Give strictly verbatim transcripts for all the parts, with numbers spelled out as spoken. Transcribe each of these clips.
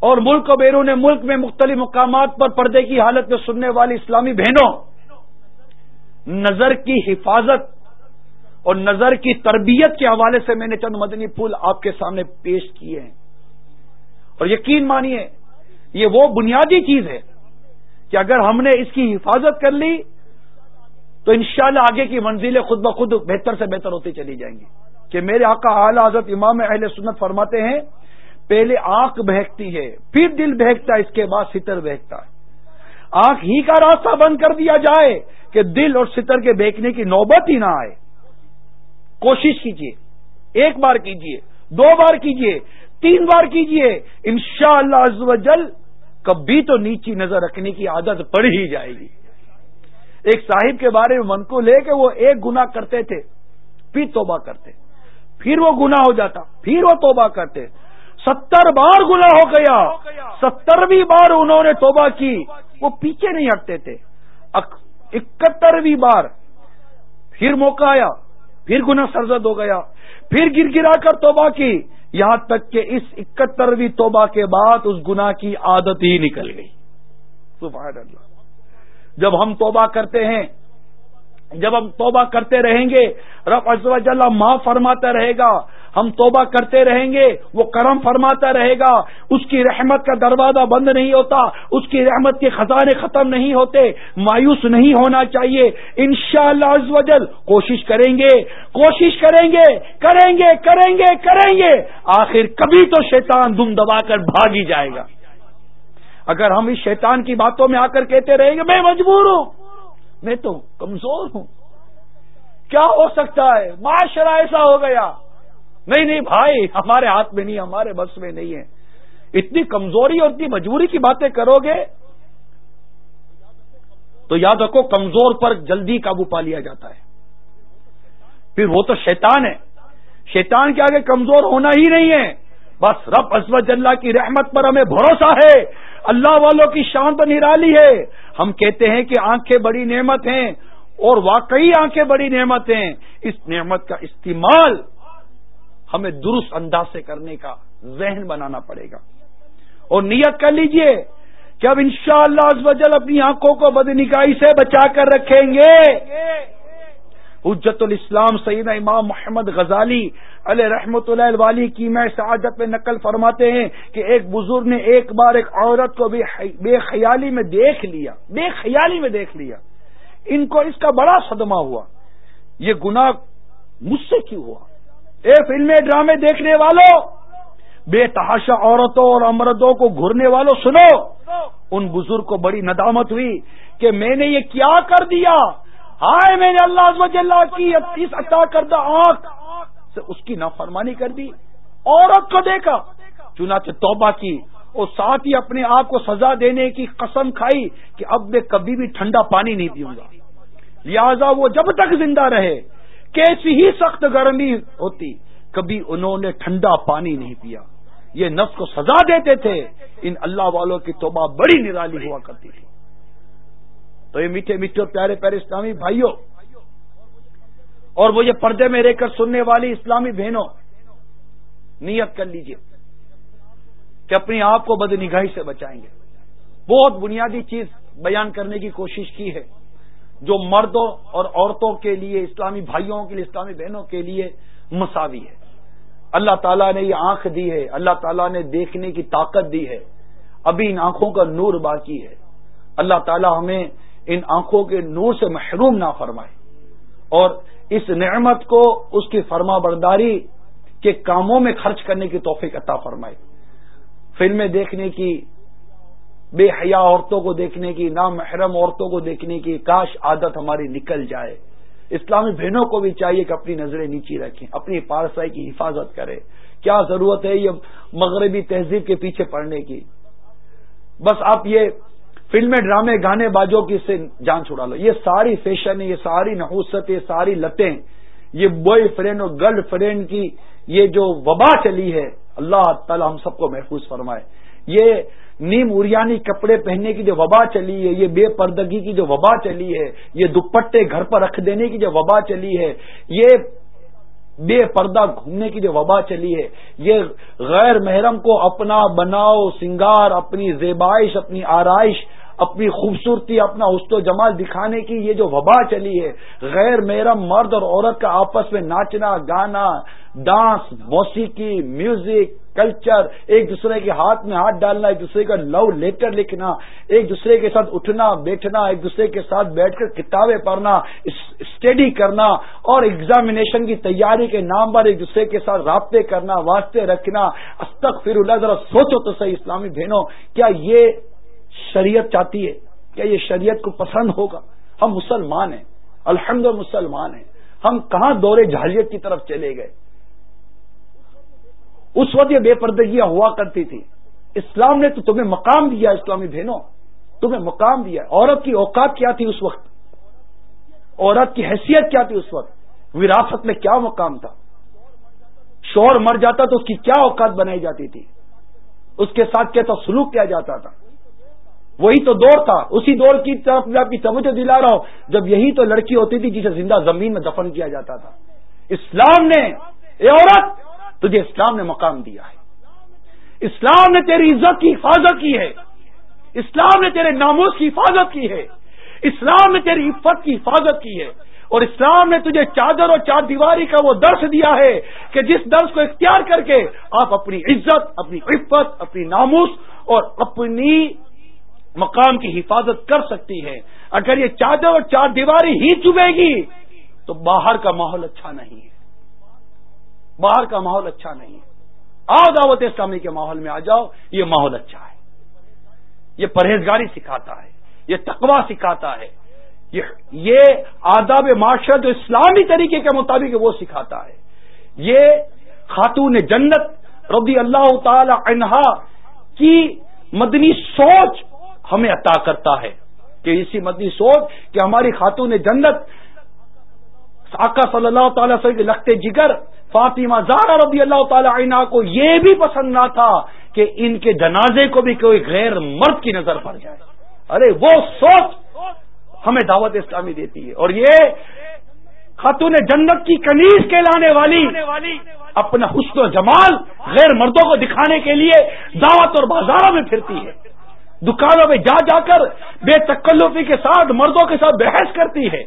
اور ملک و بیرون ملک میں مختلف مقامات پر پردے کی حالت میں سننے والی اسلامی بہنوں، نظر کی حفاظت اور نظر کی تربیت کے حوالے سے میں نے چند مدنی پھول آپ کے سامنے پیش کیے ہیں، اور یقین مانیے یہ وہ بنیادی چیز ہے کہ اگر ہم نے اس کی حفاظت کر لی تو انشاءاللہ آگے کی منزلیں خود بخود بہتر سے بہتر ہوتی چلی جائیں گی. کہ میرے آقا اعلی حضرت امام اہل سنت فرماتے ہیں پہلے آنکھ بہکتی ہے، پھر دل بہکتا ہے، اس کے بعد ستر بہکتا ہے. آنکھ ہی کا راستہ بند کر دیا جائے کہ دل اور ستر کے بہکنے کی نوبت ہی نہ آئے. کوشش کیجئے، ایک بار کیجئے، دو بار کیجئے، تین بار کیجئے، انشاءاللہ عز و جل کبھی تو نیچی نظر رکھنے کی عادت پڑ ہی جائے گی. ایک صاحب کے بارے میں منقول ہے کہ وہ ایک گناہ کرتے تھے پھر توبہ کرتے، پھر وہ گناہ ہو جاتا، پھر وہ توبہ کرتے. ستر بار گناہ ہو گیا، سترویں بار انہوں نے توبہ کی، وہ پیچھے نہیں ہٹتے تھے. اکہترویں بار پھر موقع آیا، پھر گناہ سرزد ہو گیا، پھر گر گرا کر توبہ کی، یہاں تک کہ اس اکہترویں توبہ کے بعد اس گناہ کی عادت ہی نکل گئی. سبحان اللہ. جب ہم توبہ کرتے ہیں، جب ہم توبہ کرتے رہیں گے رب عز و جل معاف فرماتا رہے گا. ہم توبہ کرتے رہیں گے وہ کرم فرماتا رہے گا. اس کی رحمت کا دروازہ بند نہیں ہوتا، اس کی رحمت کے خزانے ختم نہیں ہوتے. مایوس نہیں ہونا چاہیے. انشاءاللہ عز و جل کوشش کریں گے، کوشش کریں گے، کریں گے کریں گے کریں گے آخر کبھی تو شیطان دم دبا کر بھاگ ہی جائے گا. اگر ہم اس شیطان کی باتوں میں آ کر کہتے رہیں گے میں مجبور ہوں، میں تو کمزور ہوں، کیا ہو سکتا ہے، معاشرہ ایسا ہو گیا، نہیں نہیں بھائی ہمارے ہاتھ میں نہیں، ہمارے بس میں نہیں ہے. اتنی کمزوری اور اتنی مجبوری کی باتیں کرو گے تو یاد رکھو کمزور پر جلدی قابو پا لیا جاتا ہے. پھر وہ تو شیطان ہے، شیطان کے آگے کمزور ہونا ہی نہیں ہے. بس رب عز و جل کی رحمت پر ہمیں بھروسہ ہے، اللہ والوں کی شان تو نرالی ہے. ہم کہتے ہیں کہ آنکھیں بڑی نعمت ہیں، اور واقعی آنکھیں بڑی نعمت ہیں. اس نعمت کا استعمال ہمیں درست انداز سے کرنے کا ذہن بنانا پڑے گا. اور نیت کر لیجئے کہ اب انشاءاللہ عز و جل اپنی آنکھوں کو بدنگاہی سے بچا کر رکھیں گے. حجت الاسلام سیدنا امام محمد غزالی علیہ رحمۃ اللہ الوالی کی میں سعادت میں نقل فرماتے ہیں کہ ایک بزرگ نے ایک بار ایک عورت کو بے خیالی میں دیکھ لیا، بے خیالی میں دیکھ لیا. ان کو اس کا بڑا صدمہ ہوا، یہ گناہ مجھ سے کیوں ہوا؟ اے فلمیں ڈرامے دیکھنے والوں، بے تحاشا عورتوں اور مردوں کو گھرنے والوں سنو. ان بزرگ کو بڑی ندامت ہوئی کہ میں نے یہ کیا کر دیا. ہائے میں نے اللہ عز و جل کی اس عطا کردہ آنکھ سے اس کی نافرمانی کر دی. عورت کو دیکھا، چنانچہ توبہ کی اور ساتھ ہی اپنے آپ کو سزا دینے کی قسم کھائی کہ اب میں کبھی بھی ٹھنڈا پانی نہیں پیوں گا. لہذا وہ جب تک زندہ رہے کیسی ہی سخت گرمی ہوتی کبھی انہوں نے ٹھنڈا پانی نہیں پیا. یہ نفس کو سزا دیتے تھے. ان اللہ والوں کی توبہ بڑی نرالی ہوا کرتی تھی. تو یہ میٹھے میٹھے پیارے پیارے اسلامی بھائیوں اور وہ یہ پردے میں رہ کر سننے والی اسلامی بہنوں، نیت کر لیجئے کہ اپنے آپ کو بدنگاہی سے بچائیں گے. بہت بنیادی چیز بیان کرنے کی کوشش کی ہے جو مردوں اور عورتوں کے لیے، اسلامی بھائیوں کے لیے، اسلامی بہنوں کے لیے مساوی ہے. اللہ تعالیٰ نے یہ آنکھ دی ہے، اللہ تعالیٰ نے دیکھنے کی طاقت دی ہے. ابھی ان آنکھوں کا نور باقی ہے. اللہ تعالیٰ ہمیں ان آنکھوں کے نور سے محروم نہ فرمائے اور اس نعمت کو اس کی فرما برداری کے کاموں میں خرچ کرنے کی توفیق عطا فرمائے. فلمیں دیکھنے کی، بے حیا عورتوں کو دیکھنے کی، نامحرم عورتوں کو دیکھنے کی کاش عادت ہماری نکل جائے. اسلامی بہنوں کو بھی چاہیے کہ اپنی نظریں نیچی رکھیں، اپنی پارسائی کی حفاظت کریں. کیا ضرورت ہے یہ مغربی تہذیب کے پیچھے پڑنے کی؟ بس آپ یہ فلمیں، ڈرامے، گانے بازوں کی سے جان چھڑا لو. یہ ساری فیشن ہے، یہ ساری نحوست، یہ ساری لتیں، یہ بوائے فرینڈ اور گرل فرینڈ کی یہ جو وبا چلی ہے، اللہ تعالی ہم سب کو محفوظ فرمائے. یہ نیم اریانی کپڑے پہننے کی جو وبا چلی ہے، یہ بے پردگی کی جو وبا چلی ہے، یہ دوپٹے گھر پر رکھ دینے کی جو وبا چلی ہے، یہ بے پردہ گھومنے کی جو وبا چلی ہے، یہ غیر محرم کو اپنا بناؤ سنگار، اپنی زیبائش، اپنی آرائش، اپنی خوبصورتی، اپنا حسن و جمال دکھانے کی یہ جو وبا چلی ہے، غیر محرم مرد اور عورت کا آپس میں ناچنا گانا، ڈانس، موسیقی، میوزک، کلچر، ایک دوسرے کے ہاتھ میں ہاتھ ڈالنا، ایک دوسرے کا لو لیٹر لکھنا، ایک دوسرے کے ساتھ اٹھنا بیٹھنا، ایک دوسرے کے ساتھ بیٹھ کر کتابیں پڑھنا، اسٹڈی کرنا، اور ایگزامینیشن کی تیاری کے نام پر ایک دوسرے کے ساتھ رابطے کرنا، واسطے رکھنا، استغفر اللہ. ذرا سوچو تو صحیح اسلامی بہنوں، کیا یہ شریعت چاہتی ہے؟ کیا یہ شریعت کو پسند ہوگا؟ ہم مسلمان ہیں، الحمد مسلمان ہیں، ہم کہاں دورے جاہلیت کی طرف چلے گئے؟ اس وقت یہ بے پردگیاں ہوا کرتی تھی. اسلام نے تو تمہیں مقام دیا، اسلامی بہنوں تمہیں مقام دیا. عورت کی اوقات کیا تھی اس وقت؟ عورت کی حیثیت کیا تھی اس وقت؟ وراثت میں کیا مقام تھا؟ شوہر مر جاتا تو اس کی کیا اوقات بنائی جاتی تھی؟ اس کے ساتھ کیسا سلوک کیا جاتا تھا؟ وہی تو دور تھا. اسی دور کی طرف میں آپ کی توجہ دلا رہا ہوں جب یہی تو لڑکی ہوتی تھی جسے زندہ زمین میں دفن کیا جاتا تھا. اسلام نے، اے عورت تجھے اسلام نے مقام دیا ہے، اسلام نے تیری عزت کی حفاظت کی ہے، اسلام نے تیرے ناموس کی حفاظت کی ہے، اسلام نے تیری عفت کی حفاظت کی ہے، اور اسلام نے تجھے چادر اور چار دیواری کا وہ درس دیا ہے کہ جس درس کو اختیار کر کے آپ اپنی عزت، اپنی عفت، اپنی ناموس اور اپنی مقام کی حفاظت کر سکتی ہے. اگر یہ چادر اور چار دیواری ہی چبھے گی تو باہر کا ماحول اچھا نہیں ہے، باہر کا ماحول اچھا نہیں ہے. آؤ دعوت اسلامی کے ماحول میں آ جاؤ، یہ ماحول اچھا ہے، یہ پرہیزگاری سکھاتا ہے، یہ تقوی سکھاتا ہے، یہ یہ آداب معاشرت جو اسلامی طریقے کے مطابق وہ سکھاتا ہے. یہ خاتون جنت رضی اللہ تعالی عنہا کی مدنی سوچ ہمیں عطا کرتا ہے کہ اسی مدنی سوچ کہ ہماری خاتون جنت آقا صلی اللہ تعالی وسلم کے لخت جگر فاطمہ زہرا رضی اللہ تعالی عنہا کو یہ بھی پسند نہ تھا کہ ان کے جنازے کو بھی کوئی غیر مرد کی نظر پڑ جائے. ارے وہ سوچ ہمیں دعوت اسلامی دیتی ہے. اور یہ خاتون جنت کی کنیز کہلانے والی اپنا حسن و جمال غیر مردوں کو دکھانے کے لیے دعوت اور بازاروں میں پھرتی ہے، دکانوں میں جا جا کر بے تکلفی کے ساتھ مردوں کے ساتھ بحث کرتی ہے.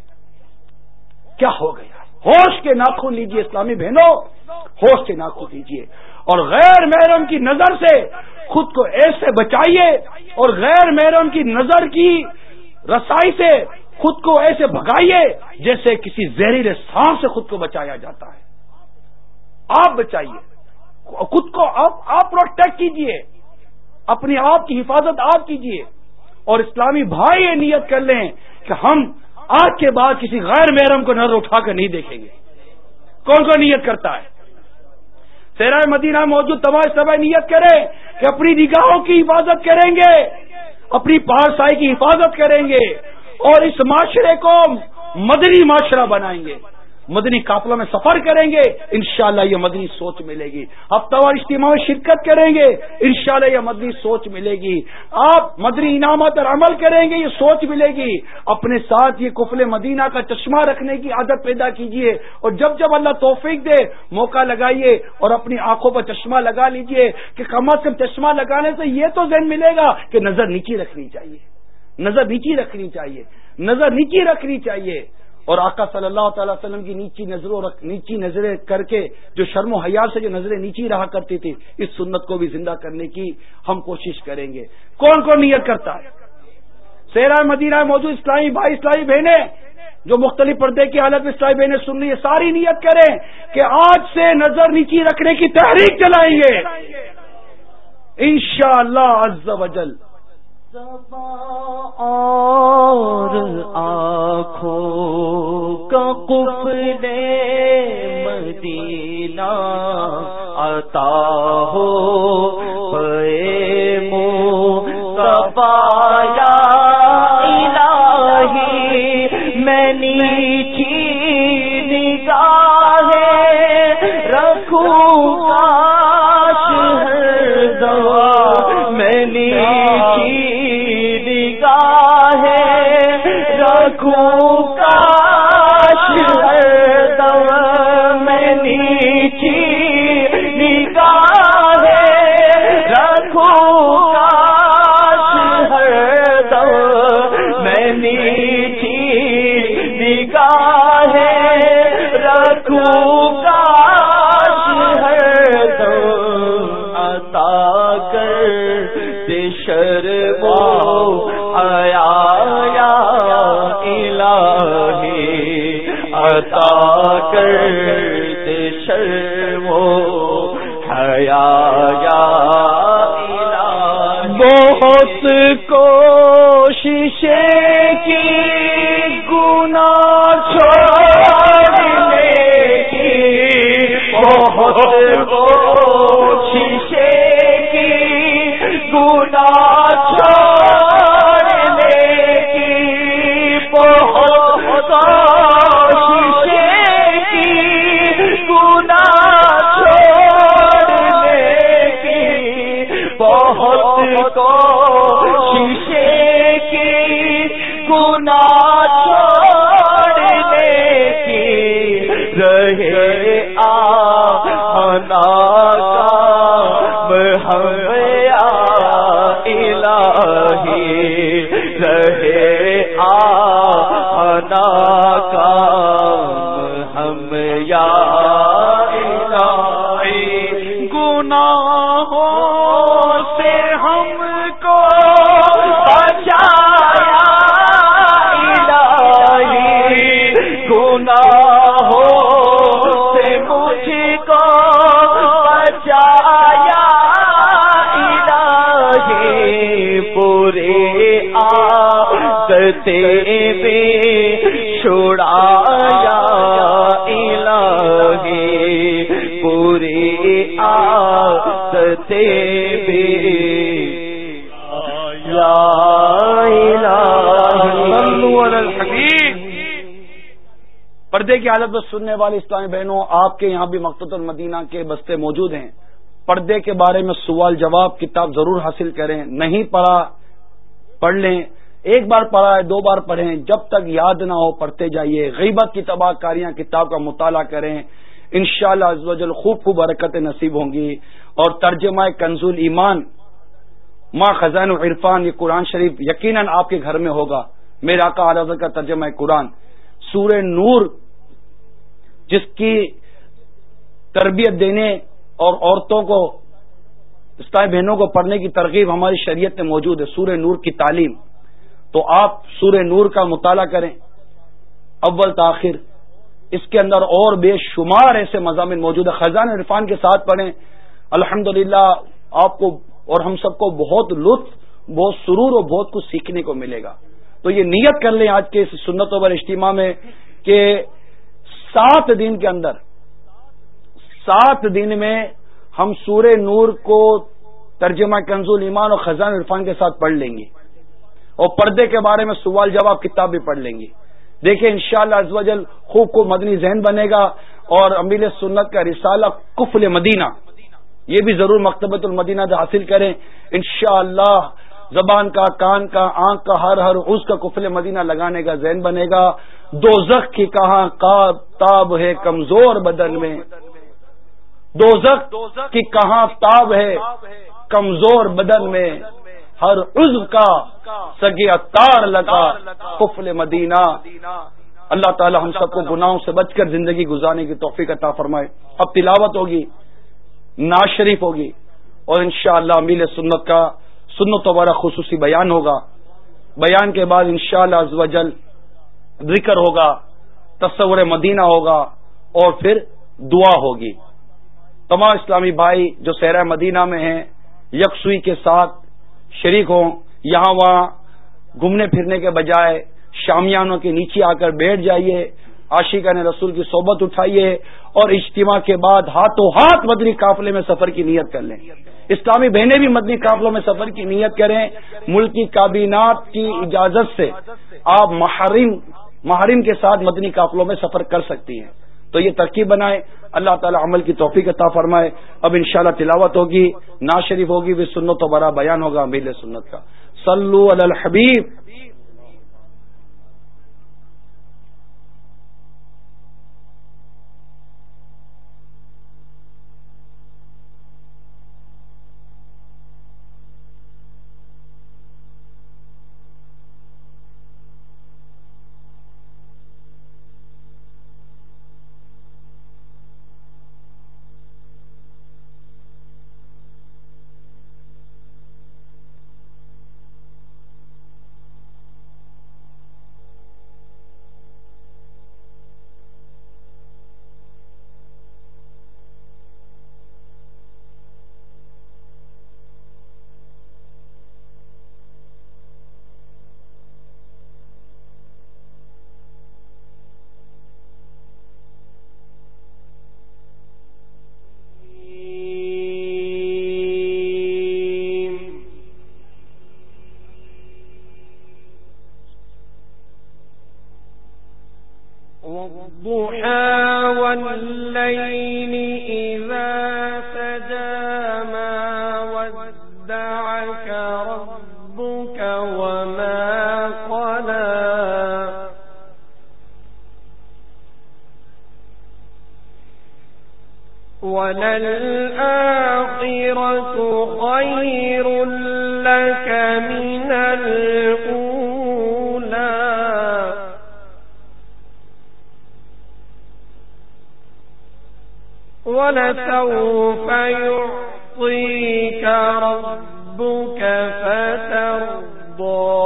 کیا ہو گیا؟ ہوش کے ناخن لیجئے اسلامی بہنوں، ہوش کے ناخن لیجئے اور غیر محرم کی نظر سے خود کو ایسے بچائیے اور غیر محرم کی نظر کی رسائی سے خود کو ایسے بھگائیے جیسے کسی زہریلے سانپ سے خود کو بچایا جاتا ہے. آپ بچائیے خود کو، آپ آپ پروٹیکٹ کیجئے، اپنی آپ کی حفاظت آپ کیجئے. اور اسلامی بھائی یہ نیت کر لیں کہ ہم آج کے بعد کسی غیر محرم کو نظر اٹھا کر نہیں دیکھیں گے. کون کون نیت کرتا ہے؟ سیرہ مدینہ موجود تمام سب نیت کریں کہ اپنی نگاہوں کی حفاظت کریں گے، اپنی پارسائی کی حفاظت کریں گے اور اس معاشرے کو مدنی معاشرہ بنائیں گے. مدنی قافلہ میں سفر کریں گے، انشاءاللہ یہ مدنی سوچ ملے گی. ہفتہ وار اجتماع میں شرکت کریں گے، انشاءاللہ یہ مدنی سوچ ملے گی. آپ مدنی انعامات پر عمل کریں گے، یہ سوچ ملے گی. اپنے ساتھ یہ کفل مدینہ کا چشمہ رکھنے کی عادت پیدا کیجئے اور جب جب اللہ توفیق دے موقع لگائیے اور اپنی آنکھوں پر چشمہ لگا لیجئے کہ کم از کم چشمہ لگانے سے یہ تو ذہن ملے گا کہ نظر نیچی رکھنی چاہیے، نظر نیچی رکھنی چاہیے، نظر نیچی رکھنی چاہیے. اور آقا صلی اللہ تعالی وسلم کی نیچی نظروں نیچی نظریں کر کے جو شرم و حیا سے جو نظریں نیچی رہا کرتی تھی، اس سنت کو بھی زندہ کرنے کی ہم کوشش کریں گے. کون کون نیت کرتا ہے؟ سیرہ مدینہ موجود اسلامی بھائی اسلامی بہنیں جو مختلف پردے کی حالت میں اسلامی بہنیں سن رہی ہے، ساری نیت کریں کہ آج سے نظر نیچی رکھنے کی تحریک چلائیں گے انشاءاللہ عز و جل. اور آنکھوں کا قفل مدینہ عطا ہو پے مصطفیٰ یا الہی میں نیچی نگاہیں رکھوں کاش ہر دوا میں نیچی کاش ہر دوا میں کرتے شرم و حیا یا الہی عطا کرتے شرم و حیا یا الہی. بہت کوشش کی گناہ چھوڑنے کی، بہت کوشش کی گناہ چھوڑنے کی، بہت کوشش کی گناہ چھوڑنے کی، بہت کوشش کی گناہ چھوڑنے کی، رہے آنا کام ہم یا الہی، رہے آنا کام ہم یا الہی. گناہوں سے ہم کو بچایا الہی، گناہوں سے مجھ کو بچایا الہی، پورے عادتیں بھی چھڑایا الہی، پوری عادتیں بھی یا الہی. صلو علی الحبیب. پردے کی حالت میں سننے والے اسلامی بہنوں، آپ کے یہاں بھی مکتبۃ المدینہ کے بستے موجود ہیں. پردے کے بارے میں سوال جواب کتاب ضرور حاصل کریں. نہیں پڑھا پڑھ لیں، ایک بار پڑھا ہے دو بار پڑھیں، جب تک یاد نہ ہو پڑھتے جائیے. غیبت کی تباہ کاریاں کتاب کا مطالعہ کریں، انشاءاللہ عز و جل خوب خوب برکتیں نصیب ہوں گی. اور ترجمہ کنز الایمان ما خزائن عرفان، یہ قرآن شریف یقیناً آپ کے گھر میں ہوگا. میرے آقا اعلی حضرت کا ترجمہ قرآن، سورہ نور جس کی تربیت دینے اور عورتوں کو اسلامی بہنوں کو پڑھنے کی ترغیب ہماری شریعت میں موجود ہے، سورہ نور کی تعلیم. تو آپ سورہ نور کا مطالعہ کریں اول تاخیر. اس کے اندر اور بے شمار ایسے مضامین موجود ہیں. خزانہ عرفان کے ساتھ پڑھیں، الحمدللہ آپ کو اور ہم سب کو بہت لطف، بہت سرور اور بہت کچھ سیکھنے کو ملے گا. تو یہ نیت کر لیں آج کے اس سنتوں پر اجتماع میں کہ سات دن کے اندر سات دن میں ہم سورہ نور کو ترجمہ کنز الایمان اور خزانہ عرفان کے ساتھ پڑھ لیں گے، اور پردے کے بارے میں سوال جواب کتاب بھی پڑھ لیں گے. دیکھیں انشاءاللہ عز و جل خوب کو مدنی ذہن بنے گا. اور امیل سنت کا رسالہ کفل مدینہ یہ بھی ضرور مکتبۃ المدینہ سے حاصل کریں. انشاءاللہ زبان کا، کان کا، آنکھ کا، ہر ہر عضو کا کفل مدینہ لگانے کا ذہن بنے گا. دوزخ کی کہاں قاب تاب ہے کمزور بدن میں، دوزخ کی کہاں تاب ہے کمزور بدن میں، ہر عضو کا سگے اتار لگا کفل مدینہ. اللہ تعالی ہم سب کو گناہوں سے بچ کر زندگی گزارنے کی توفیق عطا فرمائے. اب تلاوت ہوگی، نعت شریف ہوگی، اور انشاءاللہ امیل سنت کا سنت وبارہ خصوصی بیان ہوگا. بیان کے بعد انشاءاللہ عز و جل ذکر ہوگا، تصور مدینہ ہوگا، اور پھر دعا ہوگی. تمام اسلامی بھائی جو صحرا مدینہ میں ہیں یکسوئی کے ساتھ شریک ہوں. یہاں وہاں گھومنے پھرنے کے بجائے شامیانوں کے نیچے آ کر بیٹھ جائیے، عاشقان رسول کی صحبت اٹھائیے، اور اجتماع کے بعد ہاتھوں ہاتھ مدنی قافلے میں سفر کی نیت کر لیں. اسلامی بہنیں بھی مدنی قافلوں میں سفر کی نیت کریں. ملکی کابینات کی اجازت سے آپ محرم محرم کے ساتھ مدنی قافلوں میں سفر کر سکتی ہیں. تو یہ ترکیب بنائے. اللہ تعالی عمل کی توفیق عطا فرمائے. اب انشاءاللہ تلاوت ہوگی، نعت شریف ہوگی، بھی سنت و برا بیان ہوگا امیل سنت کا. صلو علی الحبیب. ودعك ربك وما قلى وللآخرة خير لك من الأولى ولسوف يعطيك ربك فترضى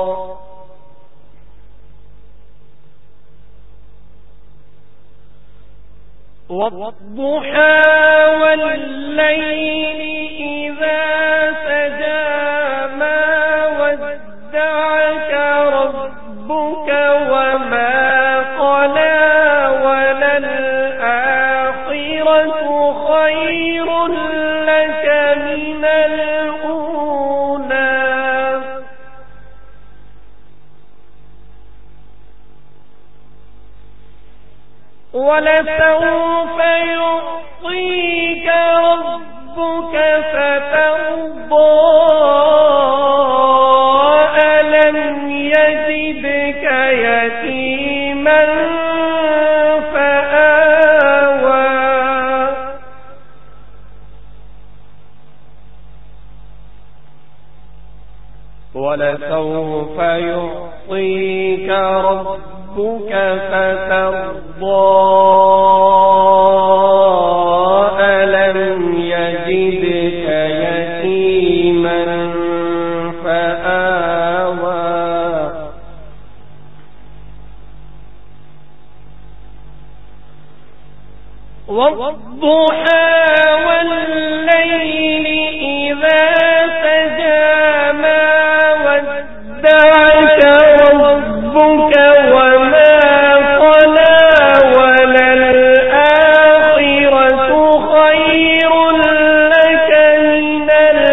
والضحى والليل إذا سجى ما ودعك ربك وما قلى وللآخرة خير لك من الأولى ولسوف يعطيك ربك فترضى ألم يجدك يتيما فآوى ولسوف يعطيك ربك فترضى ألم يجدك يتيما فآوى والضحى والليل إذا سجى ما ودعك ربك وما قلى وللآخرة خير لك من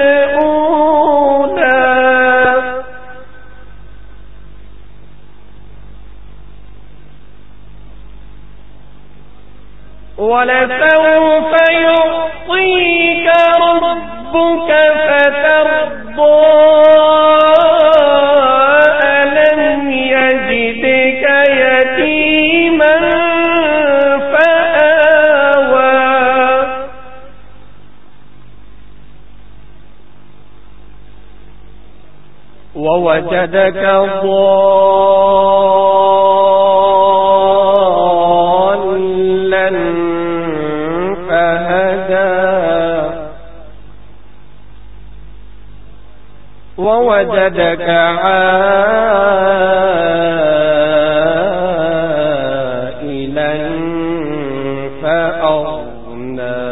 الأولى ولسوف يعطيك ربك فترضى ألم يجدك يتيما فآوى ووجدك ضالا فهدى ووجدك عائلا فأغنى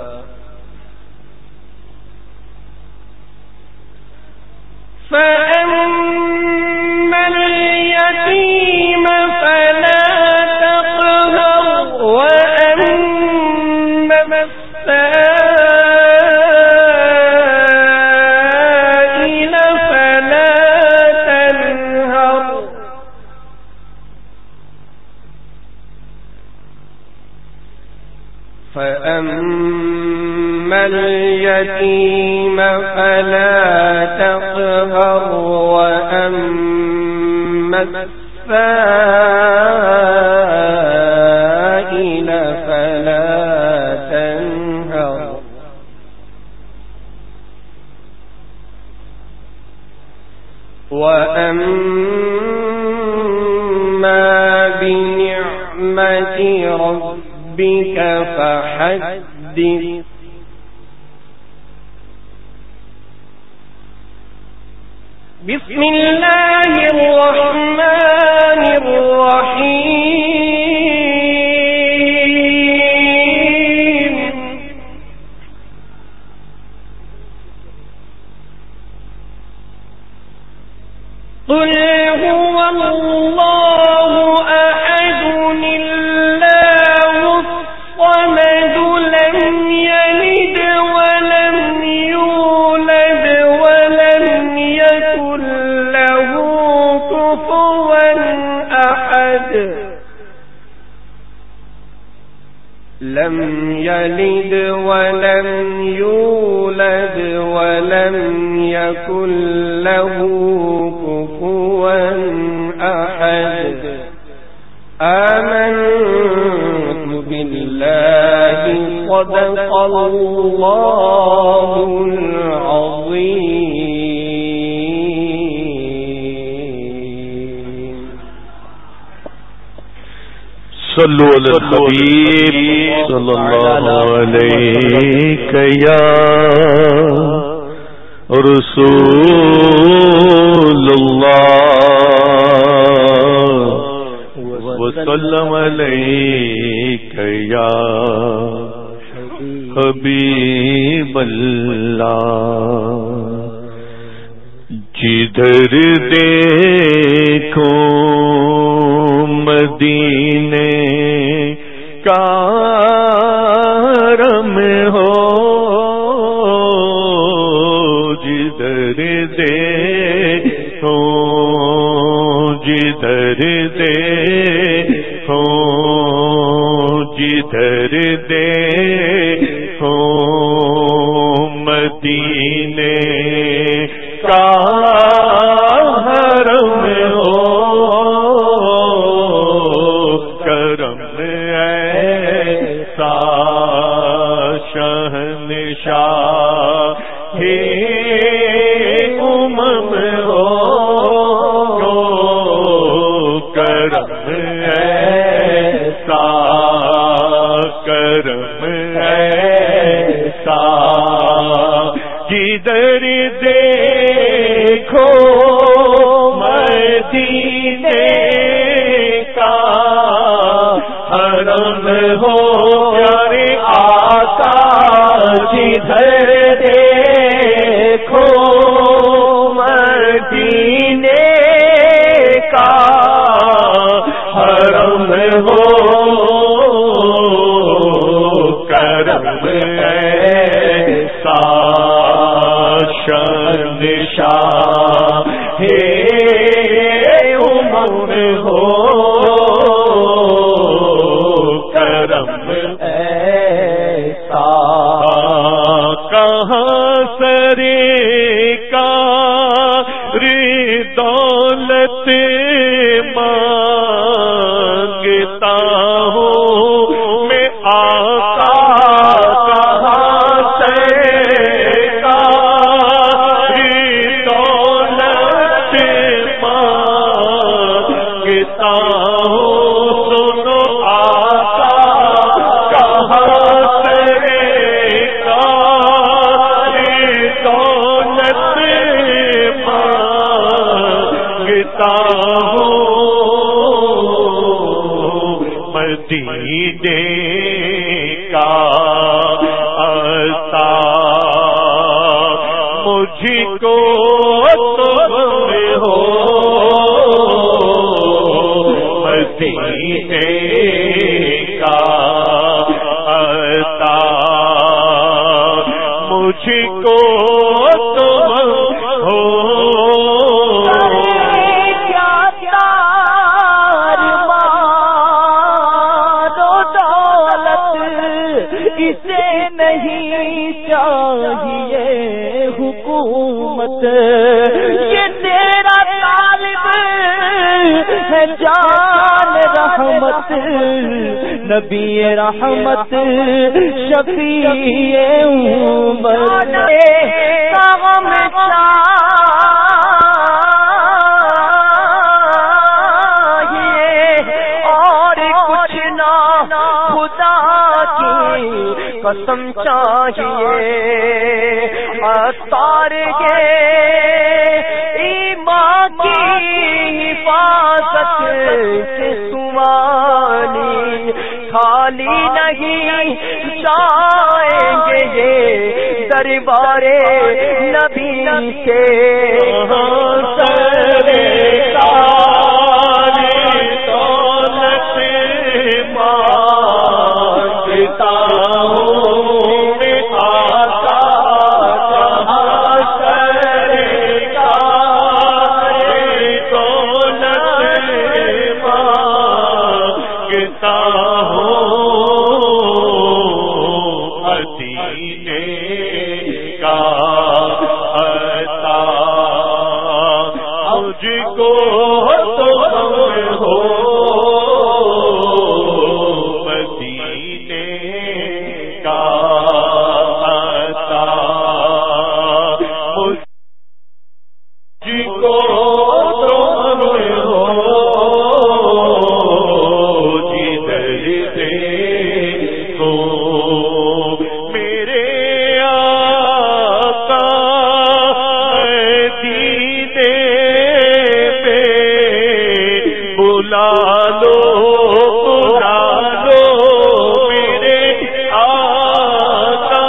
فأما اليتيم فلا تقهر وأما السائل فلا تنهر فأما اليتيم فلا تقهر وأما السائل فلا تنهر وأما بنعمة ربك فحدث بسم الله الرحمن الرحيم قل هو الله أحد الله الصمد لم يلد ولم يولد ولم يكن له كفوا أحد لم يلد ولم يولد ولم يكن له كفوا أحد آمنت بالله صدق الله العظيم. صلو علی الحبیب صلی اللہ علیہ یا رسول اللہ وسلم علیک یا حبیب اللہ. جدھر دیکھو مدینے کا رم ہو، جدھر دیکھو جدھر دیکھو جدھر دیکھو مدینے کا حرم ہو، کرم ایسا شہنشاہ ہے امم ہو، کرم ایسا کرم ایسا جدھر دیکھو مدینے کا حرم ہو، پیارے آقا جدھر دیکھو مدینے کا حرم ہو، کرم ایسا شہنشاہ ہے امم ہو، کرم ایسا کہاں سرے کا دولت مانگتا ہوں میں آقا، کہاں سرے کا دولت مانگتا ہوں، سنو آقا کہاں سرے کا دولت مانگتا ہوں، مدینے کا عطا مجھ کو تم ہو، مدینے کا عطا مجھ کو تم ہو. اسے نہیں چاہیے حکومت، یہ تیرا طالب ہے جان رحمت، نبی رحمت شفیع امت، غم چاہیے اور کچھ نہ، خدا کی قسم چاہیے، عطار کے ایمان کی حفاظت سے سوانی خالی نہیں جائیں گے یہ دربار نبی کے. کا عطا کو تو غم ہو مدینے کا عطا، مجھ کو تو غم ہو جدھر دیکھو میرے آقا مدینے پہ بلا لو بلا لو میرے آقا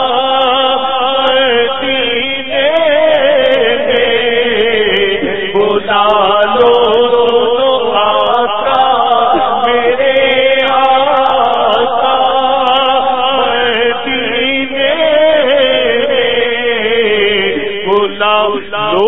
مدینے پہ بلا لو آقا میرے آقا مدینے بلا لو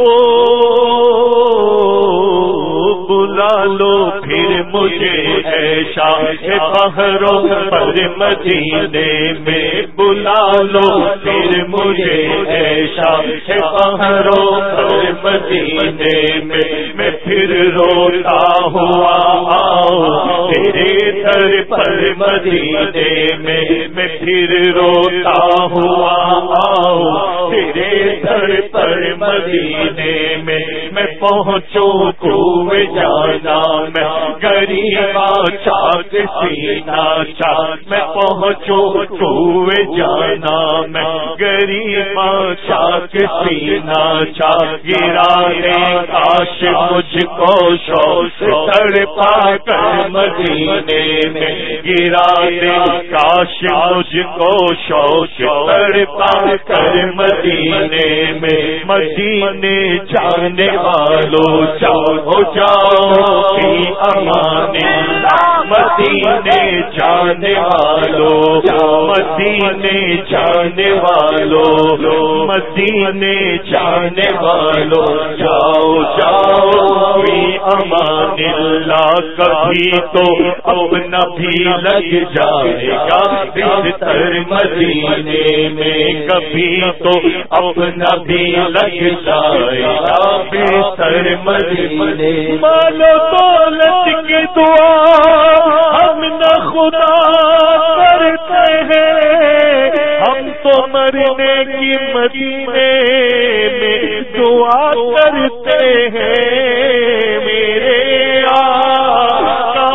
بلا لو پھر مجھے ایشا بہروں پر مدینے میں بلا لو پھر مجھے ایشا بہروں پر مدینے میں میں پھر روتا ہوا آؤ تیرے در پر مدینے میں میں پھر روتا ہوا آؤ تیرے در پر مدینے میں میں پہنچوں کوئے جانا میں غریبا چاک سینا چاک میں پہنچوں کوئے جانا میں غریبا چاک سینا چاک گرانے کاش مجھ کو شوق تڑپا کر مدینے میں گرانے کاش مجھ کو شوق تڑپا کر مدینے میں مدینے جانے والوں جاؤ جاؤ کی امان اللہ مدینے جانے والوں مدینے جانے والوں مدینے جانے والوں جاؤ جاؤ کی امان اللہ کبھی تو اپنا بھی لگ جائے گا بستر مدینے میں کبھی تو اپنا بھی لگ جائے گا بستر مدینے مالو دولت کی دعا ہم نہ خدا کرتے ہیں ہم تو مرنے کی مدینے میں دعا کرتے ہیں میرے آقا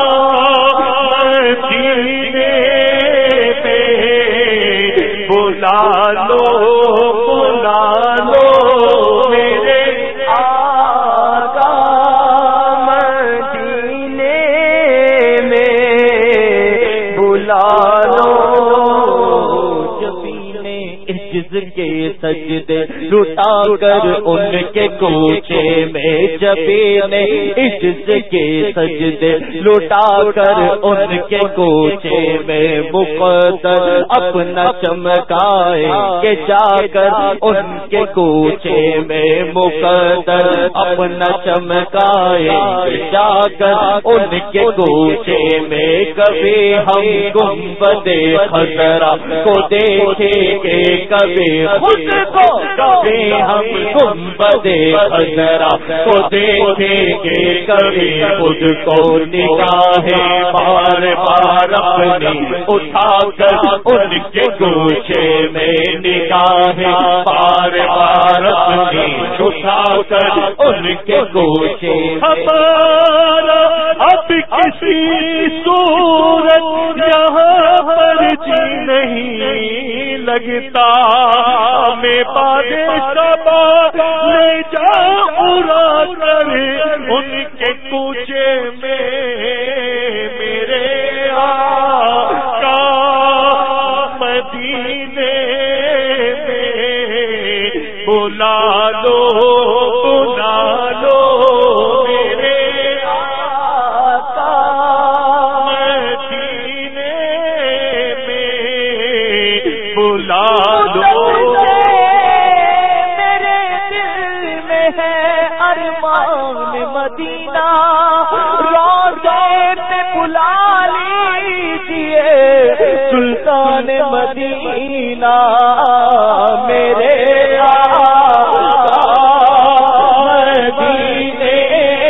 مدینے میں بلا لو بلا لو میرے آقا مدینے میں بلا لو جبینے عجز کے سجدے لٹا کر ان کے کوچے میں جبینے عجز کے سجدے لٹا کر ان کے کوچے میں مقدر اپنا چمکائے کہ جا کر ان کے کوچے میں مقدر اپنا چمکائے کہ جا کر ان کے کوچے میں کبھی ہم گنبد خضرا کو دیکھیں گے کبھی خود کو کبھی ہم گنبد خضرا کو دیکھیں گے کبھی خود کو نگاہیں بار بار اپنی اٹھا کر ان کے گوشے میں نگاہیں بار بار اپنی اٹھا کر ان کے گوشے ہمارا اب کسی صورت یہاں پر جی نہیں لگتا میں بادشاہ لے جا اڑا کر ان کے کوچے میں میرے آقا مدینے میں بلا لو بلا لو میرے آقا مدینے میں بلا لو میرے دل میں ہے ارمان مدینہ روضے پہ بلا لیجیے سلطان مدینہ میرے آقا مدینے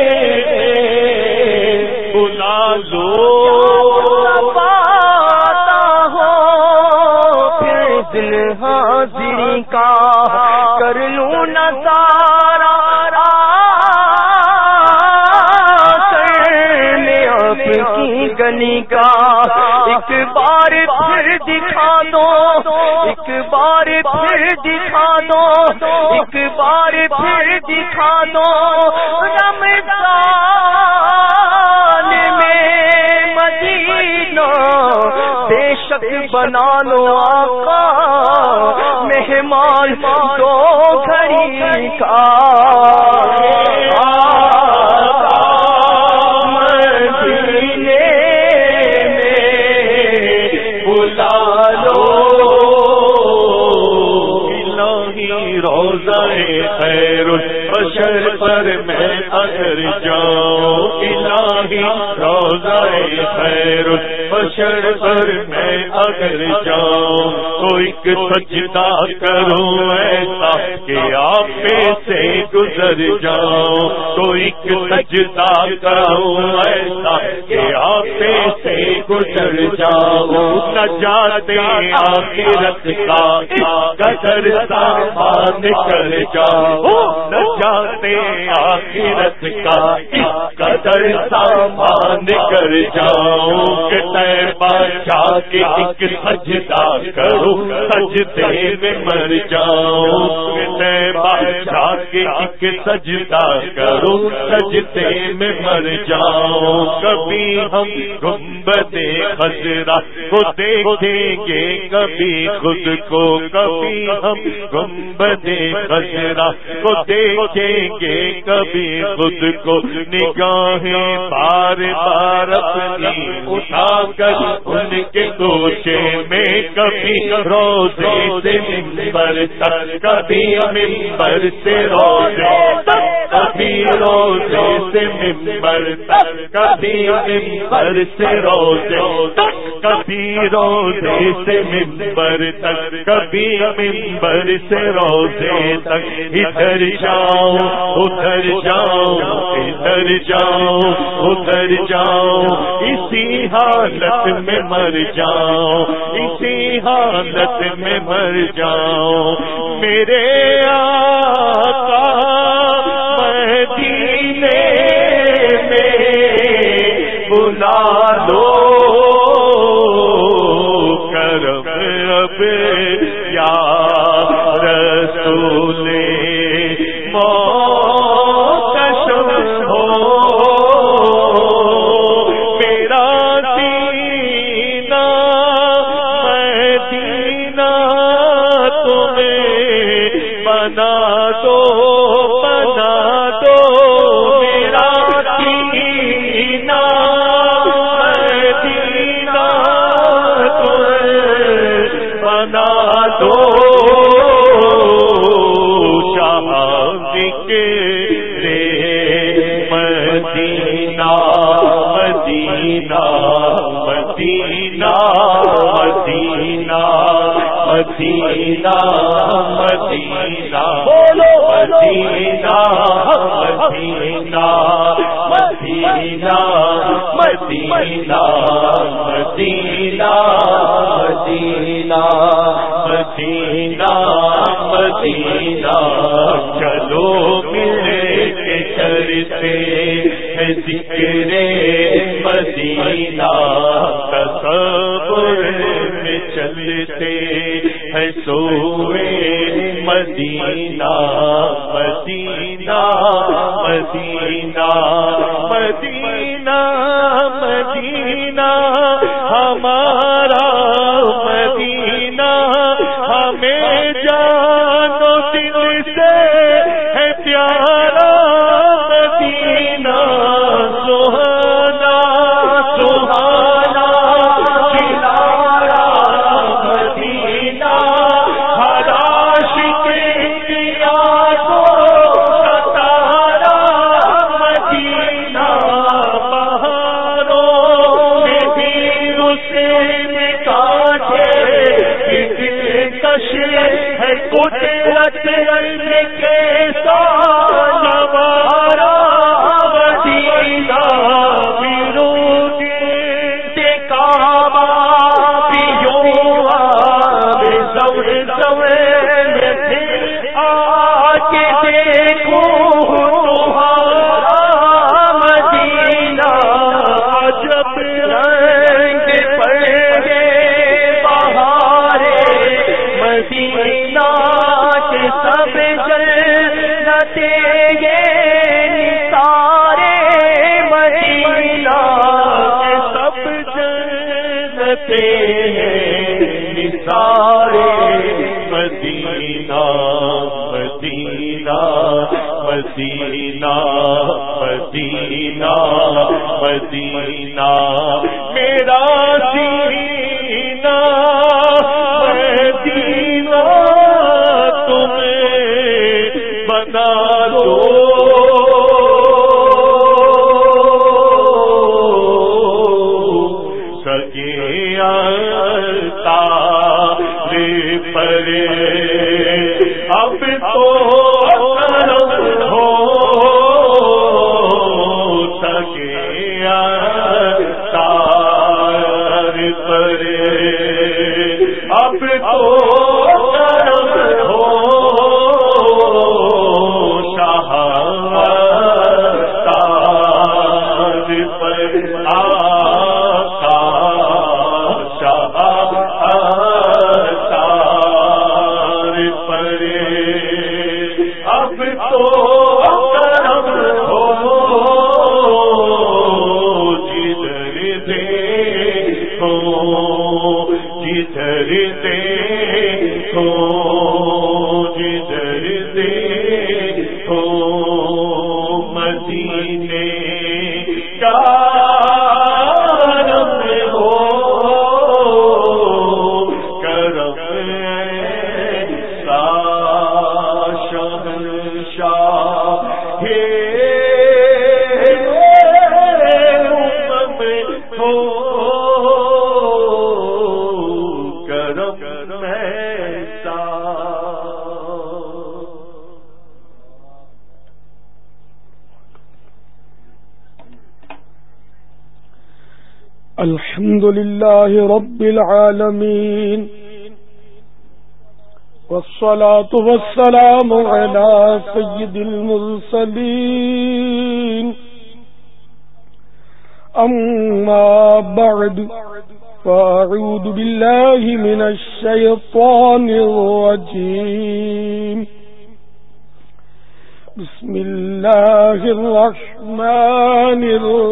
نظارہ کرنے آپ کی گلی کا، ایک بار پھر دکھا دو، ایک بار پھر دکھا دو، ایک بار پھر دکھا دو رمضان میں مدینہ، بے شک بنا لو آقا مہمان دو گھڑی کا، مدینے میں بلا لو الہی روضہ خیر البشر پر میں اگر جاؤں، الہی روضہ خیر البشر پر میں اگر جاؤں تو ایک سجدہ کروں ایسا کہ آپ سے گزر جاؤں، تو ایک سجدہ کروں ایسا کہ آپ سے گزر جاؤں، نجات آخرت کا قدر سامان کر جاؤں، نجات آخرت کا قدر سامان کر جاؤں، کہ طیبہ جا کے ایک سجدہ کروں سجدے میں مر جاؤں، کہ طیبہ جا کے ایک سجدہ کروں سجدے میں مر جاؤں، کبھی ہم گنبد خضرا کو دیکھیں گے کبھی خود کو، کبھی ہم گنبد خضرا کو دیکھیں گے کبھی خود کو، نگاہیں بار بار اپنی اٹھا کر ان کے گوشے میں کبھی روزے سے ممبر تک، کبھی ممبر سے روزے تک، کبھی روزے سے ممبر تک، کبھی ممبر سے روزے تک، کبھی روزے سے ممبر تک، کبھی ممبر سے روزے تک، ادھر جاؤ ادھر جاؤ ادھر جاؤ ادھر جاؤ، اسی حالت میں مر جاؤ، اسی حالت میں مر جاؤ، میرے آقا مدینے میں بلا دو کرم اب یا رسول محتشم ہو، میرا سینہ مدینہ تمہیں بنا دو بنا دو، میرا سینہ مدینہ تمہیں بنا دو، مدینہ مدینہ مدینہ مدینہ مدینہ مدینہ بولو مدینہ مدینہ مدینہ مدینہ مدینہ مدینہ مدینہ مدینہ، چلو ملے کے چلتے ہیں ذکر مدینہ، تصور میں چلتے ہیں سوئے مدینہ، مدینہ مدینہ مدینہ مدینہ ہمارا مدینہ، ہمیں جانو دل سے ہے پیارا مدینہ، سہانا سہانا کھلایا مدینہ، ہر عاشق کیا کو ستارا مدینہ، بہاروں میں بھی اسے کاٹے کش ہے قدرت کے ساتھ نوارا مدینہ، بیرون سے کعبہ پیوں آب زور زور میں آ کے مدینہ مدینہ مدینہ میرا سینہ مدینہ تمہیں بنا دو سگیا تارے پرے اب تو الحمد لله رب العالمين والصلاة والسلام على سيد المرسلين أما بعد فأعوذ بالله من الشيطان الرجيم بسم الله الرحمن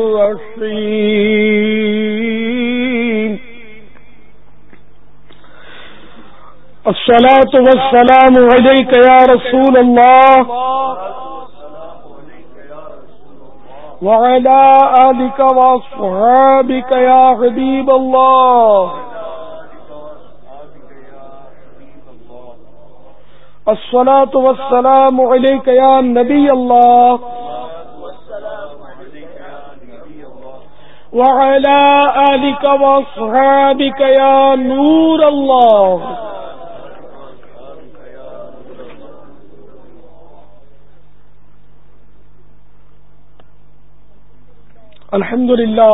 الرحيم الصلاة والسلام عليك يا رسول الله وعلى آلك وأصحابك يا حبيب الله الصلاة والسلام عليك يا نبي الله وعلى آلك وأصحابك يا نور الله الحمدللہ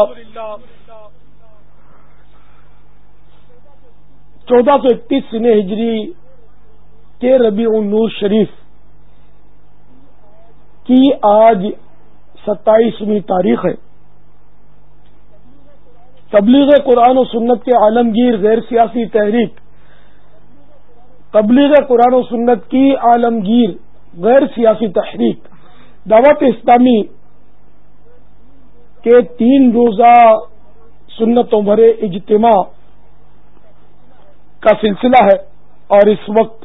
چودہ سو اکتیس سنہ ہجری کے ربیع النور شریف کی آج ستائیسویں تاریخ ہے. تبلیغ قرآن و سنت کے عالمگیر غیر سیاسی تحریک تبلیغ قرآن و سنت کی عالمگیر غیر سیاسی تحریک دعوت اسلامی کے تین روزہ سنتوں بھرے اجتماع کا سلسلہ ہے اور اس وقت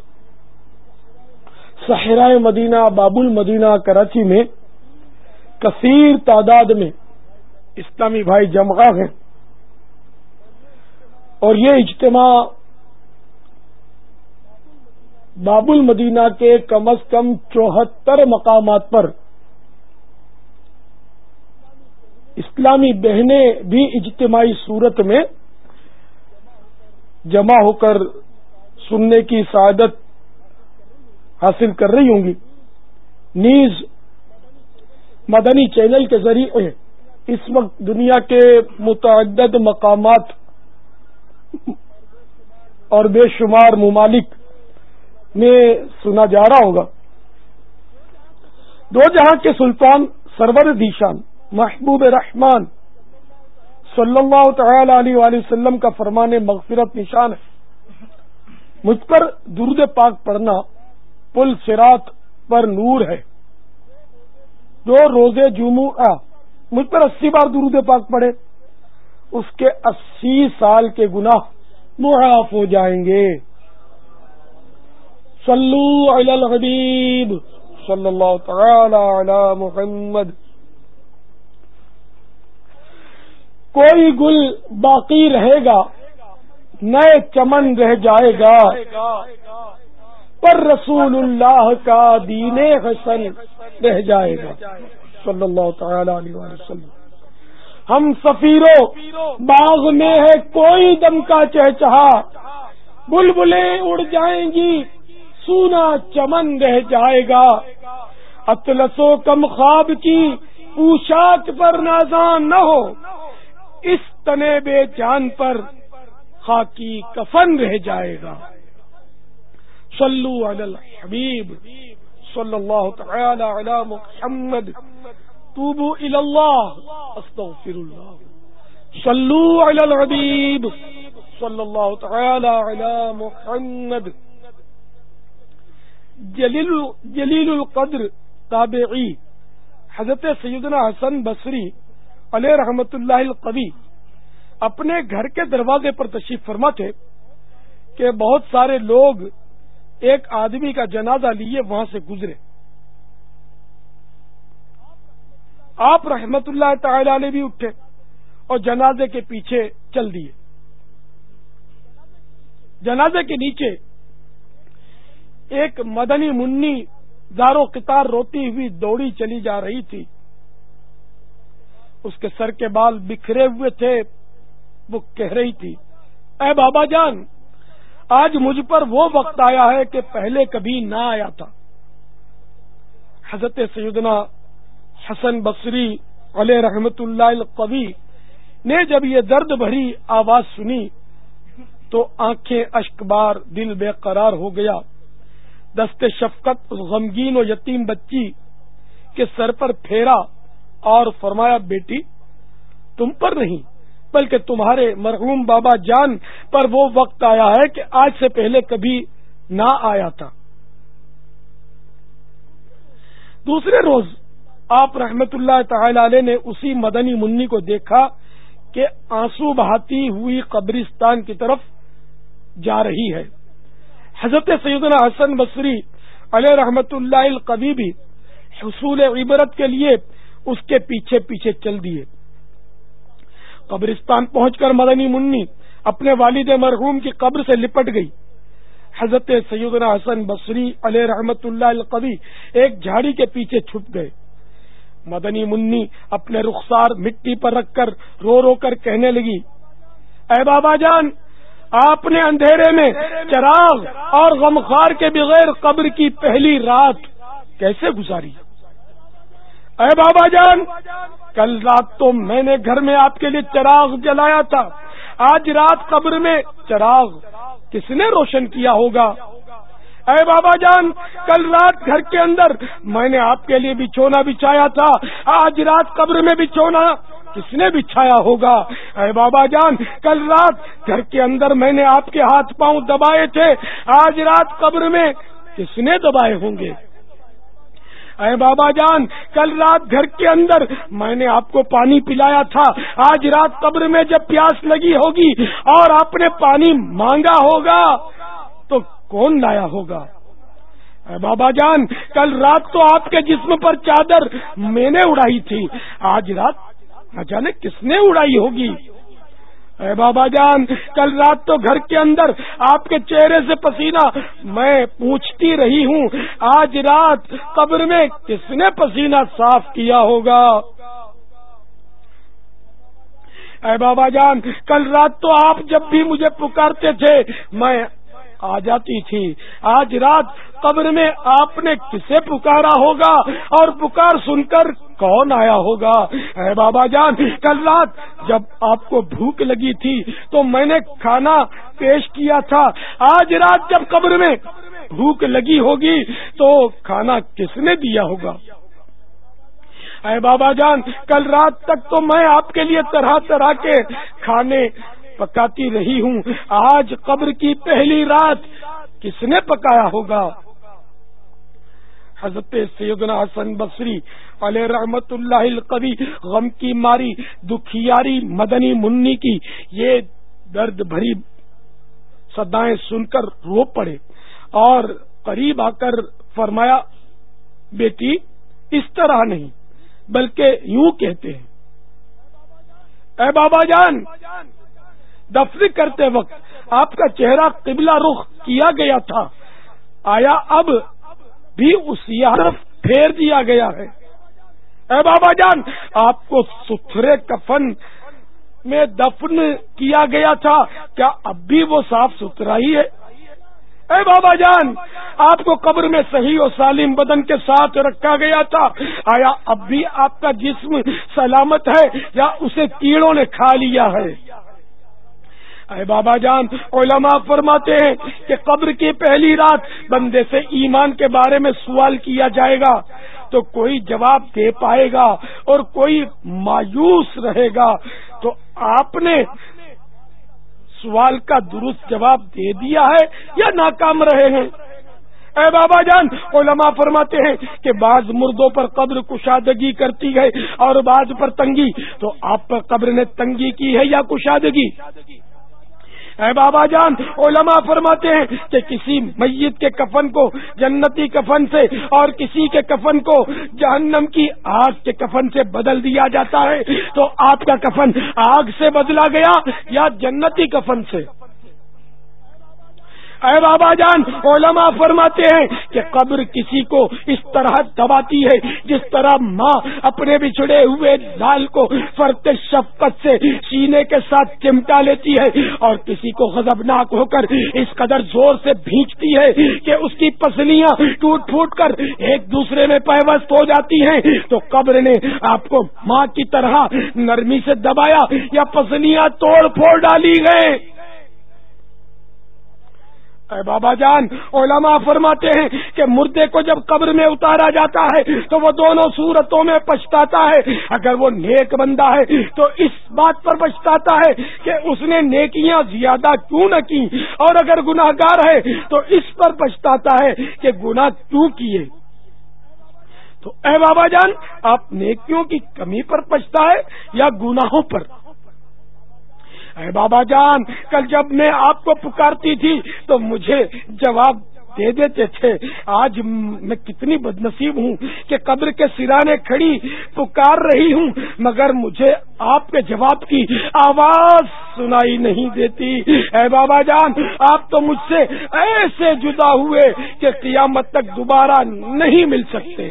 صحرائے مدینہ باب المدینہ کراچی میں کثیر تعداد میں اسلامی بھائی جمع ہیں اور یہ اجتماع باب المدینہ کے کم از کم چوہتر مقامات پر اسلامی بہنیں بھی اجتماعی صورت میں جمع ہو کر سننے کی سعادت حاصل کر رہی ہوں گی. نیز مدنی چینل کے ذریعے اس وقت دنیا کے متعدد مقامات اور بے شمار ممالک میں سنا جا رہا ہوگا. دو جہاں کے سلطان سرور دیشان محبوب رحمان صلی اللہ تعالی علیہ وآلہ وسلم کا فرمان مغفرت نشان ہے. مجھ پر درود پاک پڑھنا پل صراط پر نور ہے. جو روز جمعہ مجھ پر اسی بار درود پاک پڑھے اس کے اسی سال کے گناہ معاف ہو جائیں گے. صلو علی الحبیب صلی اللہ تعالی علی محمد. کوئی گل باقی رہے گا نئے چمن رہ جائے گا پر رسول اللہ کا دین حسن رہ جائے گا صلی اللہ تعالی علیہ وسلم. ہم سفیروں باغ میں ہے کوئی دم کا چہچہا بلبلیں اڑ جائیں گی سونا چمن رہ جائے گا. اطلس و کم خواب کی پوشاک پر نازان نہ ہو اس تنے بے جان پر خاکی کفن رہ جائے گا. صلو علی الحبیب صلی اللہ تعالی علی محمد. توبوا الی اللہ استغفر اللہ. صلو علی الحبیب صلی اللہ تعالی علی محمد. جلیل جلیل القدر تابعی حضرت سیدنا حسن بصری علیہ رحمت اللہ القوی اپنے گھر کے دروازے پر تشریف فرما تھے کہ بہت سارے لوگ ایک آدمی کا جنازہ لیے وہاں سے گزرے. آپ رحمت اللہ تعالی علیہ بھی اٹھے اور جنازے کے پیچھے چل دیے. جنازے کے نیچے ایک مدنی منی دارو قطار روتی ہوئی دوڑی چلی جا رہی تھی. اس کے سر کے بال بکھرے ہوئے تھے. وہ کہہ رہی تھی اے بابا جان آج مجھ پر وہ وقت آیا ہے کہ پہلے کبھی نہ آیا تھا. حضرت سیدنا حسن بصری علیہ رحمت اللہ القوی نے جب یہ درد بھری آواز سنی تو آنکھیں اشک بار دل بے قرار ہو گیا. دست شفقت اس غمگین و یتیم بچی کے سر پر پھیرا اور فرمایا بیٹی تم پر نہیں بلکہ تمہارے مرحوم بابا جان پر وہ وقت آیا ہے کہ آج سے پہلے کبھی نہ آیا تھا. دوسرے روز آپ رحمت اللہ تعالی علیہ نے اسی مدنی منی کو دیکھا کہ آنسو بہاتی ہوئی قبرستان کی طرف جا رہی ہے. حضرت سیدنا حسن بصری علیہ رحمت اللہ القوی بھی حصول عبرت کے لیے اس کے پیچھے پیچھے چل دیے. قبرستان پہنچ کر مدنی منی اپنے والد مرحوم کی قبر سے لپٹ گئی. حضرت سیدنا حسن بصری علیہ رحمت اللہ القوی ایک جھاڑی کے پیچھے چھپ گئے. مدنی منی اپنے رخسار مٹی پر رکھ کر رو رو کر کہنے لگی اے بابا جان آپ نے اندھیرے میں چراغ اور غمخوار کے بغیر قبر کی پہلی رات کیسے گزاری؟ اے بابا جان کل رات تو میں نے گھر میں آپ کے لیے چراغ جلایا تھا. آج رات قبر میں چراغ کس نے روشن کیا ہوگا؟ اے بابا جان کل رات گھر کے اندر میں نے آپ کے لیے بچھونا بچھایا تھا. آج رات قبر میں بچھونا کس نے بچھایا ہوگا؟ اے بابا جان کل رات گھر کے اندر میں نے آپ کے ہاتھ پاؤں دبائے تھے. آج رات قبر میں کس نے دبائے ہوں گے؟ اے بابا جان کل رات گھر کے اندر میں نے آپ کو پانی پلایا تھا. آج رات قبر میں جب پیاس لگی ہوگی اور آپ نے پانی مانگا ہوگا تو کون لایا ہوگا؟ اے بابا جان کل رات تو آپ کے جسم پر چادر میں نے اڑائی تھی. آج رات نہ جانے کس نے اڑائی ہوگی؟ اے بابا جان کل رات تو گھر کے اندر آپ کے چہرے سے پسینہ میں پوچھتی رہی ہوں. آج رات قبر میں کس نے پسینہ صاف کیا ہوگا؟ اے بابا جان کل رات تو آپ جب بھی مجھے پکارتے تھے میں آ جاتی تھی. آج رات قبر میں آپ نے کسے پکارا ہوگا اور پکار سن کر کون آیا ہوگا؟ اے بابا جان کل رات جب آپ کو بھوک لگی تھی تو میں نے کھانا پیش کیا تھا. آج رات جب قبر میں بھوک لگی ہوگی تو کھانا کس نے دیا ہوگا؟ اے بابا جان، کل رات تک تو میں آپ کے لیے طرح طرح کے کھانے پکاتی رہی ہوں، آج قبر کی پہلی رات کس نے پکایا ہوگا؟ حضرت سیدنا حسن بصری علیہ رحمت اللہ القوی غم کی ماری دکھیاری مدنی منی کی یہ درد بھری صدائیں سن کر رو پڑے اور قریب آ کر فرمایا، بیٹی اس طرح نہیں بلکہ یوں کہتے ہیں۔ اے بابا جان، دفن کرتے وقت آپ کا چہرہ قبلہ رخ کیا گیا تھا، آیا اب بھی اسی طرف پھیر دیا گیا ہے؟ اے بابا جان، آپ کو ستھرے کفن میں دفن کیا گیا تھا، کیا اب بھی وہ صاف ستھرا ہی ہے؟ اے بابا جان، آپ کو قبر میں صحیح و سالم بدن کے ساتھ رکھا گیا تھا، آیا اب بھی آپ کا جسم سلامت ہے یا اسے کیڑوں نے کھا لیا ہے؟ اے بابا جان، علماء فرماتے ہیں کہ قبر کی پہلی رات بندے سے ایمان کے بارے میں سوال کیا جائے گا تو کوئی جواب دے پائے گا اور کوئی مایوس رہے گا۔ تو آپ نے سوال کا درست جواب دے دیا ہے یا ناکام رہے ہیں؟ اے بابا جان، علماء فرماتے ہیں کہ بعض مردوں پر قبر کشادگی کرتی ہے اور بعض پر تنگی، تو آپ پر قبر نے تنگی کی ہے یا کشادگی؟ اے بابا جان، علماء فرماتے ہیں کہ کسی میت کے کفن کو جنتی کفن سے اور کسی کے کفن کو جہنم کی آگ کے کفن سے بدل دیا جاتا ہے، تو آپ کا کفن آگ سے بدلا گیا یا جنتی کفن سے؟ اے بابا جان، علماء فرماتے ہیں کہ قبر کسی کو اس طرح دباتی ہے جس طرح ماں اپنے بچھڑے ہوئے لال کو فرط شفقت سے سینے کے ساتھ چمٹا لیتی ہے، اور کسی کو غضبناک ہو کر اس قدر زور سے بھینچتی ہے کہ اس کی پسلیاں ٹوٹ پھوٹ کر ایک دوسرے میں پیوست ہو جاتی ہیں۔ تو قبر نے آپ کو ماں کی طرح نرمی سے دبایا یا پسلیاں توڑ پھوڑ ڈالی گئے؟ اے بابا جان، علماء فرماتے ہیں کہ مردے کو جب قبر میں اتارا جاتا ہے تو وہ دونوں صورتوں میں پچھتاتا ہے۔ اگر وہ نیک بندہ ہے تو اس بات پر پچھتاتا ہے کہ اس نے نیکیاں زیادہ کیوں نہ کی، اور اگر گناہگار ہے تو اس پر پچھتاتا ہے کہ گناہ کیوں کیے۔ تو اے بابا جان، آپ نیکیوں کی کمی پر پچھتائے یا گناہوں پر؟ اے بابا جان، کل جب میں آپ کو پکارتی تھی تو مجھے جواب دے دیتے تھے، آج میں کتنی بد نصیب ہوں کہ قبر کے سرانے کھڑی پکار رہی ہوں مگر مجھے آپ کے جواب کی آواز سنائی نہیں دیتی۔ اے بابا جان، آپ تو مجھ سے ایسے جدا ہوئے کہ قیامت تک دوبارہ نہیں مل سکتے۔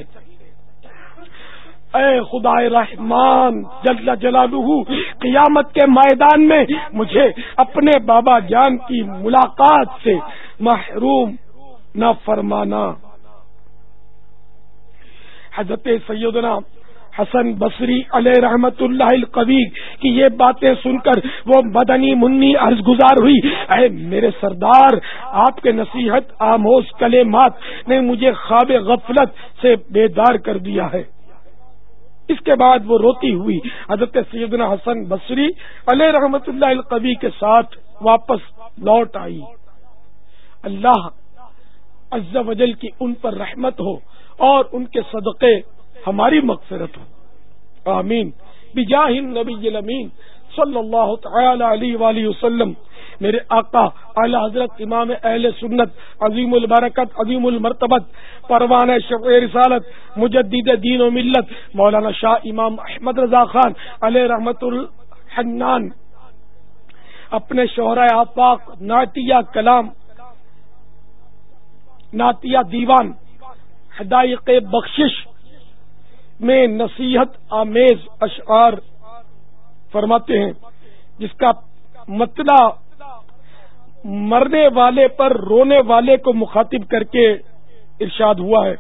اے خدا رحمان جل جلالہ، قیامت کے میدان میں مجھے اپنے بابا جان کی ملاقات سے محروم نہ فرمانا۔ حضرت سیدنا حسن بصری علیہ رحمت اللہ القوی کی یہ باتیں سن کر وہ مدنی منی عرض گزار ہوئی، اے میرے سردار، آپ کے نصیحت آموز کلمات نے مجھے خواب غفلت سے بیدار کر دیا ہے۔ اس کے بعد وہ روتی ہوئی حضرت سیدنا حسن بصری علیہ رحمت اللہ القوی کے ساتھ واپس لوٹ آئی۔ اللہ عز و جل کی ان پر رحمت ہو اور ان کے صدقے ہماری مغفرت ہو، آمین بجاہ النبی الامین صلی اللہ تعالی علیہ وآلہ وسلم۔ میرے آقا اعلی حضرت امام اہل سنت عظیم البرکت عظیم المرتبت پروانہ شفیع رسالت مجدد دین و ملت مولانا شاہ امام احمد رضا خان علیہ رحمت الحنان اپنے شہرۂ آفاق نعتیہ کلام نعتیہ دیوان حدائق بخشش میں نصیحت آمیز اشعار فرماتے ہیں، جس کا مطلع مرنے والے پر رونے والے کو مخاطب کر کے ارشاد ہوا ہے۔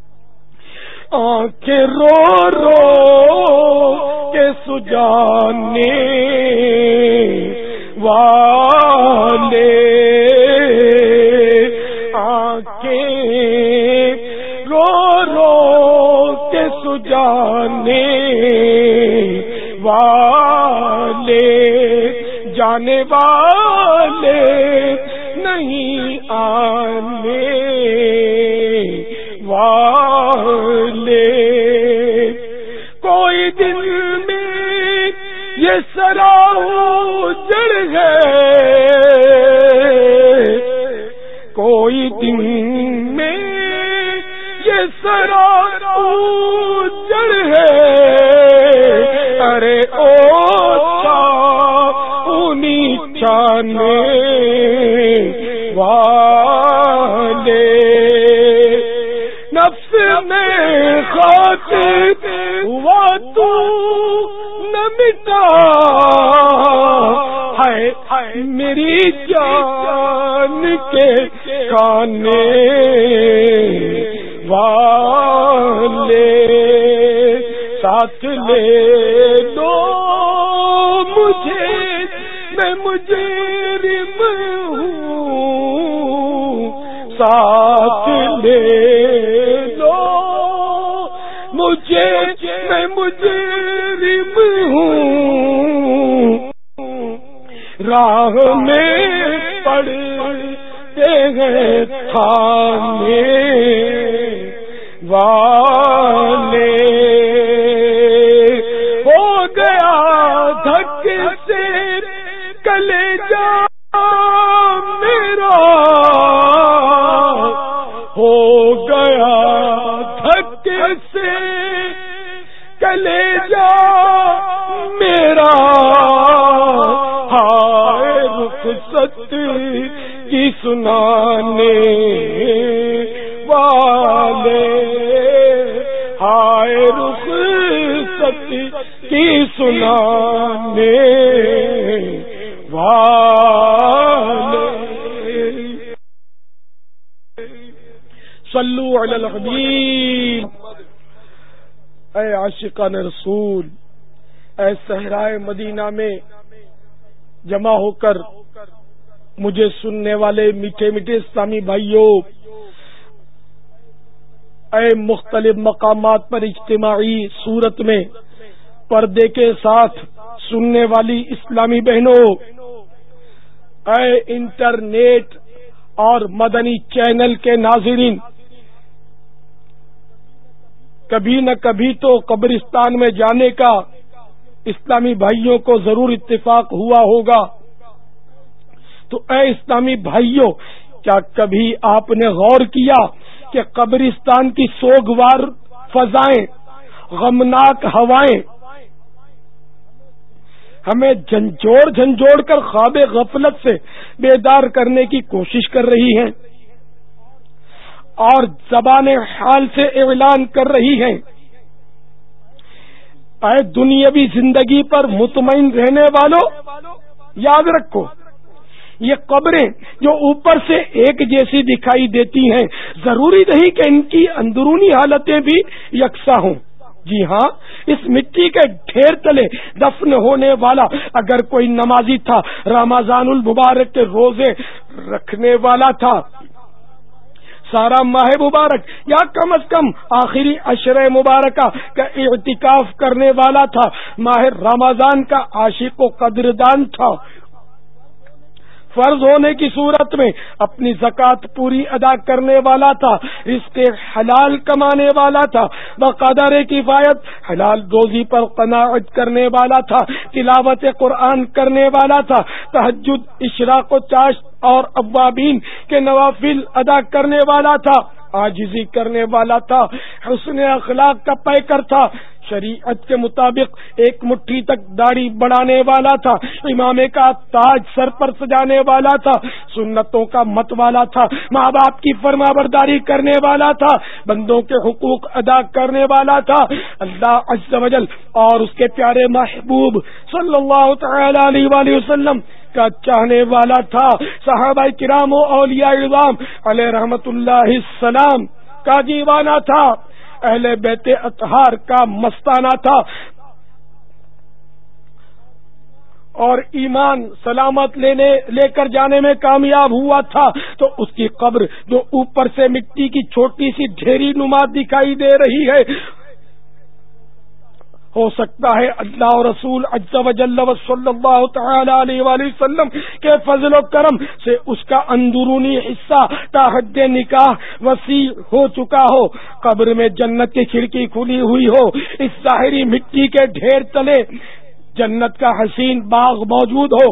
آنکھیں رو رو کے سجانے والے، آنکھیں رو رو کے سجانے والے جانے والے نہیں آنے والے. کوئی دل میں یہ سراؤ جڑ ہے، کوئی دل میں یہ سراؤ جڑ ہے. ارے او چاؤنی چانے والے نفس میں خاطر ہوا تو نہ مٹا ہے میری جان کے کانے والے. ساتھ لے دو مجھے میں مجرم ہوں، ساتھ لے دو مجھے میں مجرم ہوں. راہ میں پڑتے ہیں تھانے والے. ہو گیا دھک سے کلیجا میرا، ہو گیا دھک سے کلیجا میرا. ہائے رخصت کی سنانے والے، ہائے رخصت کی سنانے والے. صلو علی الحبیب. اے عاشقان رسول، اے صحرائے مدینہ میں جمع ہو کر مجھے سننے والے میٹھے میٹھے اسلامی بھائیوں، اے مختلف مقامات پر اجتماعی صورت میں پردے کے ساتھ سننے والی اسلامی بہنوں، اے انٹرنیٹ اور مدنی چینل کے ناظرین، کبھی نہ کبھی تو قبرستان میں جانے کا اسلامی بھائیوں کو ضرور اتفاق ہوا ہوگا. تو اے اسلامی بھائیوں، کیا کبھی آپ نے غور کیا کہ قبرستان کی سوگوار فضائیں، غمناک ہوائیں ہمیں جھنجھوڑ جھنجھوڑ کر خواب غفلت سے بیدار کرنے کی کوشش کر رہی ہیں اور زبان حال سے اعلان کر رہی ہیں. اے دنیاوی زندگی پر مطمئن رہنے والوں، یاد رکھو یہ قبریں جو اوپر سے ایک جیسی دکھائی دیتی ہیں، ضروری نہیں کہ ان کی اندرونی حالتیں بھی یکساں ہوں. جی ہاں، اس مٹی کے ڈھیر تلے دفن ہونے والا اگر کوئی نمازی تھا، رمضان المبارک کے روزے رکھنے والا تھا، سارا ماہ مبارک یا کم از کم آخری عشرہ مبارکہ کا اعتکاف کرنے والا تھا، ماہ رمضان کا عاشق و قدردان تھا، فرض ہونے کی صورت میں اپنی زکوٰۃ پوری ادا کرنے والا تھا، رزق حلال کمانے والا تھا، بقدر کفایت حلال روزی پر قناعت کرنے والا تھا، تلاوت قرآن کرنے والا تھا، تہجد، اشراق و چاشت اور اوابین کے نوافل ادا کرنے والا تھا، عاجزی کرنے والا تھا، حسن اخلاق کا پیکر تھا، شریعت کے مطابق ایک مٹھی تک داڑھی بڑھانے والا تھا، امامے کا تاج سر پر سجانے والا تھا، سنتوں کا مت والا تھا، ماں باپ کی فرما برداری کرنے والا تھا، بندوں کے حقوق ادا کرنے والا تھا، اللہ عز و جل اور اس کے پیارے محبوب صلی اللہ تعالی علیہ وآلہ وسلم کا چاہنے والا تھا، صحابہ کرام و اولیاء اعظام علیہ رحمت اللہ السلام کا دیوانہ تھا، اہل بیت اطہار کا مستانہ تھا، اور ایمان سلامت لینے لے کر جانے میں کامیاب ہوا تھا، تو اس کی قبر جو اوپر سے مٹی کی چھوٹی سی ڈھیری نما دکھائی دے رہی ہے، ہو سکتا ہے اللہ اور رسول عز و جل و صلی اللہ تعالی علیہ وآلہ وسلم کے فضل و کرم سے اس کا اندرونی حصہ تا حد نکاح وسیع ہو چکا ہو، قبر میں جنت کی کھڑکی کھلی ہوئی ہو، اس ظاہری مٹی کے ڈھیر تلے جنت کا حسین باغ موجود ہو،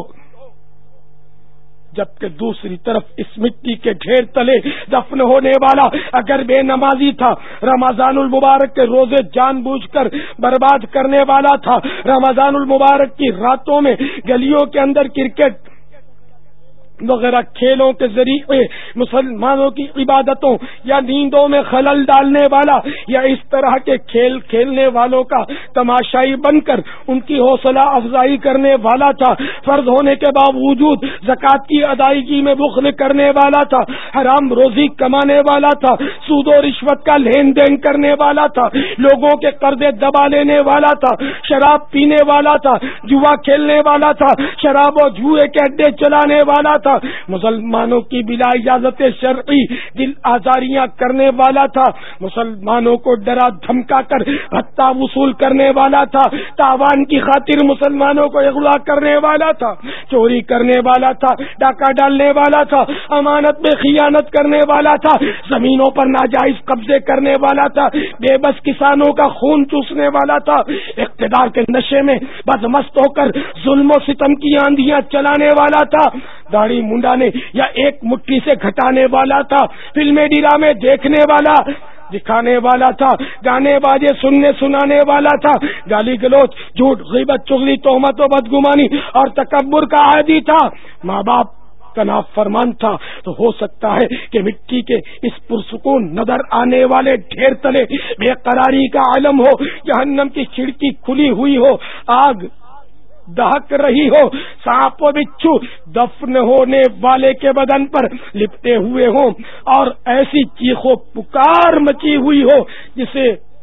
جبکہ دوسری طرف اس مٹی کے ڈھیر تلے دفن ہونے والا اگر بے نمازی تھا، رمضان المبارک کے روزے جان بوجھ کر برباد کرنے والا تھا، رمضان المبارک کی راتوں میں گلیوں کے اندر کرکٹ وغیرہ کھیلوں کے ذریعے مسلمانوں کی عبادتوں یا نیندوں میں خلل ڈالنے والا، یا اس طرح کے کھیل کھیلنے والوں کا تماشائی بن کر ان کی حوصلہ افزائی کرنے والا تھا، فرض ہونے کے باوجود زکوٰۃ کی ادائیگی میں بخل کرنے والا تھا، حرام روزی کمانے والا تھا، سود و رشوت کا لین دین کرنے والا تھا، لوگوں کے قرضے دبا لینے والا تھا، شراب پینے والا تھا، جوا کھیلنے والا تھا، شراب و جوئے کے اڈے چلانے والا تھا، مسلمانوں کی بلا اجازت شرعی دل آزاریاں کرنے والا تھا، مسلمانوں کو ڈرا دھمکا کر بھتہ وصول کرنے والا تھا، تاوان کی خاطر مسلمانوں کو اغوا کرنے والا تھا، چوری کرنے والا تھا، ڈاکہ ڈالنے والا تھا، امانت میں خیانت کرنے والا تھا، زمینوں پر ناجائز قبضے کرنے والا تھا، بے بس کسانوں کا خون چوسنے والا تھا، اقتدار کے نشے میں بدمست ہو کر ظلم و ستم کی آندیاں چلانے والا تھا، داڑھی منڈانے یا ایک مٹھی سے گھٹانے والا تھا، فلمیں ڈرامے دیکھنے والا دکھانے والا تھا، گانے باجے سننے سنانے والا تھا، گالی گلوچ جھوٹ غیبت چغلی تہمت و بدگمانی اور تکبر کا عادی تھا، ماں باپ کا نافرمان تھا، تو ہو سکتا ہے کہ مٹی کے اس پرسکون نظر آنے والے ڈھیر تلے بے قراری کا عالم ہو، جہنم کی کھڑکی کھلی ہوئی ہو، آگ دہک رہی ہو، سانپ و بچھو دفن ہونے والے کے بدن پر لپٹے ہوئے ہوں، اور ایسی چیخ و پکار مچی ہوئی ہو جسے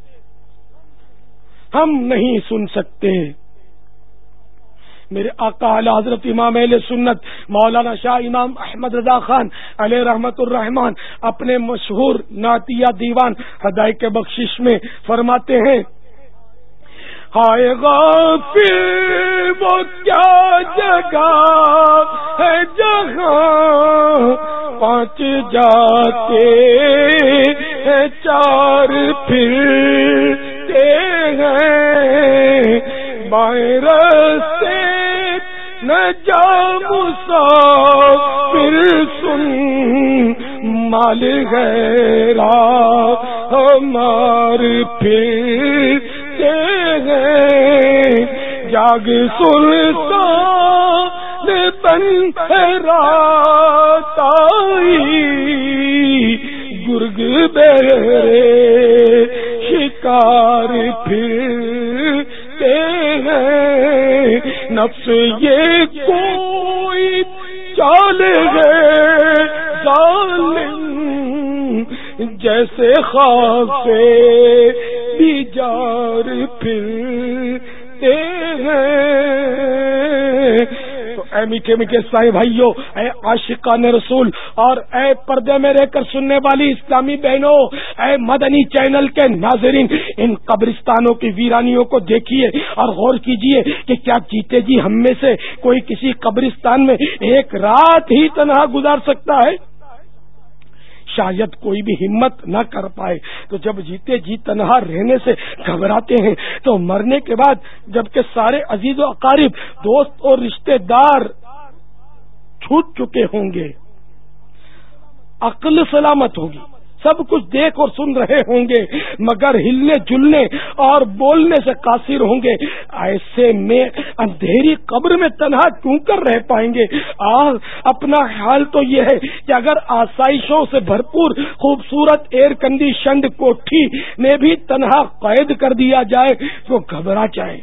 ہم نہیں سن سکتے۔ میرے آقا اعلی حضرت امام اہل سنت مولانا شاہ امام احمد رضا خان علیہ رحمت الرحمان اپنے مشہور نعتیہ دیوان ہدایت بخشش میں فرماتے ہیں، ہائے غافل وہ کیا جگہ ہے جہاں پانچ جاتے ہیں چار پھرتے ہیں، بائیں راستے نہ جا مسافر سن، مال غیرہ ہمار پھر جاگ سلطان بن رات آئی، گرگ بہرے شکار پھرتے ہیں، نفس یہ کوئی چال ہے ظالم، جیسے خواب سے بیجار پھرتے ہیں۔ تو اے میٹھے میٹھے سائیں بھائیوں، اے عاشقان رسول، اور اے پردے میں رہ کر سننے والی اسلامی بہنوں، اے مدنی چینل کے ناظرین، ان قبرستانوں کی ویرانیوں کو دیکھیے اور غور کیجیے کہ کیا جیتے جی ہم میں سے کوئی کسی قبرستان میں ایک رات ہی تنہا گزار سکتا ہے؟ شاید کوئی بھی ہمت نہ کر پائے، تو جب جیتے جی تنہا رہنے سے گھبراتے ہیں تو مرنے کے بعد جبکہ سارے عزیز و اقارب دوست اور رشتہ دار چھوٹ چکے ہوں گے، عقل سلامت ہوگی، سب کچھ دیکھ اور سن رہے ہوں گے، مگر ہلنے جلنے اور بولنے سے قاصر ہوں گے، ایسے میں اندھیری قبر میں تنہا کیوں کر رہ پائیں گے؟ آہ، اپنا حال تو یہ ہے کہ اگر آسائشوں سے بھرپور خوبصورت ایئر کنڈیشنڈ کوٹھی میں بھی تنہا قید کر دیا جائے تو گھبرا جائے۔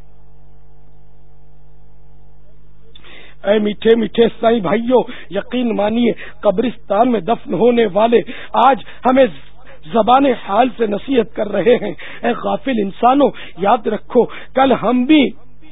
اے میٹھے میٹھے سائیں بھائیوں، یقین مانیے قبرستان میں دفن ہونے والے آج ہمیں زبان حال سے نصیحت کر رہے ہیں، اے غافل انسانوں، یاد رکھو کل ہم بھی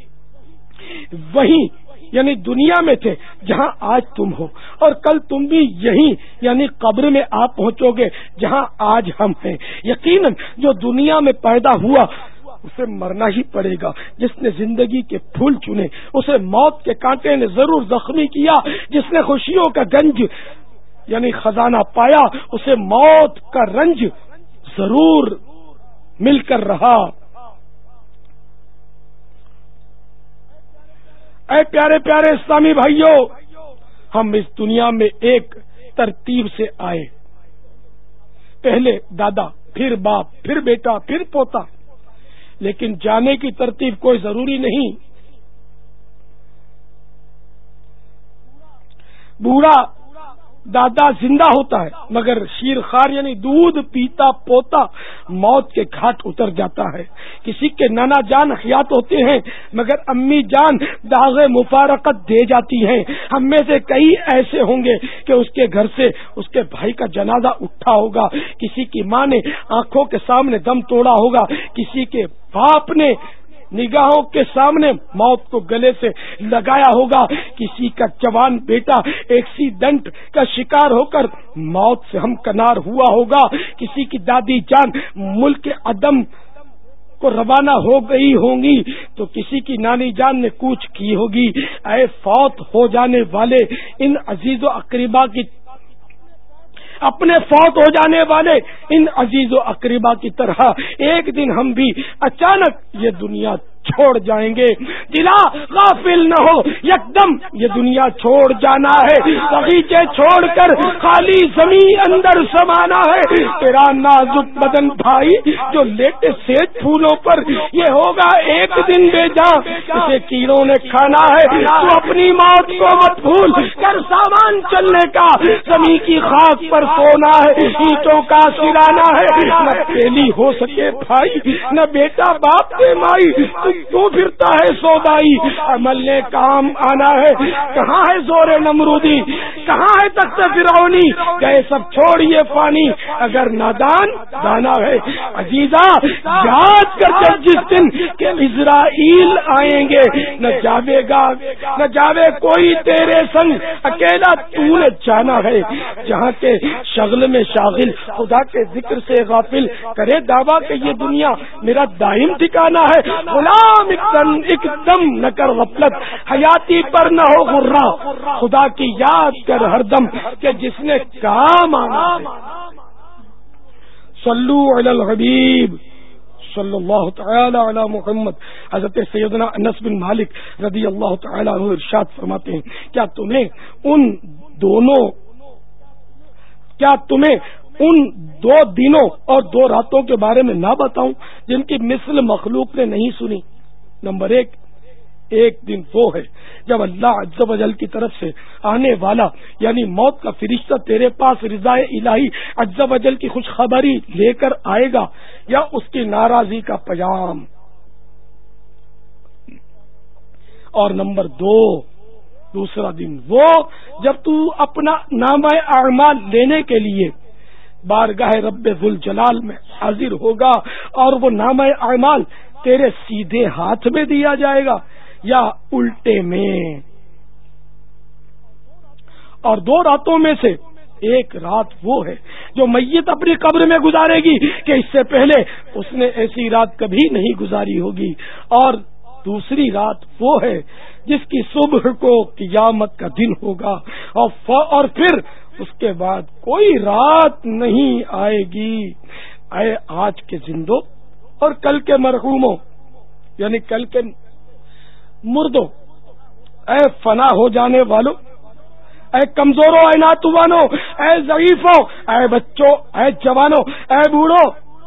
وہیں یعنی دنیا میں تھے جہاں آج تم ہو، اور کل تم بھی یہیں یعنی قبر میں آپ پہنچو گے جہاں آج ہم ہیں۔ یقیناً جو دنیا میں پیدا ہوا اسے مرنا ہی پڑے گا. جس نے زندگی کے پھول چنے اسے موت کے کانٹے نے ضرور زخمی کیا. جس نے خوشیوں کا گنج یعنی خزانہ پایا اسے موت کا رنج ضرور مل کر رہا. اے پیارے پیارے اسلامی بھائیوں، ہم اس دنیا میں ایک ترتیب سے آئے. پہلے دادا، پھر باپ، پھر بیٹا، پھر پوتا. لیکن جانے کی ترتیب کوئی ضروری نہیں. بوڑھا دادا زندہ ہوتا ہے مگر شیر خوار یعنی دودھ پیتا پوتا موت کے گھاٹ اتر جاتا ہے. کسی کے نانا جان حیات ہوتے ہیں مگر امی جان داغ مفارقت دے جاتی ہیں. ہم میں سے کئی ایسے ہوں گے کہ اس کے گھر سے اس کے بھائی کا جنازہ اٹھا ہوگا. کسی کی ماں نے آنکھوں کے سامنے دم توڑا ہوگا. کسی کے باپ نے نگاہوں کے سامنے موت کو گلے سے لگایا ہوگا. کسی کا جوان بیٹا ایکسیڈنٹ کا شکار ہو کر موت سے ہم کنار ہوا ہوگا. کسی کی دادی جان ملک عدم کو روانہ ہو گئی ہوں گی تو کسی کی نانی جان نے کوچ کی ہوگی. اے فوت ہو جانے والے ان عزیز و اقربا کی اپنے فوت ہو جانے والے ان عزیز و اقربا کی طرح ایک دن ہم بھی اچانک یہ دنیا چھوڑ جائیں گے. دلا غافل نہ ہو، یکدم یہ دنیا چھوڑ جانا ہے. بغیچے چھوڑ کر خالی زمین اندر سمانا ہے. تیرا نازک بدن بھائی جو لیٹے سیج پھولوں پر یہ ہوگا ایک دن بے جاں. اسے کیڑوں نے کھانا ہے. تو اپنی موت کو مت بھول کر سامان چلنے کا. زمین کی خاک پر سونا ہے، اینٹوں کا سلانا ہے. نہ پھیلی ہو سکے بھائی، نہ بیٹا باپ کے مائی. کیوں پھرتا ہے سودائی؟ عمل نے کام آنا ہے. کہاں ہے زور نمرودی، کہاں ہے تخت فرعونی؟ گئے سب چھوڑیے فانی اگر نادان دانا ہے. عزیزا یاد کر جب جس دن کہ عزرائیل آئیں گے نہ جاوے گا نہ جاوے کوئی تیرے سنگ، اکیلا تو نے جانا ہے. جہاں کے شغل میں شاغل خدا کے ذکر سے غافل کرے دعویٰ کہ یہ دنیا میرا دائم ٹھکانا ہے. غلام ایک دم نہ کر غفلت، حیاتی پر نہ ہو غرہ. خدا کی یاد کر ہر دم کہ جس نے کام آنا ہے. صلو علی الحبیب صلی اللہ تعالی علی محمد. حضرت سیدنا انس بن مالک رضی اللہ تعالی عنہ ارشاد فرماتے ہیں کیا تمہیں ان دونوں کیا تمہیں ان دو دنوں اور دو راتوں کے بارے میں نہ بتاؤں جن کی مثل مخلوق نے نہیں سنی. نمبر ایک ایک دن وہ ہے جب اللہ عز و جل کی طرف سے آنے والا یعنی موت کا فرشتہ تیرے پاس رضا الہی عز و جل کی خوشخبری لے کر آئے گا یا اس کی ناراضی کا پیام. اور نمبر دو دوسرا دن وہ جب تو اپنا نامہ اعمال لینے کے لیے بارگاہ رب ذوالجلال میں حاضر ہوگا اور وہ نامہ اعمال تیرے سیدھے ہاتھ میں دیا جائے گا یا الٹے میں. اور دو راتوں میں سے ایک رات وہ ہے جو میت اپنی قبر میں گزارے گی کہ اس سے پہلے اس نے ایسی رات کبھی نہیں گزاری ہوگی. اور دوسری رات وہ ہے جس کی صبح کو قیامت کا دن ہوگا اور پھر اس کے بعد کوئی رات نہیں آئے گی. اے آج کے زندوں اور کل کے مرحوموں یعنی کل کے مردوں، اے فنا ہو جانے والوں، اے کمزوروں، اے ناتوانوں، اے ضعیفوں، اے بچوں، اے جوانوں، اے بوڑھوں،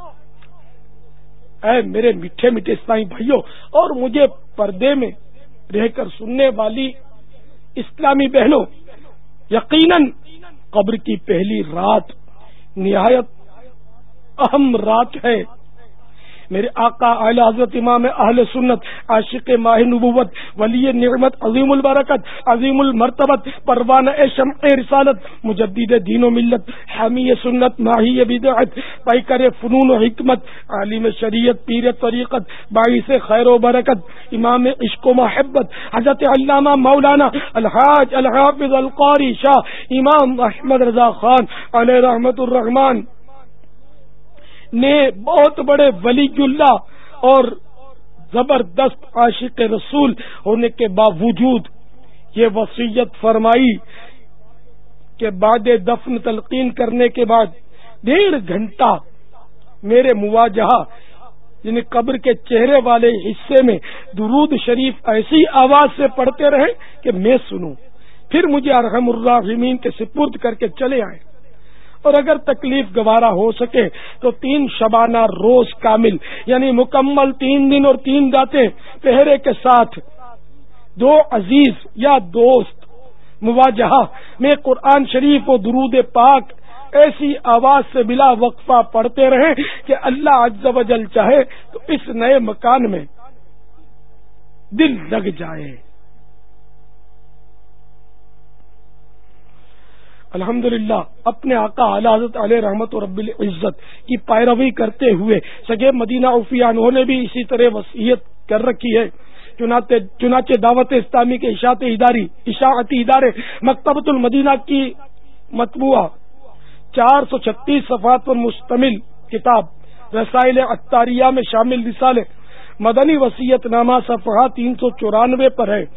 اے میرے میٹھے میٹھے اسلامی بھائیوں اور مجھے پردے میں رہ کر سننے والی اسلامی بہنوں، یقیناً قبر کی پہلی رات نہایت اہم رات ہے. میرے آقا اعلی حضرت امام اہل سنت عاشق ماہ نبوت ولی نعمت عظیم البرکت عظیم المرتبت پروانہ شمع رسالت مجدد دین و ملت حامی سنت ماہی بدعت پیکر فنون و حکمت عالم شریعت پیر طریقت باعث خیر و برکت امام عشق و محبت حضرت علامہ مولانا الحاج الحافظ القاری شاہ امام احمد رضا خان علیہ رحمت الرحمان نے بہت بڑے ولی اللہ اور زبردست عاشق رسول ہونے کے باوجود یہ وصیت فرمائی کہ بعد دفن تلقین کرنے کے بعد ڈیڑھ گھنٹہ میرے مواجہہ یعنی قبر کے چہرے والے حصے میں درود شریف ایسی آواز سے پڑھتے رہے کہ میں سنوں، پھر مجھے ارحم الراحمین کے سپرد کر کے چلے آئے، اور اگر تکلیف گوارا ہو سکے تو تین شبانہ روز کامل یعنی مکمل تین دن اور تین راتیں پہرے کے ساتھ دو عزیز یا دوست مواجہہ میں قرآن شریف و درود پاک ایسی آواز سے بلا وقفہ پڑھتے رہیں کہ اللہ عز و جل چاہے تو اس نئے مکان میں دل لگ جائے۔ الحمدللہ اپنے آقا اعلی حضرت علیہ رحمت و رب العزت کی پیروی کرتے ہوئے سگے مدینہ عفیہ انہوں نے بھی اسی طرح وصیت کر رکھی ہے۔ چنانچہ چنانچہ دعوت اسلامی کے اشاعت اداری اشاعتی ادارے مکتبۃ المدینہ کی مطبوعہ چار سو چھتیس صفحات پر مشتمل کتاب رسائل عطاریہ میں شامل رسالے مدنی وصیت نامہ صفحہ تین سو چورانوے پر ہے۔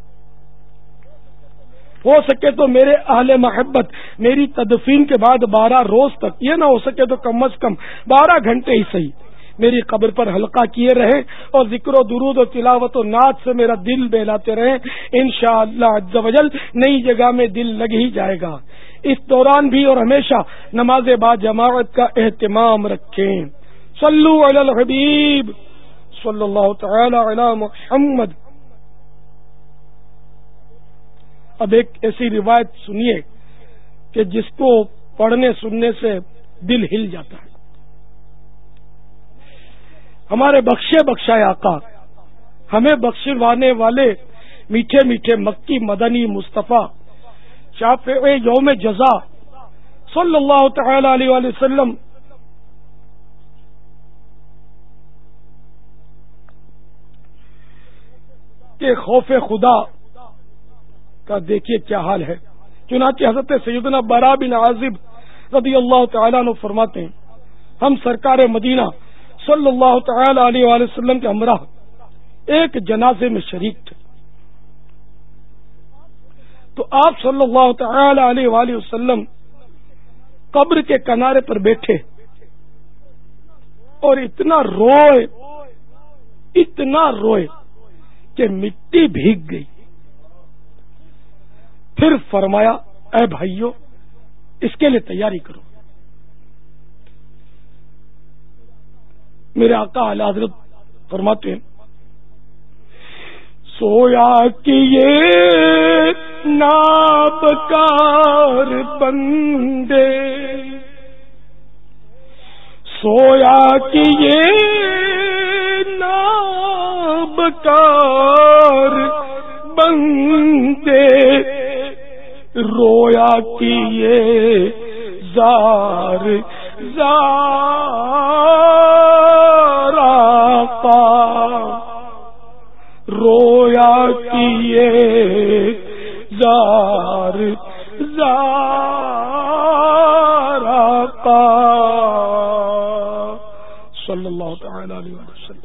ہو سکے تو میرے اہل محبت میری تدفین کے بعد بارہ روز تک، یہ نہ ہو سکے تو کم از کم بارہ گھنٹے ہی صحیح، میری قبر پر حلقہ کیے رہیں اور ذکر و درود و تلاوت و نعت سے میرا دل بہلاتے رہیں، انشاءاللہ عز و جل نئی جگہ میں دل لگ ہی جائے گا۔ اس دوران بھی اور ہمیشہ نماز با جماعت کا اہتمام رکھیں۔ صلو علی الحبیب صلی اللہ تعالی علی محمد۔ اب ایک ایسی روایت سنیے کہ جس کو پڑھنے سننے سے دل ہل جاتا ہے۔ ہمارے بخشے بخشائے آقا ہمیں بخشوانے والے میٹھے میٹھے مکی مدنی مصطفیٰ شافع یوم جزا صلی اللہ تعالی علیہ وآلہ وسلم کے خوف خدا کا دیکھیے کیا حال ہے۔ چنانچہ حضرت سیدنا برا بن عازب رضی اللہ تعالیٰ عنہ فرماتے ہیں ہم سرکار مدینہ صلی اللہ تعالی علیہ وآلہ وسلم کے ہمراہ ایک جنازے میں شریک تھے، تو آپ صلی اللہ تعالی علیہ وآلہ وسلم قبر کے کنارے پر بیٹھے اور اتنا روئے اتنا روئے کہ مٹی بھیگ گئی۔ پھر فرمایا اے بھائیو اس کے لیے تیاری کرو۔ میرے آقا اعلی حضرت فرماتے ہیں سویا کہ یہ نابکار بندے، سویا کہ یہ نابکار بندے، رویا کہ یہ زار زار آقا، رویا کہ یہ زار زار آقا صلی اللہ تعالی علیہ وسلم۔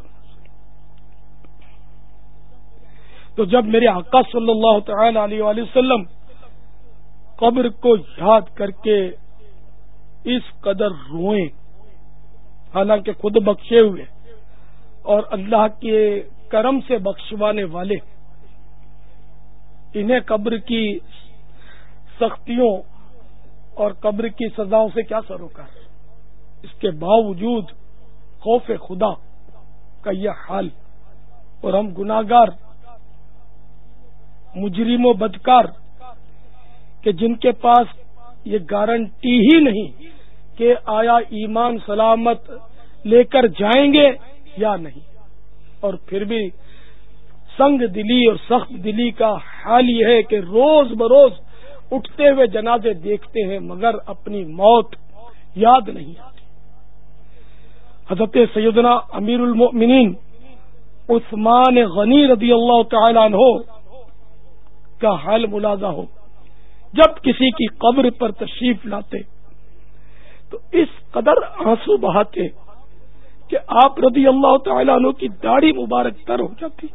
تو جب میرے آقا صلی اللہ تعالی علیہ وآلہ وسلم قبر کو یاد کر کے اس قدر روئیں، حالانکہ خود بخشے ہوئے اور اللہ کے کرم سے بخشوانے والے، انہیں قبر کی سختیوں اور قبر کی سزاؤں سے کیا سروکار، اس کے باوجود خوف خدا کا یہ حال، اور ہم گناہگار مجرم و بدکار کہ جن کے پاس یہ گارنٹی ہی نہیں کہ آیا ایمان سلامت لے کر جائیں گے یا نہیں، اور پھر بھی سنگ دلی اور سخت دلی کا حال یہ ہے کہ روز بروز اٹھتے ہوئے جنازے دیکھتے ہیں مگر اپنی موت یاد نہیں آتی۔ حضرت سیدنا امیر المؤمنین عثمان غنی رضی اللہ تعالی عنہ کا حال ملاحظہ ہو، جب کسی کی قبر پر تشریف لاتے تو اس قدر آنسو بہاتے کہ آپ رضی اللہ تعالیٰ عنہ کی داڑھی مبارک تر ہو جاتی.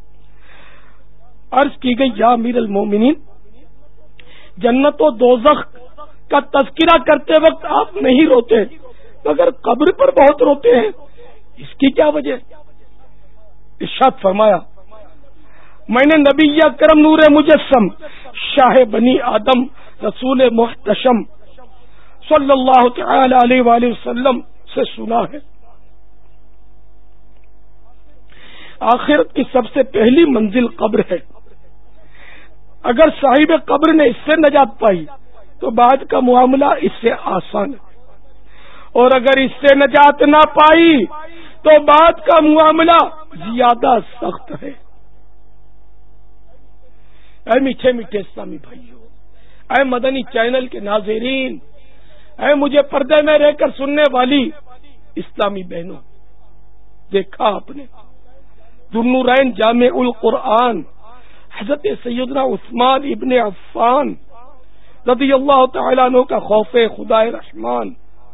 عرض کی گئی یا امیر المومنین، جنت و دوزخ کا تذکرہ کرتے وقت آپ نہیں روتے مگر قبر پر بہت روتے ہیں، اس کی کیا وجہ؟ ارشاد فرمایا میں نے نبی کرم نور مجسم شاہ بنی آدم رسول محتشم صلی اللہ تعالی علیہ وآلہ وسلم سے سنا ہے، آخرت کی سب سے پہلی منزل قبر ہے. اگر صاحب قبر نے اس سے نجات پائی تو بعد کا معاملہ اس سے آسان ہے، اور اگر اس سے نجات نہ پائی تو بعد کا معاملہ زیادہ سخت ہے. اے میٹھے میٹھے اسلامی بھائیو، اے مدنی چینل کے ناظرین، اے مجھے پردے میں رہ کر سننے والی اسلامی بہنوں، دیکھا آپ نے ذوالنورین جامع القرآن حضرت سیدنا عثمان ابن عفان رضی اللہ تعالیٰ عنہ کا خوف خدا رحمان.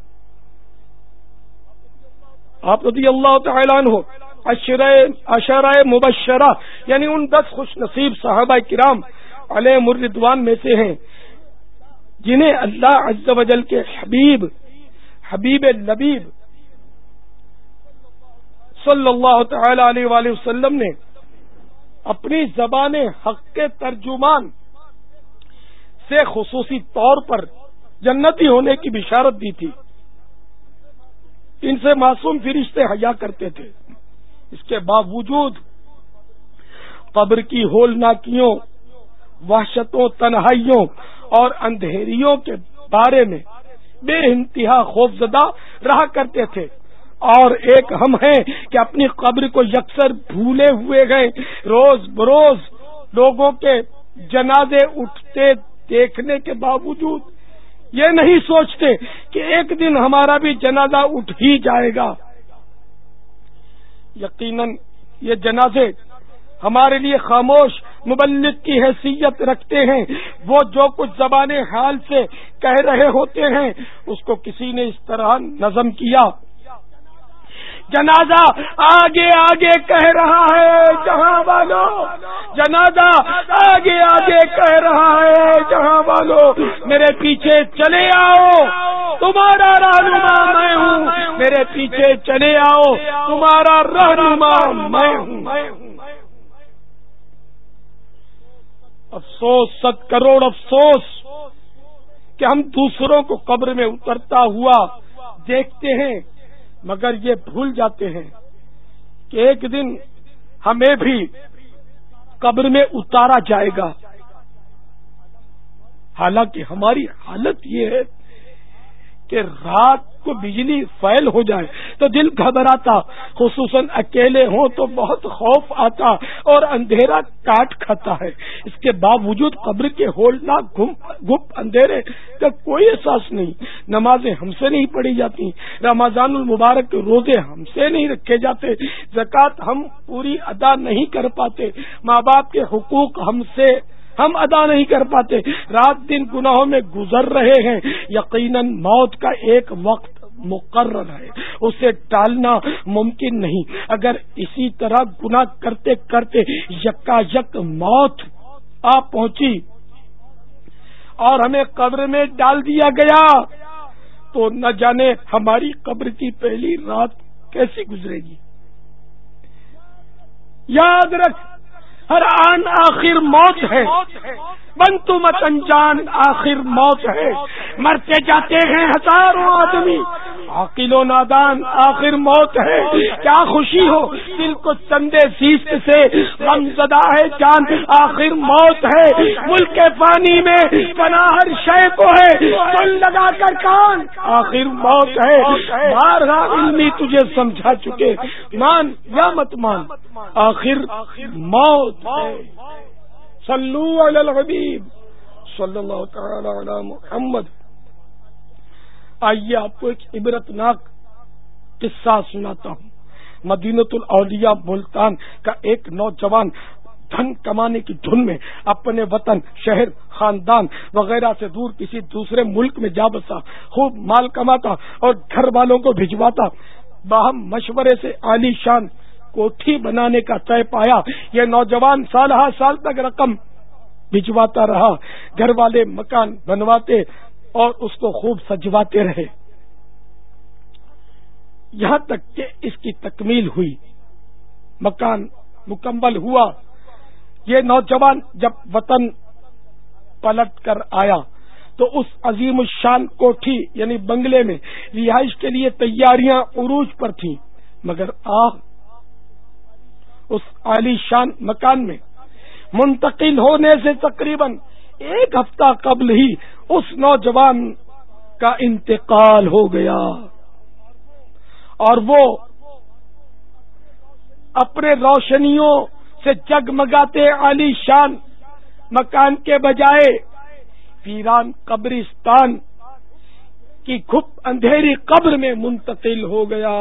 آپ رضی اللہ تعالیٰ عنہ عشرہ مبشرہ یعنی ان دس خوش نصیب صحابہ کرام علیہم الرضوان میں سے ہیں جنہیں اللہ عز و جل کے حبیب حبیب لبیب صلی اللہ تعالی علیہ وآلہ وسلم نے اپنی زبان حق کے ترجمان سے خصوصی طور پر جنتی ہونے کی بشارت دی تھی. ان سے معصوم فرشتے حیا کرتے تھے، اس کے باوجود قبر کی ہولناکیوں، وحشتوں، تنہائیوں اور اندھیریوں کے بارے میں بے انتہا خوفزدہ رہا کرتے تھے. اور ایک ہم ہیں کہ اپنی قبر کو یکسر بھولے ہوئے گئے، روز بروز لوگوں کے جنازے اٹھتے دیکھنے کے باوجود یہ نہیں سوچتے کہ ایک دن ہمارا بھی جنازہ اٹھ ہی جائے گا. یقیناً یہ جنازے ہمارے لیے خاموش مبلغ کی حیثیت رکھتے ہیں. وہ جو کچھ زبان حال سے کہہ رہے ہوتے ہیں اس کو کسی نے اس طرح نظم کیا، جنازہ آگے آگے کہہ رہا ہے جہاں والو، جنازہ آگے آگے کہہ رہا ہے جہاں والو، میرے پیچھے چلے آؤ تمہارا رہنما میں ہوں، میرے پیچھے چلے آؤ تمہارا رہنما میں ہوں. افسوس، صد کروڑ افسوس کہ ہم دوسروں کو قبر میں اترتا ہوا دیکھتے ہیں مگر یہ بھول جاتے ہیں کہ ایک دن ہمیں بھی قبر میں اتارا جائے گا. حالانکہ ہماری حالت یہ ہے کہ رات کو بجلی فیل ہو جائے تو دل گھبراتا، خصوصاً اکیلے ہوں تو بہت خوف آتا اور اندھیرا کاٹ کھاتا ہے. اس کے باوجود قبر کے ہولناک گپ اندھیرے کا کوئی احساس نہیں. نمازیں ہم سے نہیں پڑھی جاتی، رمضان المبارک کے روزے ہم سے نہیں رکھے جاتے، زکوٰۃ ہم پوری ادا نہیں کر پاتے، ماں باپ کے حقوق ہم سے ہم ادا نہیں کر پاتے، رات دن گناہوں میں گزر رہے ہیں. یقیناً موت کا ایک وقت مقرر ہے، اسے ٹالنا ممکن نہیں. اگر اسی طرح گناہ کرتے کرتے یکا یک موت آ پہنچی اور ہمیں قبر میں ڈال دیا گیا تو نہ جانے ہماری قبر کی پہلی رات کیسی گزرے گی. یاد رکھ، ہر آن آخر موت ہے، بنتو مت انجان آخر موت ہے. مرتے جاتے ہیں ہزاروں آدمی، عاقل و نادان آخر موت ہے. کیا خوشی ہو دل کو چندے زیست سے، غم زدہ ہے جان آخر موت ہے. ملک فانی میں فنا ہر شے کو ہے، سن لگا کر کان آخر موت ہے. بارہا علمی تجھے سمجھا چکے، مان یا مت مان آخر موت ہے. صلو علی الحبیب صلی اللہ تعالی علی محمد. آئیے آپ کو ایک عبرتناک قصہ سناتا ہوں. مدینۃ الاولیاء ملتان کا ایک نوجوان دھن کمانے کی دھن میں اپنے وطن، شہر، خاندان وغیرہ سے دور کسی دوسرے ملک میں جا بسا. خوب مال کماتا اور گھر والوں کو بھجواتا. باہم مشورے سے عالی شان کوٹھی بنانے کا طے پایا۔ یہ نوجوان سال ہا سال تک رقم بھجواتا رہا، گھر والے مکان بنواتے اور اس کو خوب سجواتے رہے، یہاں تک کہ اس کی تکمیل ہوئی، مکان مکمل ہوا۔ یہ نوجوان جب وطن پلٹ کر آیا تو اس عظیم الشان کوٹھی یعنی بنگلے میں رہائش کے لیے تیاریاں عروج پر تھیں، مگر آہ اس عالی شان مکان میں منتقل ہونے سے تقریباً ایک ہفتہ قبل ہی اس نوجوان کا انتقال ہو گیا، اور وہ اپنے روشنیوں سے جگمگاتے عالی شان مکان کے بجائے ویران قبرستان کی گھپ اندھیری قبر میں منتقل ہو گیا،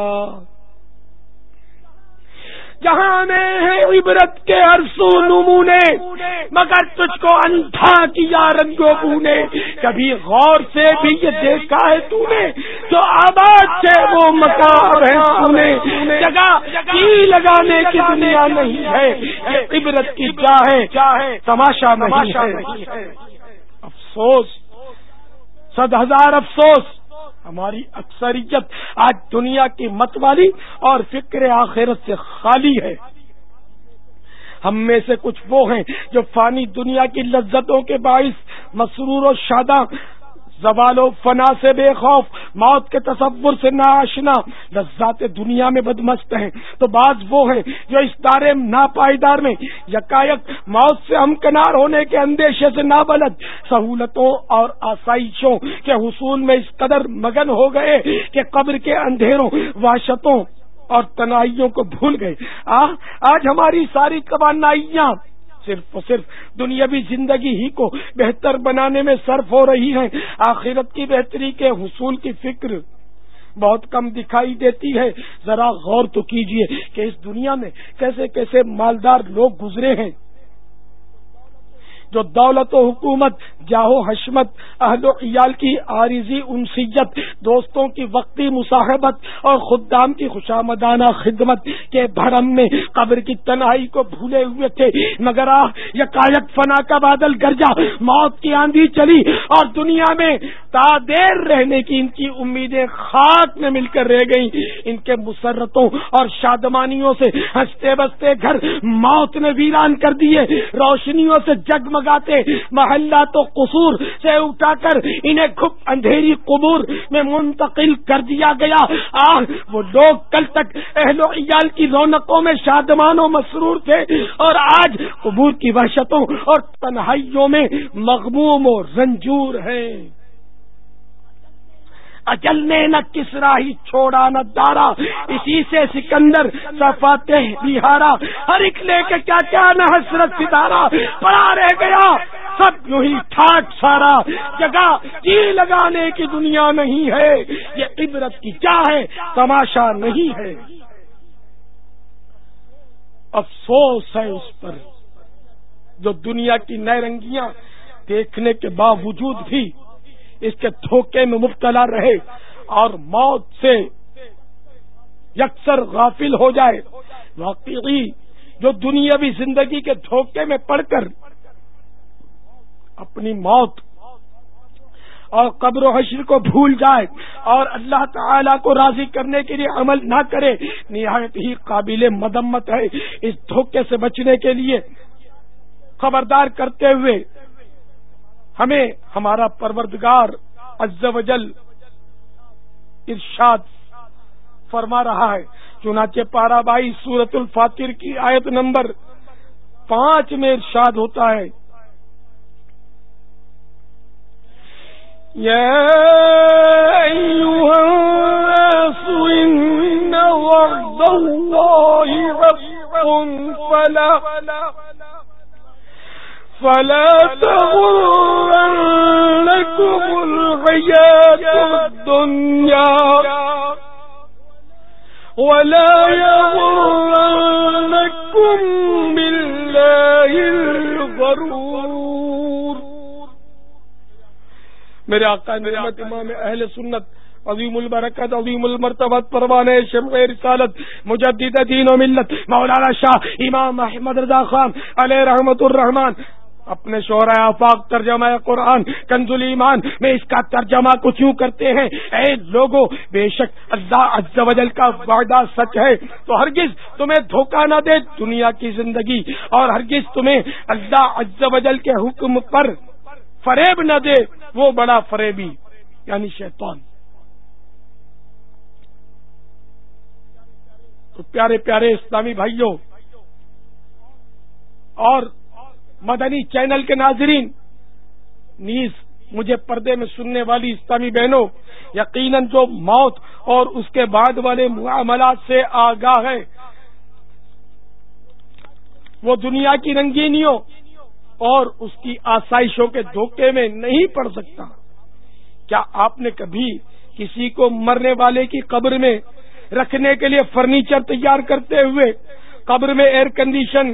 جہاں میں ہے عبرت کے ہر سو نمونے، مگر تجھ کو اندھا کیا رنگوں بو نے۔ کبھی غور سے بھی یہ دیکھا ہے تو نے جو آباد سے وہ مقام ہے تو نے، جگہ کی لگانے کی دنیا نہیں ہے، یہ عبرت کی جا ہے تماشا نہیں ہے۔ افسوس، صد ہزار افسوس، ہماری اکثریت آج دنیا کی متوالی اور فکر آخرت سے خالی ہے۔ ہم میں سے کچھ وہ ہیں جو فانی دنیا کی لذتوں کے باعث مسرور و شاداں، زوال و فنا سے بے خوف، موت کے تصور سے ناآشنا، لذات دنیا میں بدمست ہیں، تو بعض وہ ہیں جو اس دار ناپائیدار میں یکایک موت سے ہمکنار ہونے کے اندیشے سے نابلد، سہولتوں اور آسائشوں کے حصول میں اس قدر مگن ہو گئے کہ قبر کے اندھیروں، وحشتوں اور تنہائیوں کو بھول گئے۔ آہ آج ہماری ساری توانائیاں صرف اور صرف دنیاوی زندگی ہی کو بہتر بنانے میں صرف ہو رہی ہیں، آخرت کی بہتری کے حصول کی فکر بہت کم دکھائی دیتی ہے۔ ذرا غور تو کیجئے کہ اس دنیا میں کیسے کیسے مالدار لوگ گزرے ہیں جو دولت و حکومت، جاہ و حشمت، اہل و عیال کی عارضی انسیت، دوستوں کی وقتی مصاحبت اور خدام کی خوشامدانہ خدمت کے بھرم میں قبر کی تنہائی کو بھولے ہوئے تھے، مگر آہ یکایک فنا کا بادل گرجا، موت کی آندھی چلی اور دنیا میں تا دیر رہنے کی ان کی امیدیں خاک میں مل کر رہ گئیں۔ ان کے مسرتوں اور شادمانیوں سے ہنستے بستے گھر موت نے ویران کر دیے، روشنیوں سے جگمگ گاتے محلات و قصور سے اٹھا کر انہیں گھپ اندھیری قبور میں منتقل کر دیا گیا۔ آہ وہ لوگ کل تک اہل و عیال کی رونقوں میں شادمان و مسرور تھے اور آج قبور کی وحشتوں اور تنہائیوں میں مغموم و رنجور ہیں۔ اجل نے نہ کسرا ہی چھوڑا نہ دارا، اسی سے سکندر صفاتہ بھی ہارا، ہر ایک لے کے کیا کیا نہ حسرت ستارہ، پڑا رہ گیا سب یوں ہی ٹھاٹ سارا، جگہ جی لگانے کی دنیا نہیں ہے، یہ عبرت کی کیا ہے تماشا نہیں ہے۔ افسوس ہے اس پر جو دنیا کی نیرنگیاں دیکھنے کے باوجود بھی اس کے دھوکے میں مبتلا رہے اور موت سے یکسر غافل ہو جائے۔ واقعی جو دنیاوی زندگی کے دھوکے میں پڑ کر اپنی موت اور قبر و حشر کو بھول جائے اور اللہ تعالی کو راضی کرنے کے لیے عمل نہ کرے، نہایت ہی قابل مذمت ہے۔ اس دھوکے سے بچنے کے لیے خبردار کرتے ہوئے ہمیں ہمارا پروردگار عز و جل ارشاد فرما رہا ہے، چنانچہ پارہ بائی سورۃ الفاتر کی آیت نمبر پانچ میں ارشاد ہوتا ہے، یا ایھا الناس ان وعد اللہ حق فلا فلا تغرنكم الحياة الدنيا ولا يغرنكم بالله الغرور۔ میرے آقا نعمت امام اہل سنت عظیم البرکت عظیم المرتبت پروانہ شمع رسالت مجدد دین و ملت مولانا شاہ امام احمد رضا خان علیہ رحمت الرحمان اپنے شعرۂ آفاق ترجمہ قرآن کنز الایمان میں اس کا ترجمہ کچھ یوں کرتے ہیں: اے لوگوں، بے شک اللہ عز و جل کا وعدہ سچ ہے، تو ہرگز تمہیں دھوکہ نہ دے دنیا کی زندگی، اور ہرگز تمہیں اللہ عز و جل کے حکم پر فریب نہ دے وہ بڑا فریبی یعنی شیطان۔ تو پیارے پیارے اسلامی بھائیوں اور مدنی چینل کے ناظرین، نیز مجھے پردے میں سننے والی اسلامی بہنوں، یقیناً جو موت اور اس کے بعد والے معاملات سے آگاہ ہے وہ دنیا کی رنگینیوں اور اس کی آسائشوں کے دھوکے میں نہیں پڑ سکتا۔ کیا آپ نے کبھی کسی کو مرنے والے کی قبر میں رکھنے کے لیے فرنیچر تیار کرتے ہوئے، قبر میں ایئر کنڈیشن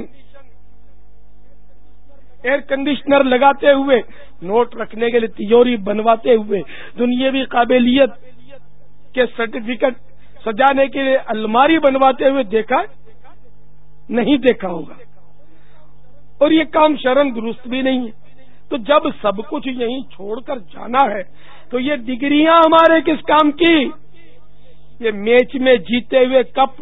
ایئر کنڈیشنر لگاتے ہوئے، نوٹ رکھنے کے لیے تجوری بنواتے ہوئے، دنیاوی قابلیت کے سرٹیفکیٹ سجانے کے لیے الماری بنواتے ہوئے دیکھا؟ نہیں دیکھا ہوگا، اور یہ کام شرعاً درست بھی نہیں ہے۔ تو جب سب کچھ یہیں چھوڑ کر جانا ہے تو یہ ڈگریاں ہمارے کس کام کی؟ یہ میچ میں جیتے ہوئے کپ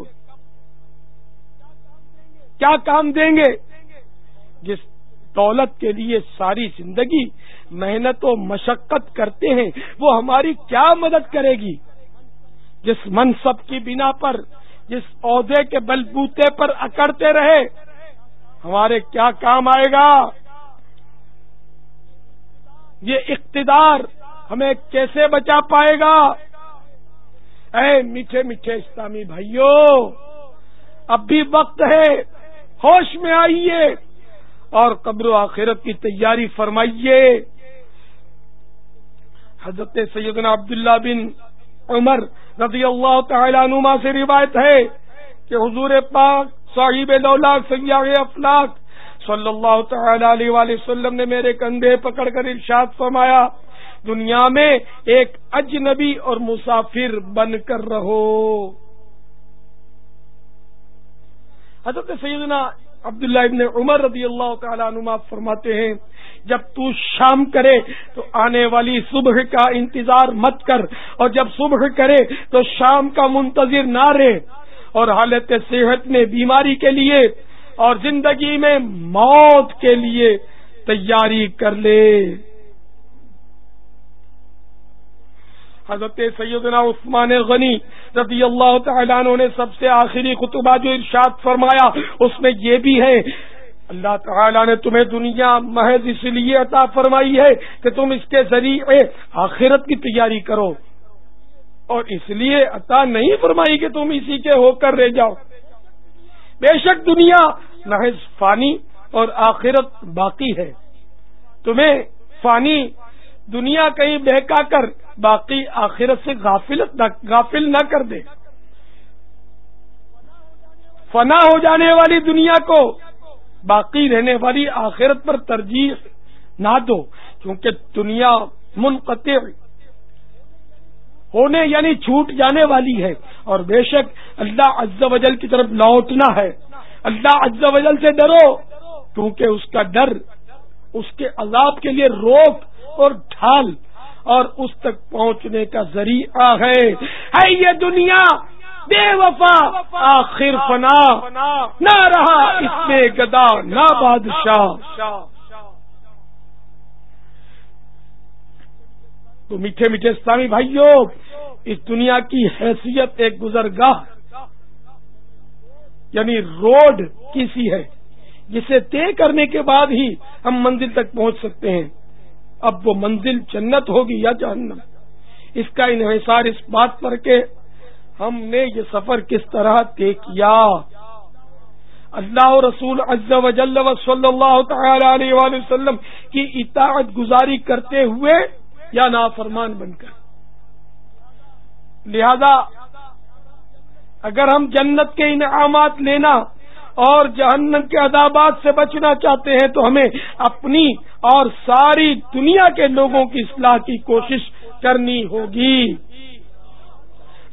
کیا کام دیں گے؟ جس دولت کے لیے ساری زندگی محنت و مشقت کرتے ہیں وہ ہماری کیا مدد کرے گی؟ جس منصب کی بنا پر، جس عہدے کے بل بوتے پر اکڑتے رہے ہمارے کیا کام آئے گا؟ یہ اقتدار ہمیں کیسے بچا پائے گا؟ اے میٹھے میٹھے اسلامی بھائیوں، اب بھی وقت ہے، ہوش میں آئیے اور قبر و آخرت کی تیاری فرمائیے۔ حضرت سیدنا عبداللہ بن عمر رضی اللہ تعالی عنہما سے روایت ہے کہ حضور پاک صاحب لولاک سیاح افلاک صلی اللہ تعالی علیہ وآلہ وسلم نے میرے کندھے پکڑ کر ارشاد فرمایا، دنیا میں ایک اجنبی اور مسافر بن کر رہو۔ حضرت سیدنا عبداللہ ابن عمر رضی اللہ تعالی عنہما فرماتے ہیں، جب تو شام کرے تو آنے والی صبح کا انتظار مت کر، اور جب صبح کرے تو شام کا منتظر نہ رہے، اور حالت صحت میں بیماری کے لیے اور زندگی میں موت کے لیے تیاری کر لے۔ حضرت سیدنا عثمان غنی رضی اللہ تعالیٰ عنہ نے سب سے آخری خطبہ جو ارشاد فرمایا اس میں یہ بھی ہے، اللہ تعالیٰ نے تمہیں دنیا محض اس لیے عطا فرمائی ہے کہ تم اس کے ذریعے آخرت کی تیاری کرو، اور اس لیے عطا نہیں فرمائی کہ تم اسی کے ہو کر رہ جاؤ۔ بے شک دنیا محض فانی اور آخرت باقی ہے، تمہیں فانی دنیا کہیں بہکا کر باقی آخرت سے غافلت غافل نہ کر دے۔ فنا ہو جانے والی دنیا کو باقی رہنے والی آخرت پر ترجیح نہ دو، کیونکہ دنیا منقطع ہونے یعنی چھوٹ جانے والی ہے، اور بے شک اللہ عز و جل کی طرف لوٹنا ہے۔ اللہ عز و جل سے ڈرو، کیونکہ اس کا ڈر اس کے عذاب کے لیے روک اور ڈھال اور اس تک پہنچنے کا ذریعہ ہے۔ ہے یہ دنیا بے وفا آخر فنا، نہ رہا اس میں گدا نہ بادشاہ۔ تو میٹھے میٹھے اسلامی بھائیوں، اس دنیا کی حیثیت ایک گزرگاہ یعنی روڈ کی سی ہے، جسے طے کرنے کے بعد ہی ہم منزل تک پہنچ سکتے ہیں۔ اب وہ منزل جنت ہوگی یا جہنم، اس کا انحصار اس بات پر کہ ہم نے یہ سفر کس طرح طے کیا۔ اللہ و رسول عز و جل و صلی اللہ تعالی علیہ وآلہ وسلم کی اطاعت گزاری کرتے ہوئے یا نافرمان بن کر۔ لہذا اگر ہم جنت کے انعامات لینا اور جہنم کے عذابات سے بچنا چاہتے ہیں تو ہمیں اپنی اور ساری دنیا کے لوگوں کی اصلاح کی کوشش کرنی ہوگی۔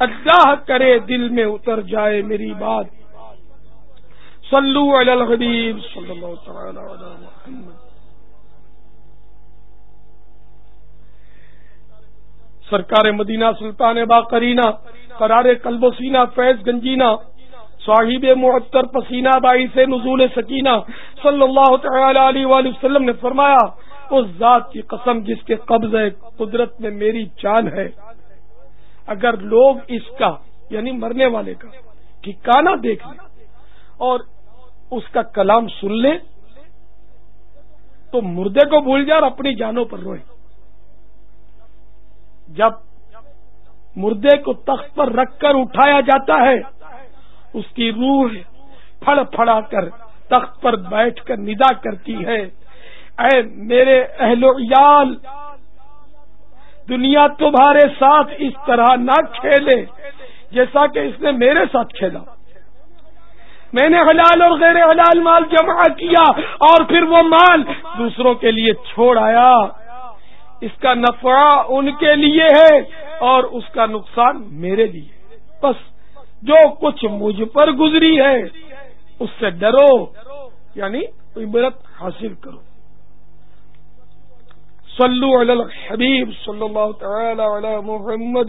اللہ کرے دل میں اتر جائے میری بات. صلو علی الحبیب صلی اللہ تعالی علی محمد. سرکار مدینہ سلطان باقرینہ قرار قلب و سینہ فیض گنجینہ صاحب معطر پسینہ باعث نزول سکینہ صلی اللہ تعالی علیہ وآلہ وسلم نے فرمایا، اس ذات کی قسم جس کے قبضہ قدرت میں میری جان ہے، اگر لوگ اس کا یعنی مرنے والے کا ٹھکانہ دیکھ لیں اور اس کا کلام سن لیں تو مردے کو بھول جائے اور اپنی جانوں پر روئے. جب مردے کو تخت پر رکھ کر اٹھایا جاتا ہے، اس کی روح پھڑ پھڑا کر تخت پر بیٹھ کر ندا کرتی ہے، اے میرے اہل و عیال، دنیا تمہارے ساتھ اس طرح نہ کھیلے جیسا کہ اس نے میرے ساتھ کھیلا. میں نے حلال اور غیر حلال مال جمع کیا اور پھر وہ مال دوسروں کے لیے چھوڑ آیا. اس کا نفع ان کے لیے ہے اور اس کا نقصان میرے لیے. بس جو کچھ مجھ پر گزری ہے اس سے ڈرو، یعنی عبرت حاصل کرو. صلو علی الحبیب صلی اللہ تعالی علی محمد.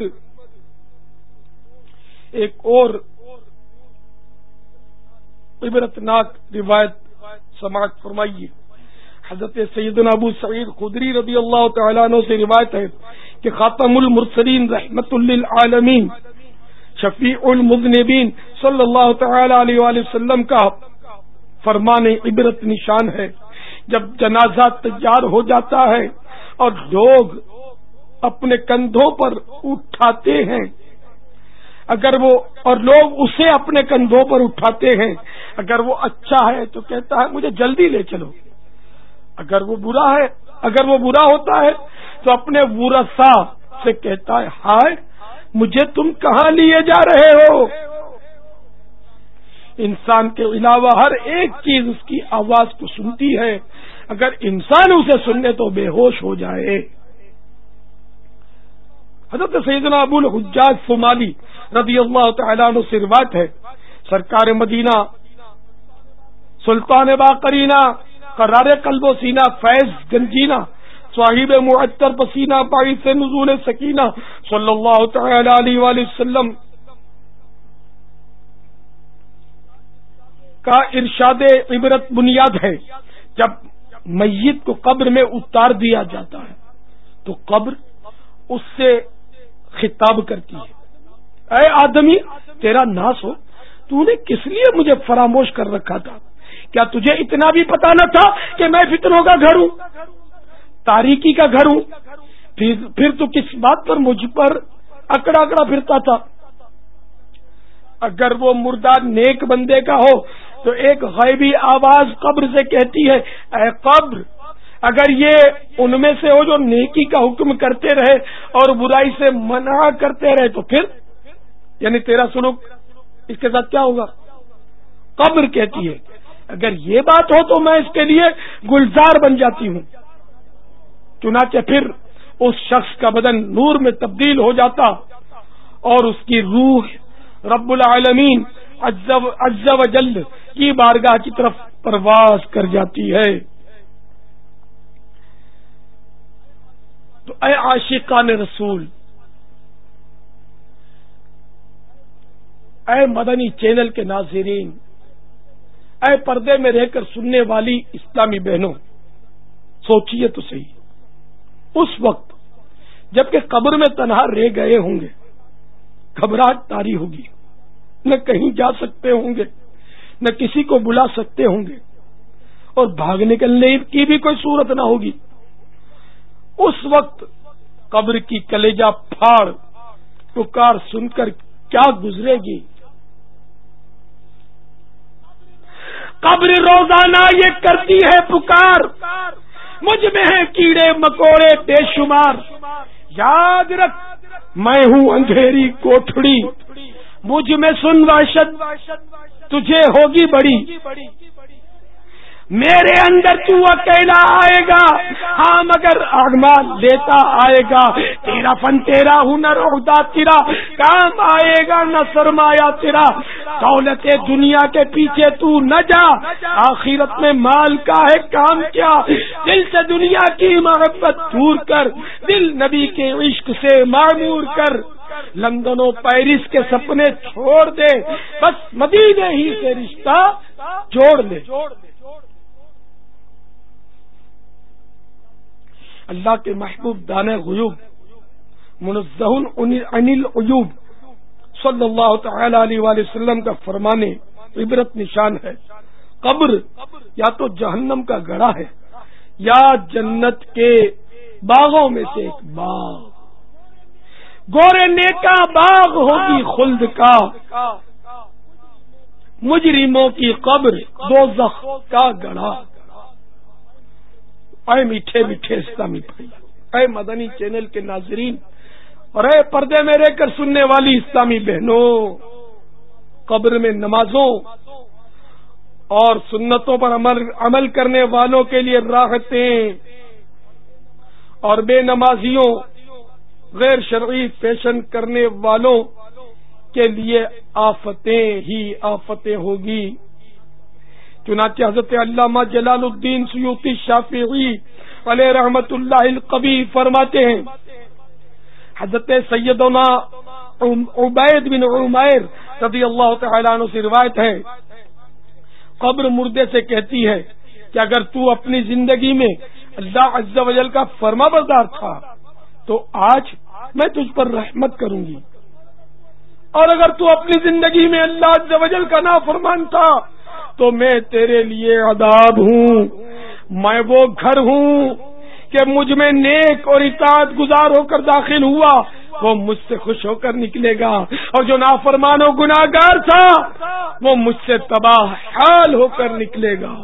ایک اور عبرتناک روایت سماعت فرمائیے. حضرت سیدنا ابو سعید خدری رضی اللہ تعالیٰ عنہ سے روایت ہے کہ خاتم المرسلین رحمت للعالمین شفیع المذنبین صلی اللہ تعالی علیہ وآلہ وسلم کا فرمان عبرت نشان ہے. جب جنازہ تیار ہو جاتا ہے اور لوگ اپنے کندھوں پر اٹھاتے ہیں، اگر وہ اور لوگ اسے اپنے کندھوں پر اٹھاتے ہیں، اگر وہ اچھا ہے تو کہتا ہے مجھے جلدی لے چلو، اگر وہ برا ہے اگر وہ برا ہوتا ہے تو اپنے ورثاء سے کہتا ہے ہائے مجھے تم کہاں لیے جا رہے ہو. انسان کے علاوہ ہر ایک چیز اس کی آواز کو سنتی ہے، اگر انسان اسے سننے تو بے ہوش ہو جائے. حضرت سیدنا ابو الحجاج صومالی رضی اللہ تعالیٰ عنہ سے روایت ہے، سرکار مدینہ سلطان باقرینہ قرار قلب و سینہ فیض گنجینہ صاحب معطر پسینہ باعث نزول سکینہ صلی اللہ تعالی علیہ وآلہ وسلم کا ارشاد عبرت بنیاد ہے. جب میت کو قبر میں اتار دیا جاتا ہے تو قبر اس سے خطاب کرتی ہے، اے آدمی تیرا ناس ہو، تو نے کس لیے مجھے فراموش کر رکھا تھا؟ کیا تجھے اتنا بھی پتا نہ تھا کہ میں فتنوں کا گھر ہوں، تاریکی کا گھر ہوں؟ پھر, پھر تو کس بات پر مجھ پر اکڑا اکڑا پھرتا تھا؟ اگر وہ مردہ نیک بندے کا ہو تو ایک غیبی آواز قبر سے کہتی ہے اے قبر، اگر یہ ان میں سے ہو جو نیکی کا حکم کرتے رہے اور برائی سے منع کرتے رہے تو پھر یعنی تیرا سلوک اس کے ساتھ کیا ہوگا؟ قبر کہتی ہے اگر یہ بات ہو تو میں اس کے لیے گلزار بن جاتی ہوں. چنانچہ پھر اس شخص کا بدن نور میں تبدیل ہو جاتا اور اس کی روح رب العالمین عز و جل کی بارگاہ کی طرف پرواز کر جاتی ہے. تو اے عاشقان رسول، اے مدنی چینل کے ناظرین، اے پردے میں رہ کر سننے والی اسلامی بہنوں، سوچئے تو صحیح، اس وقت جبکہ قبر میں تنہا رہ گئے ہوں گے، گھبراہٹ طاری ہوگی، نہ کہیں جا سکتے ہوں گے، نہ کسی کو بلا سکتے ہوں گے، اور بھاگ نکلنے کی بھی کوئی صورت نہ ہوگی. اس وقت قبر کی کلیجہ پھاڑ پکار سن کر کیا گزرے گی؟ قبر روزانہ یہ کرتی ہے پکار، مجھ میں ہے کیڑے مکوڑے بے شمار، یاد رکھ میں ہوں اندھیری کوٹھڑی، مجھ میں سن وحشت تجھے ہوگی بڑی، میرے اندر تو اکیلا آئے گا، ہاں مگر اعمال لیتا آئے گا، تیرا فن تیرا ہنر عہدہ تیرا کام آئے گا نہ سرمایہ تیرا۔ دولت دنیا کے پیچھے تو نہ جا، آخرت میں مال کا ہے کام کیا؟ دل سے دنیا کی محبت دور کر، دل نبی کے عشق سے معمور کر، لندن و پیرس کے سپنے چھوڑ دے، بس مدینے ہی سے رشتہ جوڑ لے۔ اللہ کے محبوب دانے غیوب منزہ عن العیوب صلی اللہ تعالی علیہ وآلہ وسلم کا فرمانے عبرت نشان ہے، قبر یا تو جہنم کا گڑھا ہے یا جنت کے باغوں میں سے ایک باغ، گورے نیکا باغ ہوگی خلد کا، مجرموں کی قبر دوزخ کا گڑھا۔ اے میٹھے میٹھے اسلامی بھائی، اے مدنی چینل کے ناظرین اور اے پردے میں رہ کر سننے والی اسلامی بہنوں، قبر میں نمازوں اور سنتوں پر عمل عمل کرنے والوں کے لیے راحتیں اور بے نمازیوں غیر شرعی فیشن کرنے والوں کے لیے آفتیں ہی آفتیں ہوگی۔ چنانچہ حضرت علامہ جلال الدین سیوطی شافعی علیہ رحمت اللہ القوی فرماتے ہیں، حضرت سیدنا عبید بن عمیر رضی اللہ تعالیٰ عنہ سے روایت ہے، قبر مردے سے کہتی ہے کہ اگر تو اپنی زندگی میں اللہ عز و جل کا فرما بردار تھا تو آج میں تجھ پر رحمت کروں گی، اور اگر تو اپنی زندگی میں اللہ عز و جل کا نافرمان تھا تو میں تیرے لیے عذاب ہوں۔ میں وہ گھر ہوں کہ مجھ میں نیک اور اطاعت گزار ہو کر داخل ہوا وہ مجھ سے خوش ہو کر نکلے گا، اور جو نافرمان و گناہگار تھا وہ مجھ سے تباہ حال ہو کر نکلے گا۔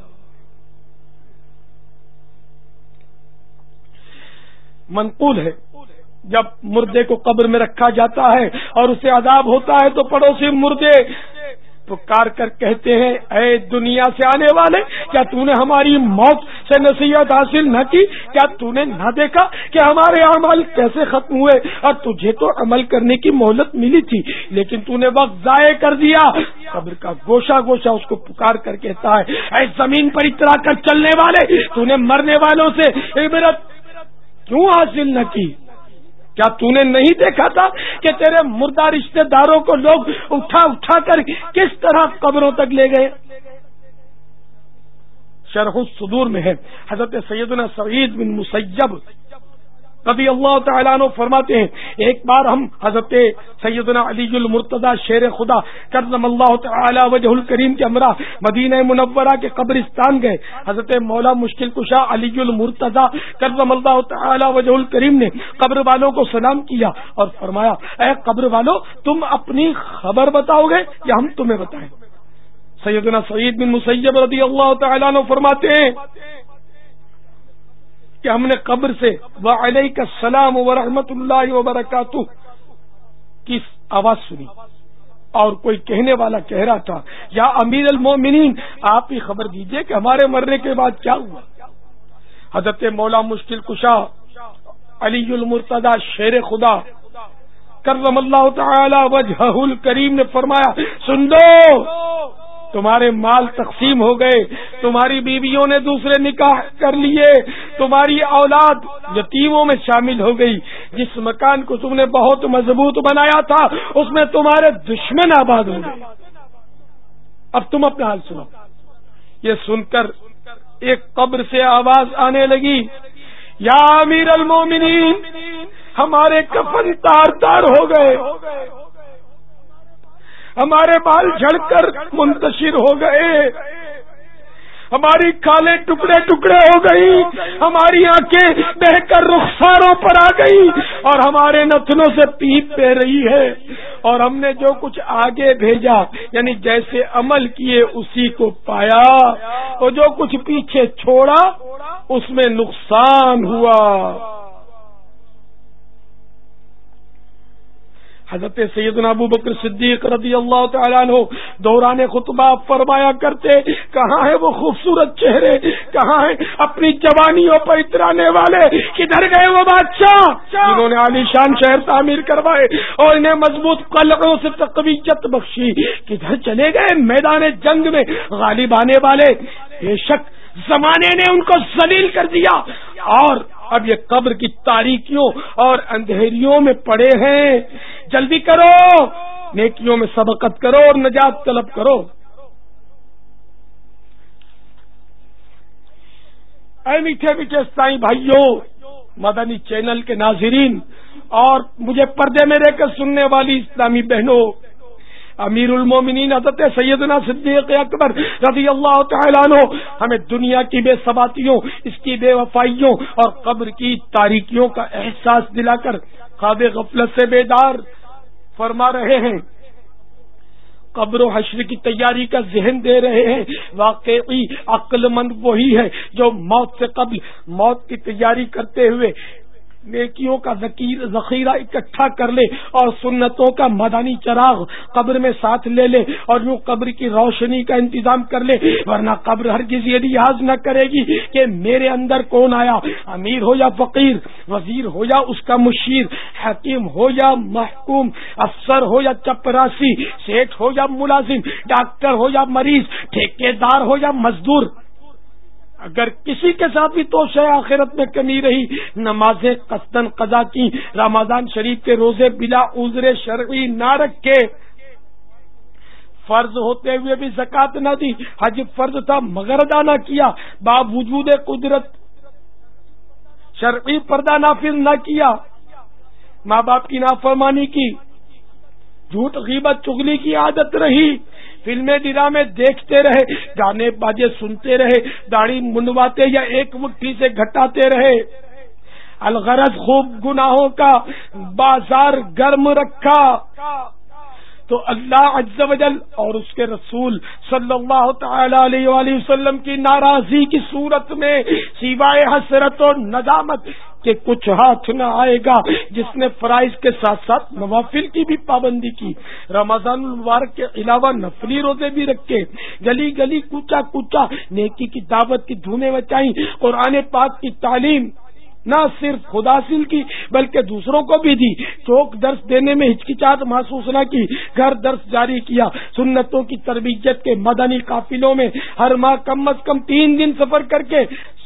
منقول ہے جب مردے کو قبر میں رکھا جاتا ہے اور اسے عذاب ہوتا ہے تو پڑوسی مردے پکار کر کہتے ہیں، اے دنیا سے آنے والے، کیا تو نے ہماری موت سے نصیحت حاصل نہ کی؟ کیا تو نے نہ دیکھا کہ ہمارے اعمال کیسے ختم ہوئے؟ اور تجھے تو عمل کرنے کی مہلت ملی تھی لیکن تو نے وقت ضائع کر دیا۔ قبر کا گوشہ گوشہ اس کو پکار کر کہتا ہے، اے زمین پر اترا کر چلنے والے، تو نے مرنے والوں سے عبرت کیوں حاصل نہ کی؟ کیا تو نے نہیں دیکھا تھا کہ تیرے مردہ رشتہ داروں کو لوگ اٹھا اٹھا کر کس طرح قبروں تک لے گئے؟ شرح الصدور میں ہے، حضرت سیدنا سعید بن مسیب رضی اللہ تعالیٰ عنہ فرماتے ہیں، ایک بار ہم حضرت سیدنا علی المرتضی شیر خدا کرم اللہ تعالی وجہ الکریم کے ہمراہ مدینہ منورہ کے قبرستان گئے۔ حضرت مولا مشکل کشا علی المرتضی کرم اللہ تعالی وجہ الکریم نے قبر والوں کو سلام کیا اور فرمایا، اے قبر والوں، تم اپنی خبر بتاؤ گے یا ہم تمہیں بتائیں؟ سیدنا سعید بن مسیب رضی اللہ تعالیٰ عنہ فرماتے ہیں کہ ہم نے قبر سے وعلیک السلام ورحمۃ اللہ وبرکاتہ کی آواز سنی اور کوئی کہنے والا کہہ رہا تھا، یا امیر المومنین، آپ ہی خبر دیجئے کہ ہمارے مرنے کے بعد کیا ہوا۔ حضرت مولا مشکل کشا علی المرتضی شیر خدا کرم اللہ تعالی وجہہ الکریم نے فرمایا، سن لو، تمہارے مال تقسیم ہو گئے، تمہاری بیویوں نے دوسرے نکاح کر لیے، تمہاری اولاد یتیموں میں شامل ہو گئی، جس مکان کو تم نے بہت مضبوط بنایا تھا اس میں تمہارے دشمن آباد ہو گئے۔ اب تم اپنا حال سنو۔ یہ سن کر ایک قبر سے آواز آنے لگی، یا امیر المومنین، ہمارے کفن تار تار ہو گئے، ہمارے بال جھڑ کر منتشر ہو گئے، ہماری کھالیں ٹکڑے ٹکڑے ہو گئی، ہماری آنکھیں بہ کر رخساروں پر آ گئی اور ہمارے نتنوں سے پیپ بہ رہی ہے، اور ہم نے جو کچھ آگے بھیجا یعنی جیسے عمل کیے اسی کو پایا، اور جو کچھ پیچھے چھوڑا اس میں نقصان ہوا۔ حضرت سیدنا ابو بکر صدیق رضی اللہ تعالیٰ عنہ دوران خطبہ فرمایا کرتے، کہاں ہے وہ خوبصورت چہرے، کہاں ہے اپنی جوانیوں پر اترانے والے، کدھر گئے وہ بادشاہ جنہوں نے عالی شان شہر تعمیر کروائے اور انہیں مضبوط قلعوں سے تقویت بخشی، کدھر چلے گئے میدان جنگ میں غالب آنے والے؟ بے شک زمانے نے ان کو ذلیل کر دیا اور اب یہ قبر کی تاریکیوں اور اندھیریوں میں پڑے ہیں۔ جلدی کرو، نیکیوں میں سبقت کرو اور نجات طلب کرو۔ اے میٹھے میٹھے اسلامی بھائیوں، مدنی چینل کے ناظرین اور مجھے پردے میں رہ کر سننے والی اسلامی بہنوں، امیر المومنین حضرت سیدنا صدیق اکبر رضی اللہ تعالیٰ عنہ ہمیں دنیا کی بے ثباتیوں، اس کی بے وفائیوں اور قبر کی تاریکیوں کا احساس دلا کر خواب غفلت سے بیدار فرما رہے ہیں، قبر و حشر کی تیاری کا ذہن دے رہے ہیں۔ واقعی عقل مند وہی ہے جو موت سے قبل موت کی تیاری کرتے ہوئے نیکیوں کا ذخیرہ اکٹھا کر لے اور سنتوں کا مدانی چراغ قبر میں ساتھ لے لے اور یوں قبر کی روشنی کا انتظام کر لے، ورنہ قبر ہرگز یہ لحاظ نہ کرے گی کہ میرے اندر کون آیا، امیر ہو یا فقیر، وزیر ہو یا اس کا مشیر، حکیم ہو یا محکوم، افسر ہو یا چپراسی، سیٹ ہو یا ملازم، ڈاکٹر ہو یا مریض، ٹھیکیدار ہو یا مزدور۔ اگر کسی کے ساتھ بھی توشہ آخرت میں کمی رہی، نمازیں قصدن قضا کی، رمضان شریف کے روزے بلا عذر شرعی نہ رکھے، فرض ہوتے ہوئے بھی زکوٰۃ نہ دی، حج فرض تھا مگر ادا نہ کیا، باوجود قدرت شرعی پردہ نافذ نہ کیا، ماں باپ کی نافرمانی کی، جھوٹ غیبت چغلی کی عادت رہی، فلمیں ڈرامے دیکھتے رہے، گانے باجے سنتے رہے، داڑھی منڈواتے یا ایک مٹھی سے گھٹاتے رہے، الغرض خوب گناہوں کا بازار گرم رکھا، تو اللہ عز و جل اور اس کے رسول صلی اللہ تعالی علیہ وآلہ وسلم کی ناراضی کی صورت میں سوائے حسرت اور ندامت کہ کچھ ہاتھ نہ آئے گا جس نے فرائض کے ساتھ ساتھ نوافل کی بھی پابندی کی، رمضان المبارک کے علاوہ نفلی روزے بھی رکھے، گلی گلی کوچا کوچا نیکی کی دعوت کی دھومیں مچائیں، قرآن پاک کی تعلیم نہ صرف خود حاصل کی بلکہ دوسروں کو بھی دی، چوک درس دینے میں ہچکچاہٹ محسوس نہ کی، گھر درس جاری کیا، سنتوں کی تربیت کے مدنی قافلوں میں ہر ماہ کم از کم تین دن سفر کر کے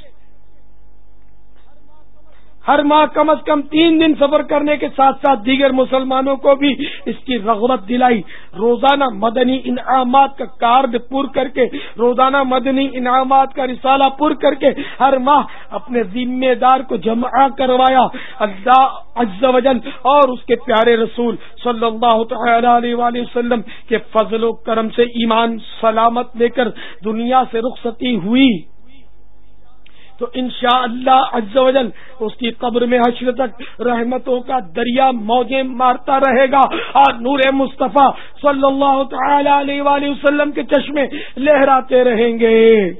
ہر ماہ کم از کم تین دن سفر کرنے کے ساتھ ساتھ دیگر مسلمانوں کو بھی اس کی رغبت دلائی، روزانہ مدنی انعامات کا کارڈ پر کر کے، روزانہ مدنی انعامات کا رسالہ پر کر کے ہر ماہ اپنے ذمہ دار کو جمع کروایا۔ اللہ عز و جل اور اس کے پیارے رسول صلی اللہ تعالی علیہ وآلہ وسلم کے فضل و کرم سے ایمان سلامت لے کر دنیا سے رخصتی ہوئی تو انشاءاللہ عز و جل اس کی قبر میں حشر تک رحمتوں کا دریا موجیں مارتا رہے گا اور نور مصطفیٰ صلی اللہ تعالی علیہ وآلہ وسلم کے چشمے لہراتے رہیں گے۔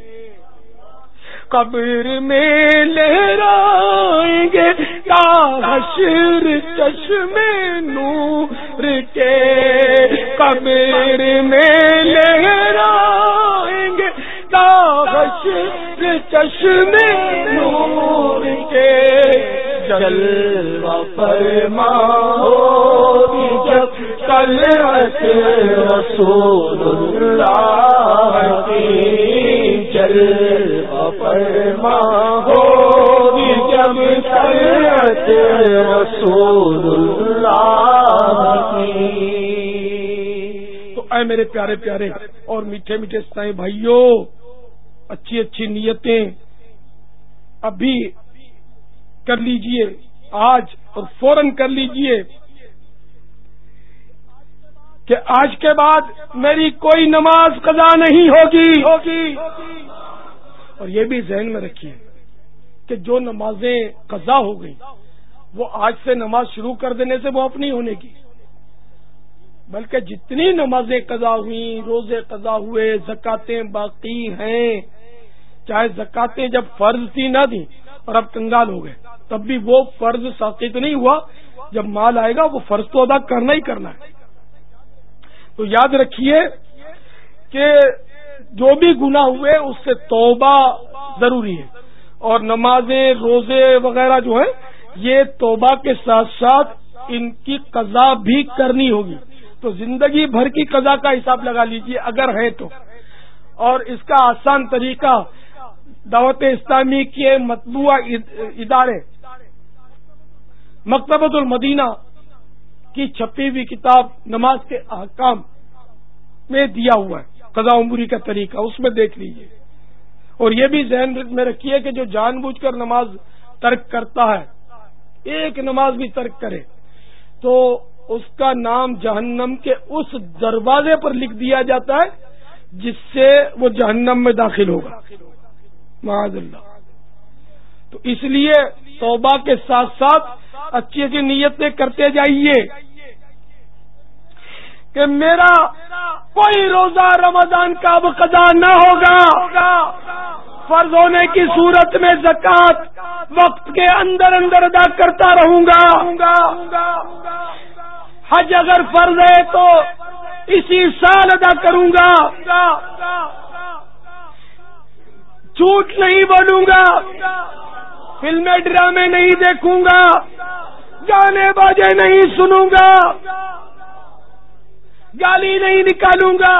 قبر میں لہرائیں گے تا حشر چشمے نور کے، قبر میں لہرائیں گے تا حشر چشمے نور کے، جلوہ فرما ہوگی جب طلعت رسول اللہ کی، جلوہ فرما ہوگی جب طلعت رسول اللہ کی۔ تو اے میرے پیارے پیارے اور میٹھے میٹھے اسلامی بھائیوں، اچھی اچھی نیتیں ابھی کر لیجئے، آج اور فوراً کر لیجئے کہ آج کے بعد میری کوئی نماز قضا نہیں ہوگی، اور یہ بھی ذہن میں رکھیے کہ جو نمازیں قضا ہو گئی وہ آج سے نماز شروع کر دینے سے معاف نہیں ہونے کی، بلکہ جتنی نمازیں قضا ہوئیں، روزے قضا ہوئے، زکاتیں باقی ہیں، چاہے زکاتیں جب فرض تھی نہ دی اور اب کنگال ہو گئے تب بھی وہ فرض ساقط نہیں ہوا جب مال آئے گا وہ فرض تو ادا کرنا ہی کرنا ہے. تو یاد رکھیے کہ جو بھی گناہ ہوئے اس سے توبہ ضروری ہے، اور نمازیں روزے وغیرہ جو ہے یہ توبہ کے ساتھ ساتھ ان کی قضا بھی کرنی ہوگی. تو زندگی بھر کی قضا کا حساب لگا لیجئے اگر ہے تو. اور اس کا آسان طریقہ دعوت اسلامی کے مطبوعہ ادارے مکتبۃ المدینہ کی چھپی ہوئی کتاب نماز کے احکام میں دیا ہوا ہے قضا عمری کا طریقہ، اس میں دیکھ لیجئے. اور یہ بھی ذہن میں رکھیے کہ جو جان بوجھ کر نماز ترک کرتا ہے، ایک نماز بھی ترک کرے، تو اس کا نام جہنم کے اس دروازے پر لکھ دیا جاتا ہے جس سے وہ جہنم میں داخل ہوگا، معاذ اللہ. تو اس لیے توبہ کے ساتھ ساتھ اچھی اچھی نیتیں کرتے جائیے کہ میرا کوئی روزہ رمضان کا اب قضا نہ ہوگا، فرض ہونے کی صورت میں زکوٰۃ وقت کے اندر اندر ادا کرتا رہوں گا. حج اگر فرض ہے تو اسی سال ادا کروں گا، جھوٹ نہیں بولوں گا، فلمیں ڈرامے نہیں دیکھوں گا، گانے باجے نہیں سنوں گا، گالی نہیں نکالوں گا،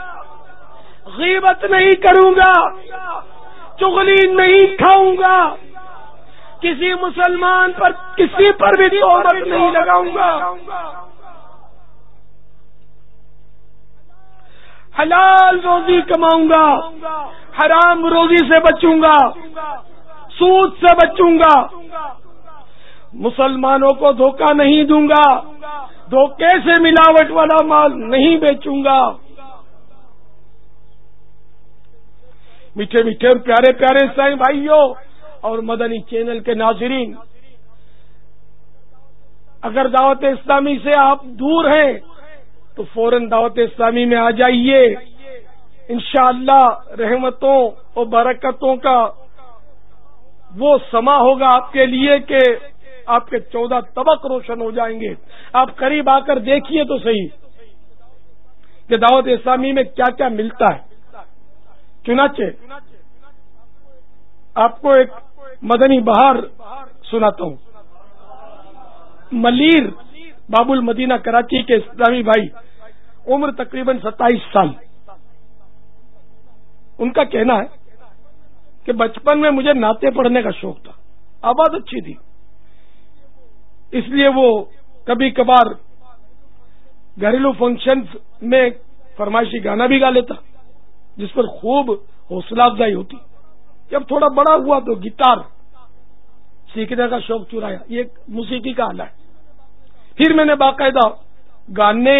غیبت نہیں کروں گا، چغلی نہیں کھاؤں گا، کسی مسلمان پر کسی پر بھی تہمت نہیں لگاؤں گا، حلال روزی کماؤں گا، حرام روزی سے بچوں گا، سود سے بچوں گا، مسلمانوں کو دھوکہ نہیں دوں گا، دھوکے سے ملاوٹ والا مال نہیں بیچوں گا. میٹھے میٹھے اور پیارے پیارے سائیں بھائیوں اور مدنی چینل کے ناظرین، اگر دعوت اسلامی سے آپ دور ہیں تو فوراً دعوت اسلامی میں آ جائیے. انشاءاللہ رحمتوں اور برکتوں کا وہ سما ہوگا آپ کے لیے کہ آپ کے چودہ طبق روشن ہو جائیں گے. آپ قریب آ کر دیکھیے تو صحیح کہ دعوت اسلامی میں کیا کیا ملتا ہے. چنانچہ آپ کو ایک مدنی بہار سناتا ہوں. ملیر باب المدینہ کراچی کے اسلامی بھائی، عمر تقریباً ستائیس سال. ان کا کہنا ہے کہ بچپن میں مجھے نعتیں پڑھنے کا شوق تھا، آواز اچھی تھی، اس لیے وہ کبھی کبھار گھریلو فنکشنز میں فرمائشی گانا بھی گا لیتا جس پر خوب حوصلہ افزائی ہوتی. جب تھوڑا بڑا ہوا تو گٹار سیکھنے کا شوق چرایا. یہ ایک موسیقی کا آلہ ہے. پھر میں نے باقاعدہ گانے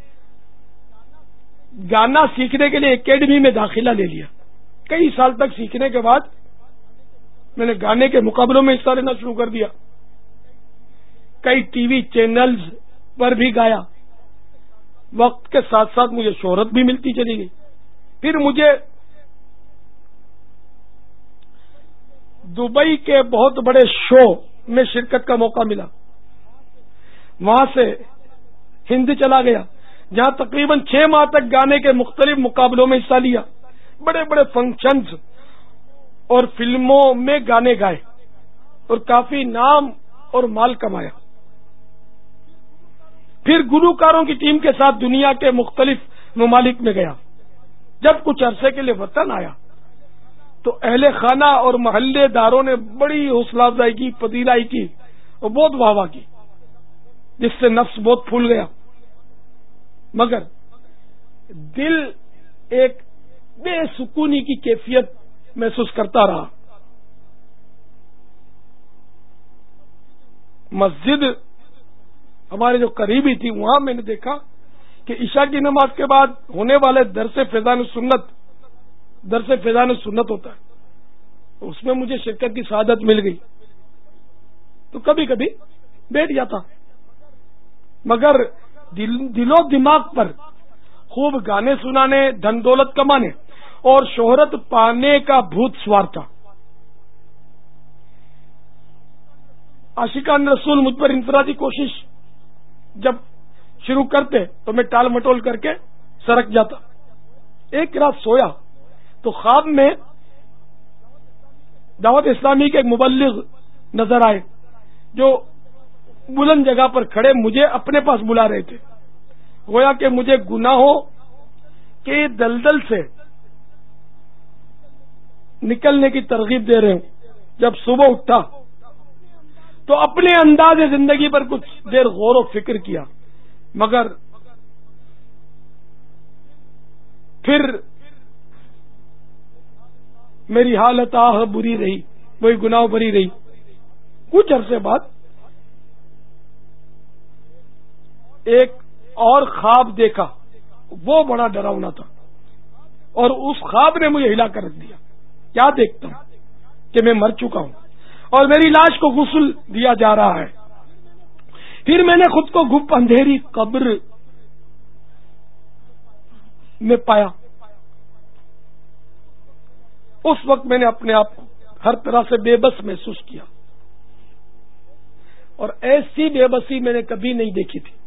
گانا سیکھنے کے لیے اکیڈمی میں داخلہ لے لیا. کئی سال تک سیکھنے کے بعد میں نے گانے کے مقابلوں میں حصہ لینا شروع کر دیا. کئی ٹی وی چینلز پر بھی گایا. وقت کے ساتھ ساتھ مجھے شہرت بھی ملتی چلی گئی. پھر مجھے دبئی کے بہت بڑے شو میں شرکت کا موقع ملا. وہاں سے ہند چلا گیا جہاں تقریباً چھ ماہ تک گانے کے مختلف مقابلوں میں حصہ لیا. بڑے بڑے فنکشنز اور فلموں میں گانے گائے اور کافی نام اور مال کمایا. پھر گلوکاروں کی ٹیم کے ساتھ دنیا کے مختلف ممالک میں گیا. جب کچھ عرصے کے لیے وطن آیا تو اہل خانہ اور محلے داروں نے بڑی حوصلہ افزائی کی، پذیرائی کی اور بہت واہ واہ کی، جس سے نفس بہت پھول گیا. مگر دل ایک بے سکونی کی کیفیت محسوس کرتا رہا. مسجد ہمارے جو قریبی تھی وہاں میں نے دیکھا کہ عشاء کی نماز کے بعد ہونے والے درس فیضان سنت درس فیضان سنت ہوتا ہے. اس میں مجھے شرکت کی سعادت مل گئی تو کبھی کبھی بیٹھ جاتا. مگر دل دل و دماغ پر خوب گانے سنانے، دھن دولت کمانے اور شہرت پانے کا بھوت سوار تھا. عاشقان رسول مجھ پر انفرادی کوشش جب شروع کرتے تو میں ٹال مٹول کر کے سرک جاتا. ایک رات سویا تو خواب میں دعوت اسلامی کے ایک مبلغ نظر آئے جو بلند جگہ پر کھڑے مجھے اپنے پاس بلا رہے تھے. گویا کہ مجھے گناہوں کے دلدل سے نکلنے کی ترغیب دے رہے ہوں. جب صبح اٹھا تو اپنے انداز زندگی پر کچھ دیر غور و فکر کیا، مگر پھر میری حالت آہ بری رہی، وہی گناہ بری رہی. کچھ عرصے بعد ایک اور خواب دیکھا، وہ بڑا ڈراؤنا تھا اور اس خواب نے مجھے ہلا کر رکھ دیا. کیا دیکھتا ہوں کہ میں مر چکا ہوں اور میری لاش کو غسل دیا جا رہا ہے. پھر میں نے خود کو گپ اندھیری قبر میں پایا. اس وقت میں نے اپنے آپ کو ہر طرح سے بے بس محسوس کیا اور ایسی بے بسی میں نے کبھی نہیں دیکھی تھی.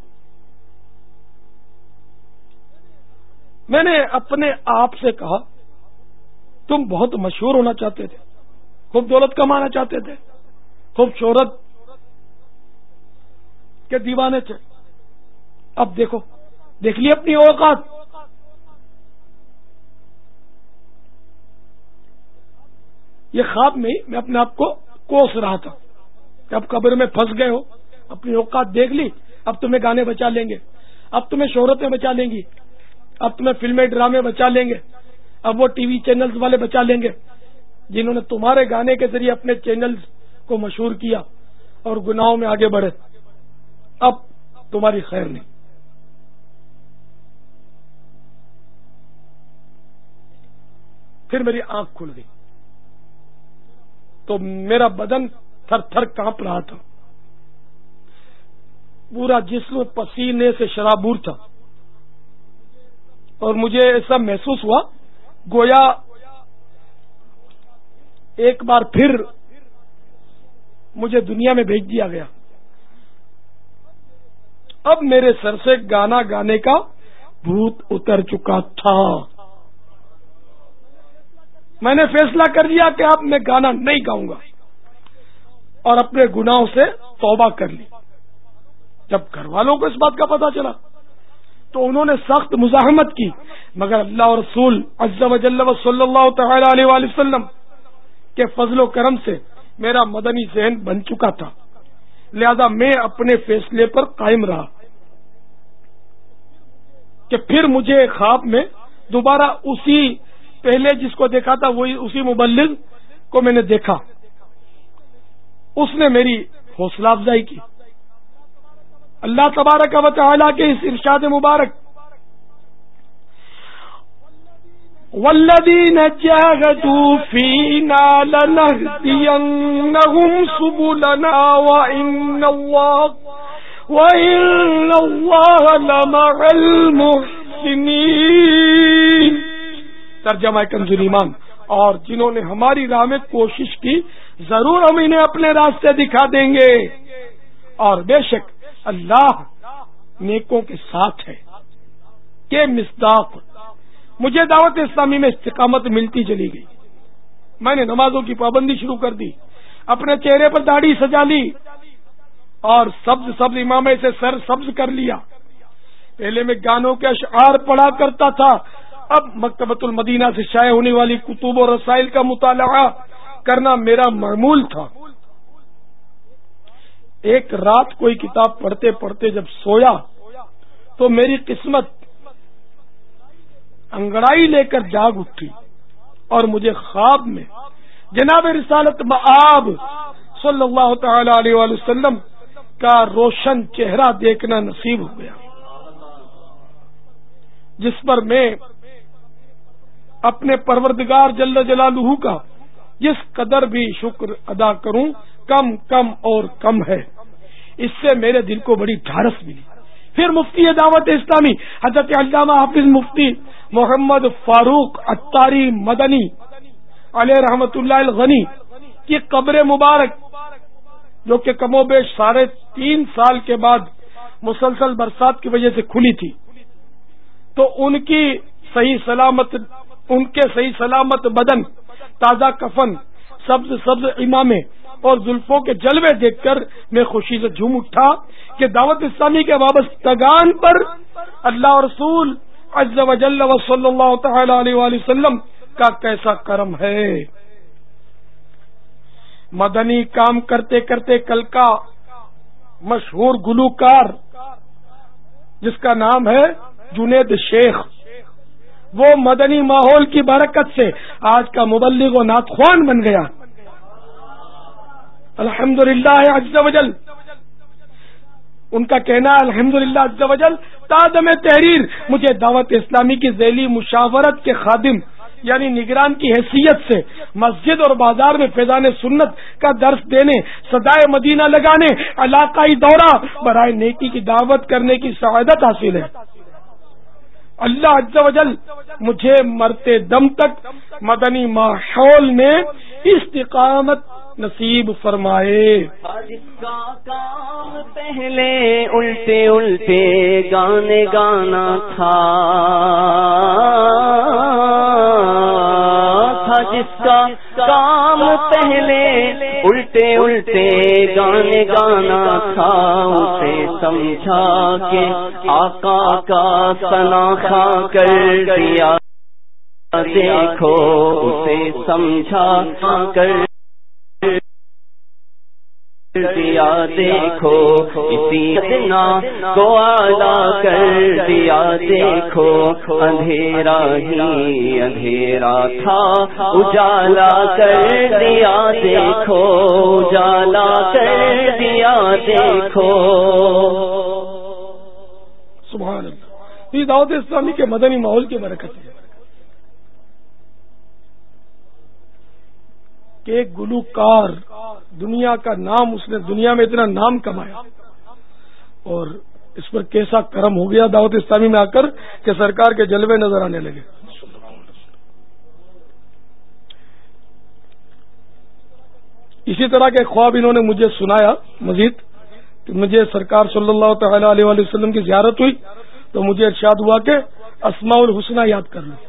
میں نے اپنے آپ سے کہا تم بہت مشہور ہونا چاہتے تھے، خوب دولت کمانا چاہتے تھے، خوب شہرت کے دیوانے تھے. اب دیکھو، دیکھ لی اپنی اوقات. یہ خواب میں میں اپنے آپ کو کوس رہا تھا کہ اب قبر میں پھنس گئے ہو، اپنی اوقات دیکھ لی. اب تمہیں گانے بچا لیں گے، اب تمہیں شہرتیں بچا لیں گی، اب تمہیں فلمیں ڈرامے بچا لیں گے، اب وہ ٹی وی چینلز والے بچا لیں گے جنہوں نے تمہارے گانے کے ذریعے اپنے چینلز کو مشہور کیا اور گناہوں میں آگے بڑھے. اب تمہاری خیر نہیں. پھر میری آنکھ کھل گئی تو میرا بدن تھر تھر کانپ رہا تھا، پورا جسم پسینے سے شرابور تھا اور مجھے ایسا محسوس ہوا گویا ایک بار پھر مجھے دنیا میں بھیج دیا گیا. اب میرے سر سے گانا گانے کا بھوت اتر چکا تھا. میں نے فیصلہ کر لیا کہ اب میں گانا نہیں گاؤں گا اور اپنے گناہوں سے توبہ کر لی. جب گھر والوں کو اس بات کا پتا چلا تو انہوں نے سخت مزاحمت کی، مگر اللہ اور رسول عز و جل و صلی اللہ تعالی علیہ وآلہ وسلم کے فضل و کرم سے میرا مدنی ذہن بن چکا تھا، لہذا میں اپنے فیصلے پر قائم رہا کہ پھر مجھے خواب میں دوبارہ اسی پہلے جس کو دیکھا تھا وہی اسی مبلغ کو میں نے دیکھا. اس نے میری حوصلہ افزائی کی. اللہ تبارک و تعالی کے اس ارشاد مبارک والذین جاہدوا فینا لنہدینہم سبلنا وإن اللہ وإن اللہ لمع المحسنین. ترجمہ کنز ایمان، اور جنہوں نے ہماری راہ میں کوشش کی ضرور ہم انہیں اپنے راستے دکھا دیں گے، اور بے شک اللہ نیکوں کے ساتھ ہے. کہ مصداق مجھے دعوت اسلامی میں استقامت ملتی چلی گئی. میں نے نمازوں کی پابندی شروع کر دی، اپنے چہرے پر داڑھی سجا لی اور سبز سبز امامے سے سر سبز کر لیا. پہلے میں گانوں کے اشعار پڑھا کرتا تھا، اب مکتبۃ المدینہ سے شائع ہونے والی کتب و رسائل کا مطالعہ کرنا میرا معمول تھا. ایک رات کوئی کتاب پڑھتے پڑھتے جب سویا تو میری قسمت انگڑائی لے کر جاگ اٹھی اور مجھے خواب میں جناب رسالت مآب صلی اللہ تعالی علیہ وآلہ وسلم کا روشن چہرہ دیکھنا نصیب ہو گیا، جس پر میں اپنے پروردگار جل جلالہ کا جس قدر بھی شکر ادا کروں کم کم اور کم ہے. اس سے میرے دل کو بڑی ڈھارس ملی. پھر مفتی دعوت اسلامی حضرت علامہ حافظ مفتی محمد فاروق عطاری مدنی علیہ رحمت اللہ الغنی کی قبر مبارک جو کہ کم و بیش ساڑھے تین سال کے بعد مسلسل برسات کی وجہ سے کھلی تھی، تو ان کی صحیح سلامت ان کے صحیح سلامت بدن، تازہ کفن، سبز سبز امامے اور زلفوں کے جلوے دیکھ کر میں خوشی سے جھوم اٹھا کہ دعوت اسلامی کے وابستگان پر اللہ اور رسول عز و جل و صلی اللہ تعالی علیہ وآلہ وسلم کا کیسا کرم ہے۔ مدنی کام کرتے کرتے کل کا مشہور گلوکار جس کا نام ہے جنید شیخ، وہ مدنی ماحول کی برکت سے آج کا مبلغ و نعت خوان بن گیا، الحمدللہ عز و جل۔ ان کا کہنا الحمدللہ عز و جل، تادم تحریر مجھے دعوت اسلامی کی ذیلی مشاورت کے خادم یعنی نگران کی حیثیت سے مسجد اور بازار میں فیضان سنت کا درس دینے، صدائے مدینہ لگانے، علاقائی دورہ برائے نیکی کی دعوت کرنے کی سعادت حاصل ہے۔ اللہ عز و جل مجھے مرتے دم تک مدنی ماحول میں استقامت نصیب فرمائے۔ جس کا کام پہلے الٹے الٹے گانے گانا تھا، تھا جس کا کام پہلے الٹے الٹے گانے گانا تھا، اسے سمجھا کہ آقا کا ثنا کھا کر دیا دیکھو، اسے سمجھا کر دیا دیکھو، اسی ادنا کو اعلیٰ کر دیا دیکھو، اندھیرا ہی اندھیرا تھا اجالا کر دیا دیکھو، اجالا کر دیا دیکھو۔ سبحان اللہ، یہ دعوت اسلامی کے مدنی ماحول کی برکت ہے کہ ایک گلوکار، دنیا کا نام، اس نے دنیا میں اتنا نام کمایا اور اس پر کیسا کرم ہو گیا دعوت اسلامی میں آ کر کہ سرکار کے جلوے نظر آنے لگے۔ اسی طرح کے خواب انہوں نے مجھے سنایا مزید کہ مجھے سرکار صلی اللہ تعالی علیہ وآلہ وسلم کی زیارت ہوئی تو مجھے ارشاد ہوا کہ اسماء الحسنہ یاد کر لو،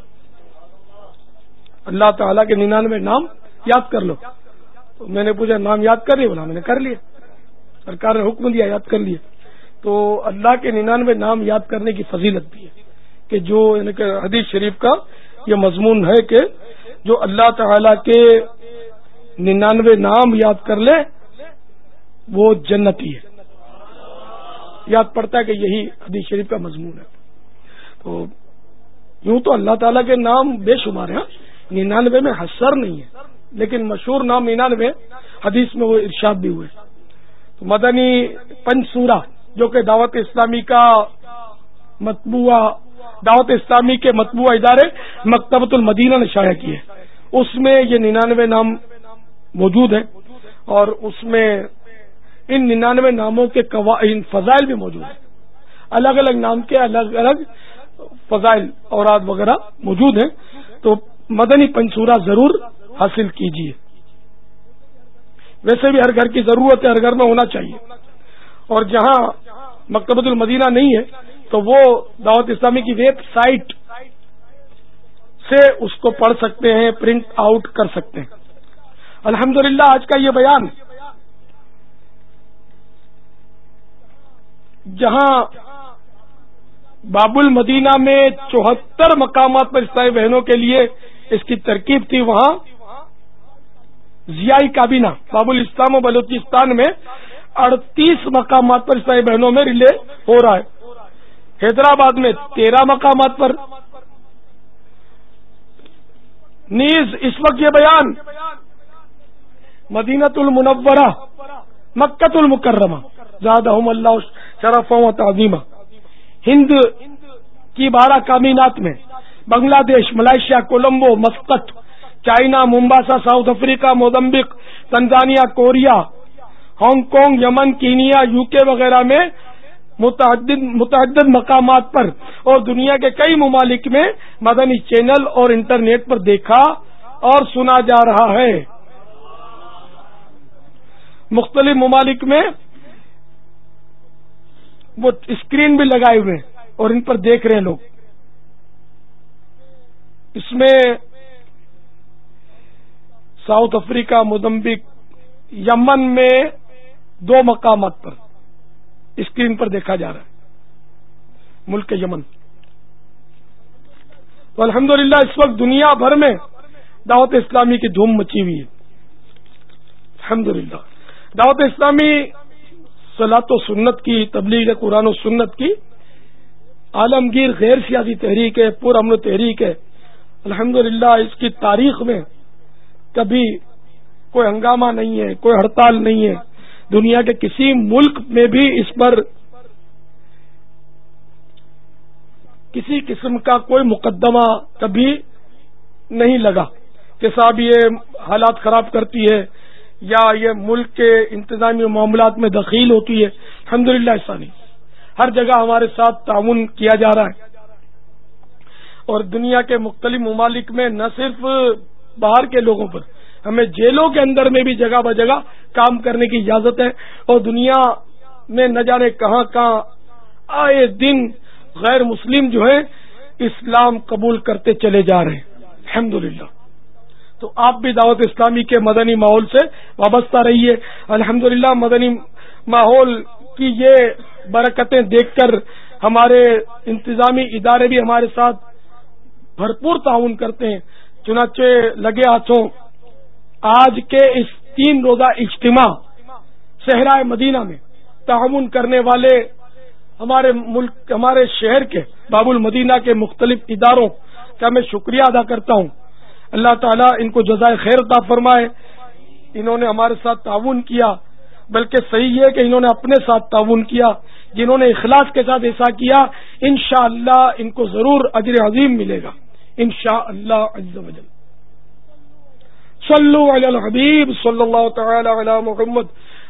اللہ تعالیٰ کے ننانوے نام یاد کر لو۔ تو میں نے پوچھا نام یاد کر رہے؟ بولا میں نے کر لیا، سرکار نے حکم دیا یاد کر لیا۔ تو اللہ کے ننانوے نام یاد کرنے کی فضیلت بھی ہے کہ جو یعنی کہ حدیث شریف کا یہ مضمون ہے کہ جو اللہ تعالی کے ننانوے نام یاد کر لے وہ جنتی ہے، یاد پڑتا ہے کہ یہی حدیث شریف کا مضمون ہے۔ تو یوں تو اللہ تعالیٰ کے نام بے شمار ہیں، ننانوے میں حصر نہیں ہے، لیکن مشہور نام ننانوے حدیث میں وہ ارشاد بھی ہوئے۔ تو مدنی پنج سورہ جو کہ دعوت اسلامی کا مطبوعہ دعوت اسلامی کے مطبوعہ ادارے مکتبۃ المدینہ نے شائع کیے، اس میں یہ ننانوے نام موجود ہیں اور اس میں ان ننانوے ناموں کے فضائل بھی موجود ہیں، الگ الگ نام کے الگ الگ فضائل اوراد وغیرہ موجود ہیں۔ تو مدنی پنسورہ ضرور حاصل کیجیے، ویسے بھی ہر گھر کی ضرورت ہے، ہر گھر میں ہونا چاہیے، اور جہاں مکتبۃ المدینہ نہیں ہے تو وہ دعوت اسلامی کی ویب سائٹ سے اس کو پڑھ سکتے ہیں، پرنٹ آؤٹ کر سکتے ہیں۔ الحمدللہ آج کا یہ بیان جہاں باب المدینہ میں چوہتر مقامات پر اسلامی بہنوں کے لیے اس کی ترکیب تھی، وہاں ضیائی کابینہ باب الاسلام و بلوچستان میں اڑتیس مقامات پر اسلامی بہنوں میں ریلے ہو رہا ہے، حیدرآباد میں تیرہ مقامات پر نیز اس وقت یہ بیان مدینۃ المنورہ مکۃ المکرمہ زادہم اللہ شرفا و تعظیما ہند کی بارہ کابینات میں Bangladesh, Malaysia, Colombo, Muscat, China, Mombasa, South Africa, Mozambique, Tanzania, Korea, Hong Kong, Yemen, Kenya, U K وغیرہ میں متعدد متعدد مقامات پر اور دنیا کے کئی ممالک میں مدنی چینل اور انٹرنیٹ پر دیکھا اور سنا جا رہا ہے۔ مختلف ممالک میں وہ اسکرین بھی لگائے ہوئے ہیں اور ان پر دیکھ رہے ہیں لوگ. اس میں ساؤتھ افریقہ، موزمبیک، یمن میں دو مقامات پر اسکرین پر دیکھا جا رہا ہے ملک یمن. تو الحمدللہ اس وقت دنیا بھر میں دعوت اسلامی کی دھوم مچی ہوئی ہے. الحمدللہ دعوت اسلامی صلاۃ و سنت کی، تبلیغ قرآن و سنت کی عالمگیر غیر سیاسی تحریک ہے، پر امن تحریک ہے. الحمدللہ اس کی تاریخ میں کبھی کوئی ہنگامہ نہیں ہے، کوئی ہڑتال نہیں ہے. دنیا کے کسی ملک میں بھی اس پر کسی قسم کا کوئی مقدمہ کبھی نہیں لگا کہ صاحب یہ حالات خراب کرتی ہے یا یہ ملک کے انتظامی معاملات میں دخیل ہوتی ہے. الحمدللہ ایسا نہیں. ہر جگہ ہمارے ساتھ تعاون کیا جا رہا ہے. اور دنیا کے مختلف ممالک میں نہ صرف باہر کے لوگوں پر، ہمیں جیلوں کے اندر میں بھی جگہ بہ جگہ کام کرنے کی اجازت ہے. اور دنیا میں نہ جانے کہاں کہاں آئے دن غیر مسلم جو ہیں اسلام قبول کرتے چلے جا رہے ہیں. الحمدللہ. تو آپ بھی دعوت اسلامی کے مدنی ماحول سے وابستہ رہیے. الحمدللہ مدنی ماحول کی یہ برکتیں دیکھ کر ہمارے انتظامی ادارے بھی ہمارے ساتھ بھرپور تعاون کرتے ہیں. چنانچہ لگے ہاتھوں آج کے اس تین روزہ اجتماع صحرائے مدینہ میں تعاون کرنے والے ہمارے ملک ہمارے شہر کے باب المدینہ کے مختلف اداروں کا میں شکریہ ادا کرتا ہوں. اللہ تعالیٰ ان کو جزائے خیر عطا فرمائے. انہوں نے ہمارے ساتھ تعاون کیا، بلکہ صحیح ہے کہ انہوں نے اپنے ساتھ تعاون کیا. جنہوں نے اخلاص کے ساتھ ایسا کیا انشاءاللہ ان کو ضرور اجر عظیم ملے گا انشاءاللہ عز و جل. صلو علی الحبیب صلی اللہ تعالی علی محمد.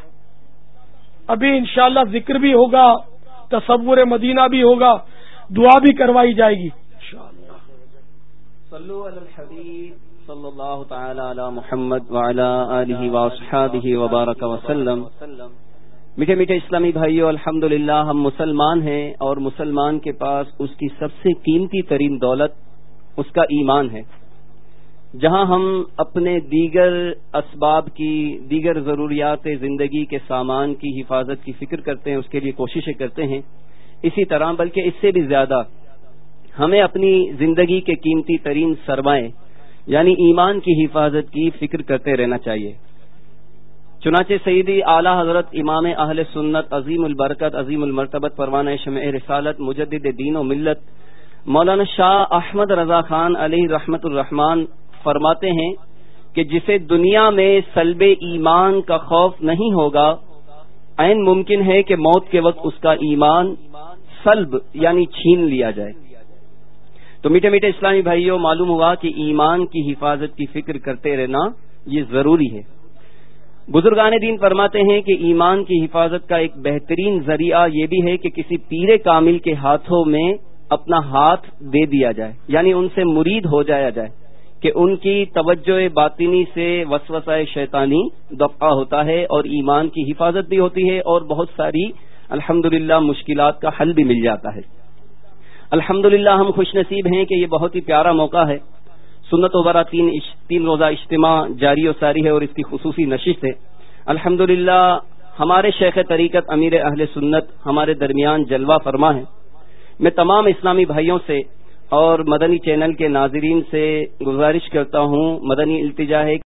ابھی انشاءاللہ ذکر بھی ہوگا، تصور مدینہ بھی ہوگا، دعا بھی کروائی جائے گی انشاءاللہ. صلو علی الحبیب صلی اللہ تعالی علی محمد وعلی آلہ واصحابہ وبارک وسلم. میٹھے میٹھے اسلامی بھائیو، الحمدللہ ہم مسلمان ہیں اور مسلمان کے پاس اس کی سب سے قیمتی ترین دولت اس کا ایمان ہے. جہاں ہم اپنے دیگر اسباب کی، دیگر ضروریات زندگی کے سامان کی حفاظت کی فکر کرتے ہیں، اس کے لیے کوششیں کرتے ہیں، اسی طرح بلکہ اس سے بھی زیادہ ہمیں اپنی زندگی کے قیمتی ترین سرمائے یعنی ایمان کی حفاظت کی فکر کرتے رہنا چاہیے. چنانچہ سیدی اعلیٰ حضرت امام اہل سنت عظیم البرکت عظیم المرتبت پروانہ شمع رسالت مجدد دین و ملت مولانا شاہ احمد رضا خان علیہ رحمت الرحمان فرماتے ہیں کہ جسے دنیا میں سلب ایمان کا خوف نہیں ہوگا، عین ممکن ہے کہ موت کے وقت اس کا ایمان سلب یعنی چھین لیا جائے. تو میٹھے میٹھے اسلامی بھائیوں، معلوم ہوا کہ ایمان کی حفاظت کی فکر کرتے رہنا یہ ضروری ہے. بزرگان دین فرماتے ہیں کہ ایمان کی حفاظت کا ایک بہترین ذریعہ یہ بھی ہے کہ کسی پیر کامل کے ہاتھوں میں اپنا ہاتھ دے دیا جائے، یعنی ان سے مرید ہو جایا جائے کہ ان کی توجہ باطنی سے وسوسہ شیطانی دفع ہوتا ہے اور ایمان کی حفاظت بھی ہوتی ہے اور بہت ساری الحمدللہ مشکلات کا حل بھی مل جاتا ہے. الحمدللہ ہم خوش نصیب ہیں کہ یہ بہت ہی پیارا موقع ہے. سنت و برا تین تین روزہ اجتماع جاری و ساری ہے اور اس کی خصوصی نشست ہے. الحمدللہ ہمارے شیخ طریقت امیر اہل سنت ہمارے درمیان جلوہ فرما ہے. میں تمام اسلامی بھائیوں سے اور مدنی چینل کے ناظرین سے گزارش کرتا ہوں، مدنی التجا ہے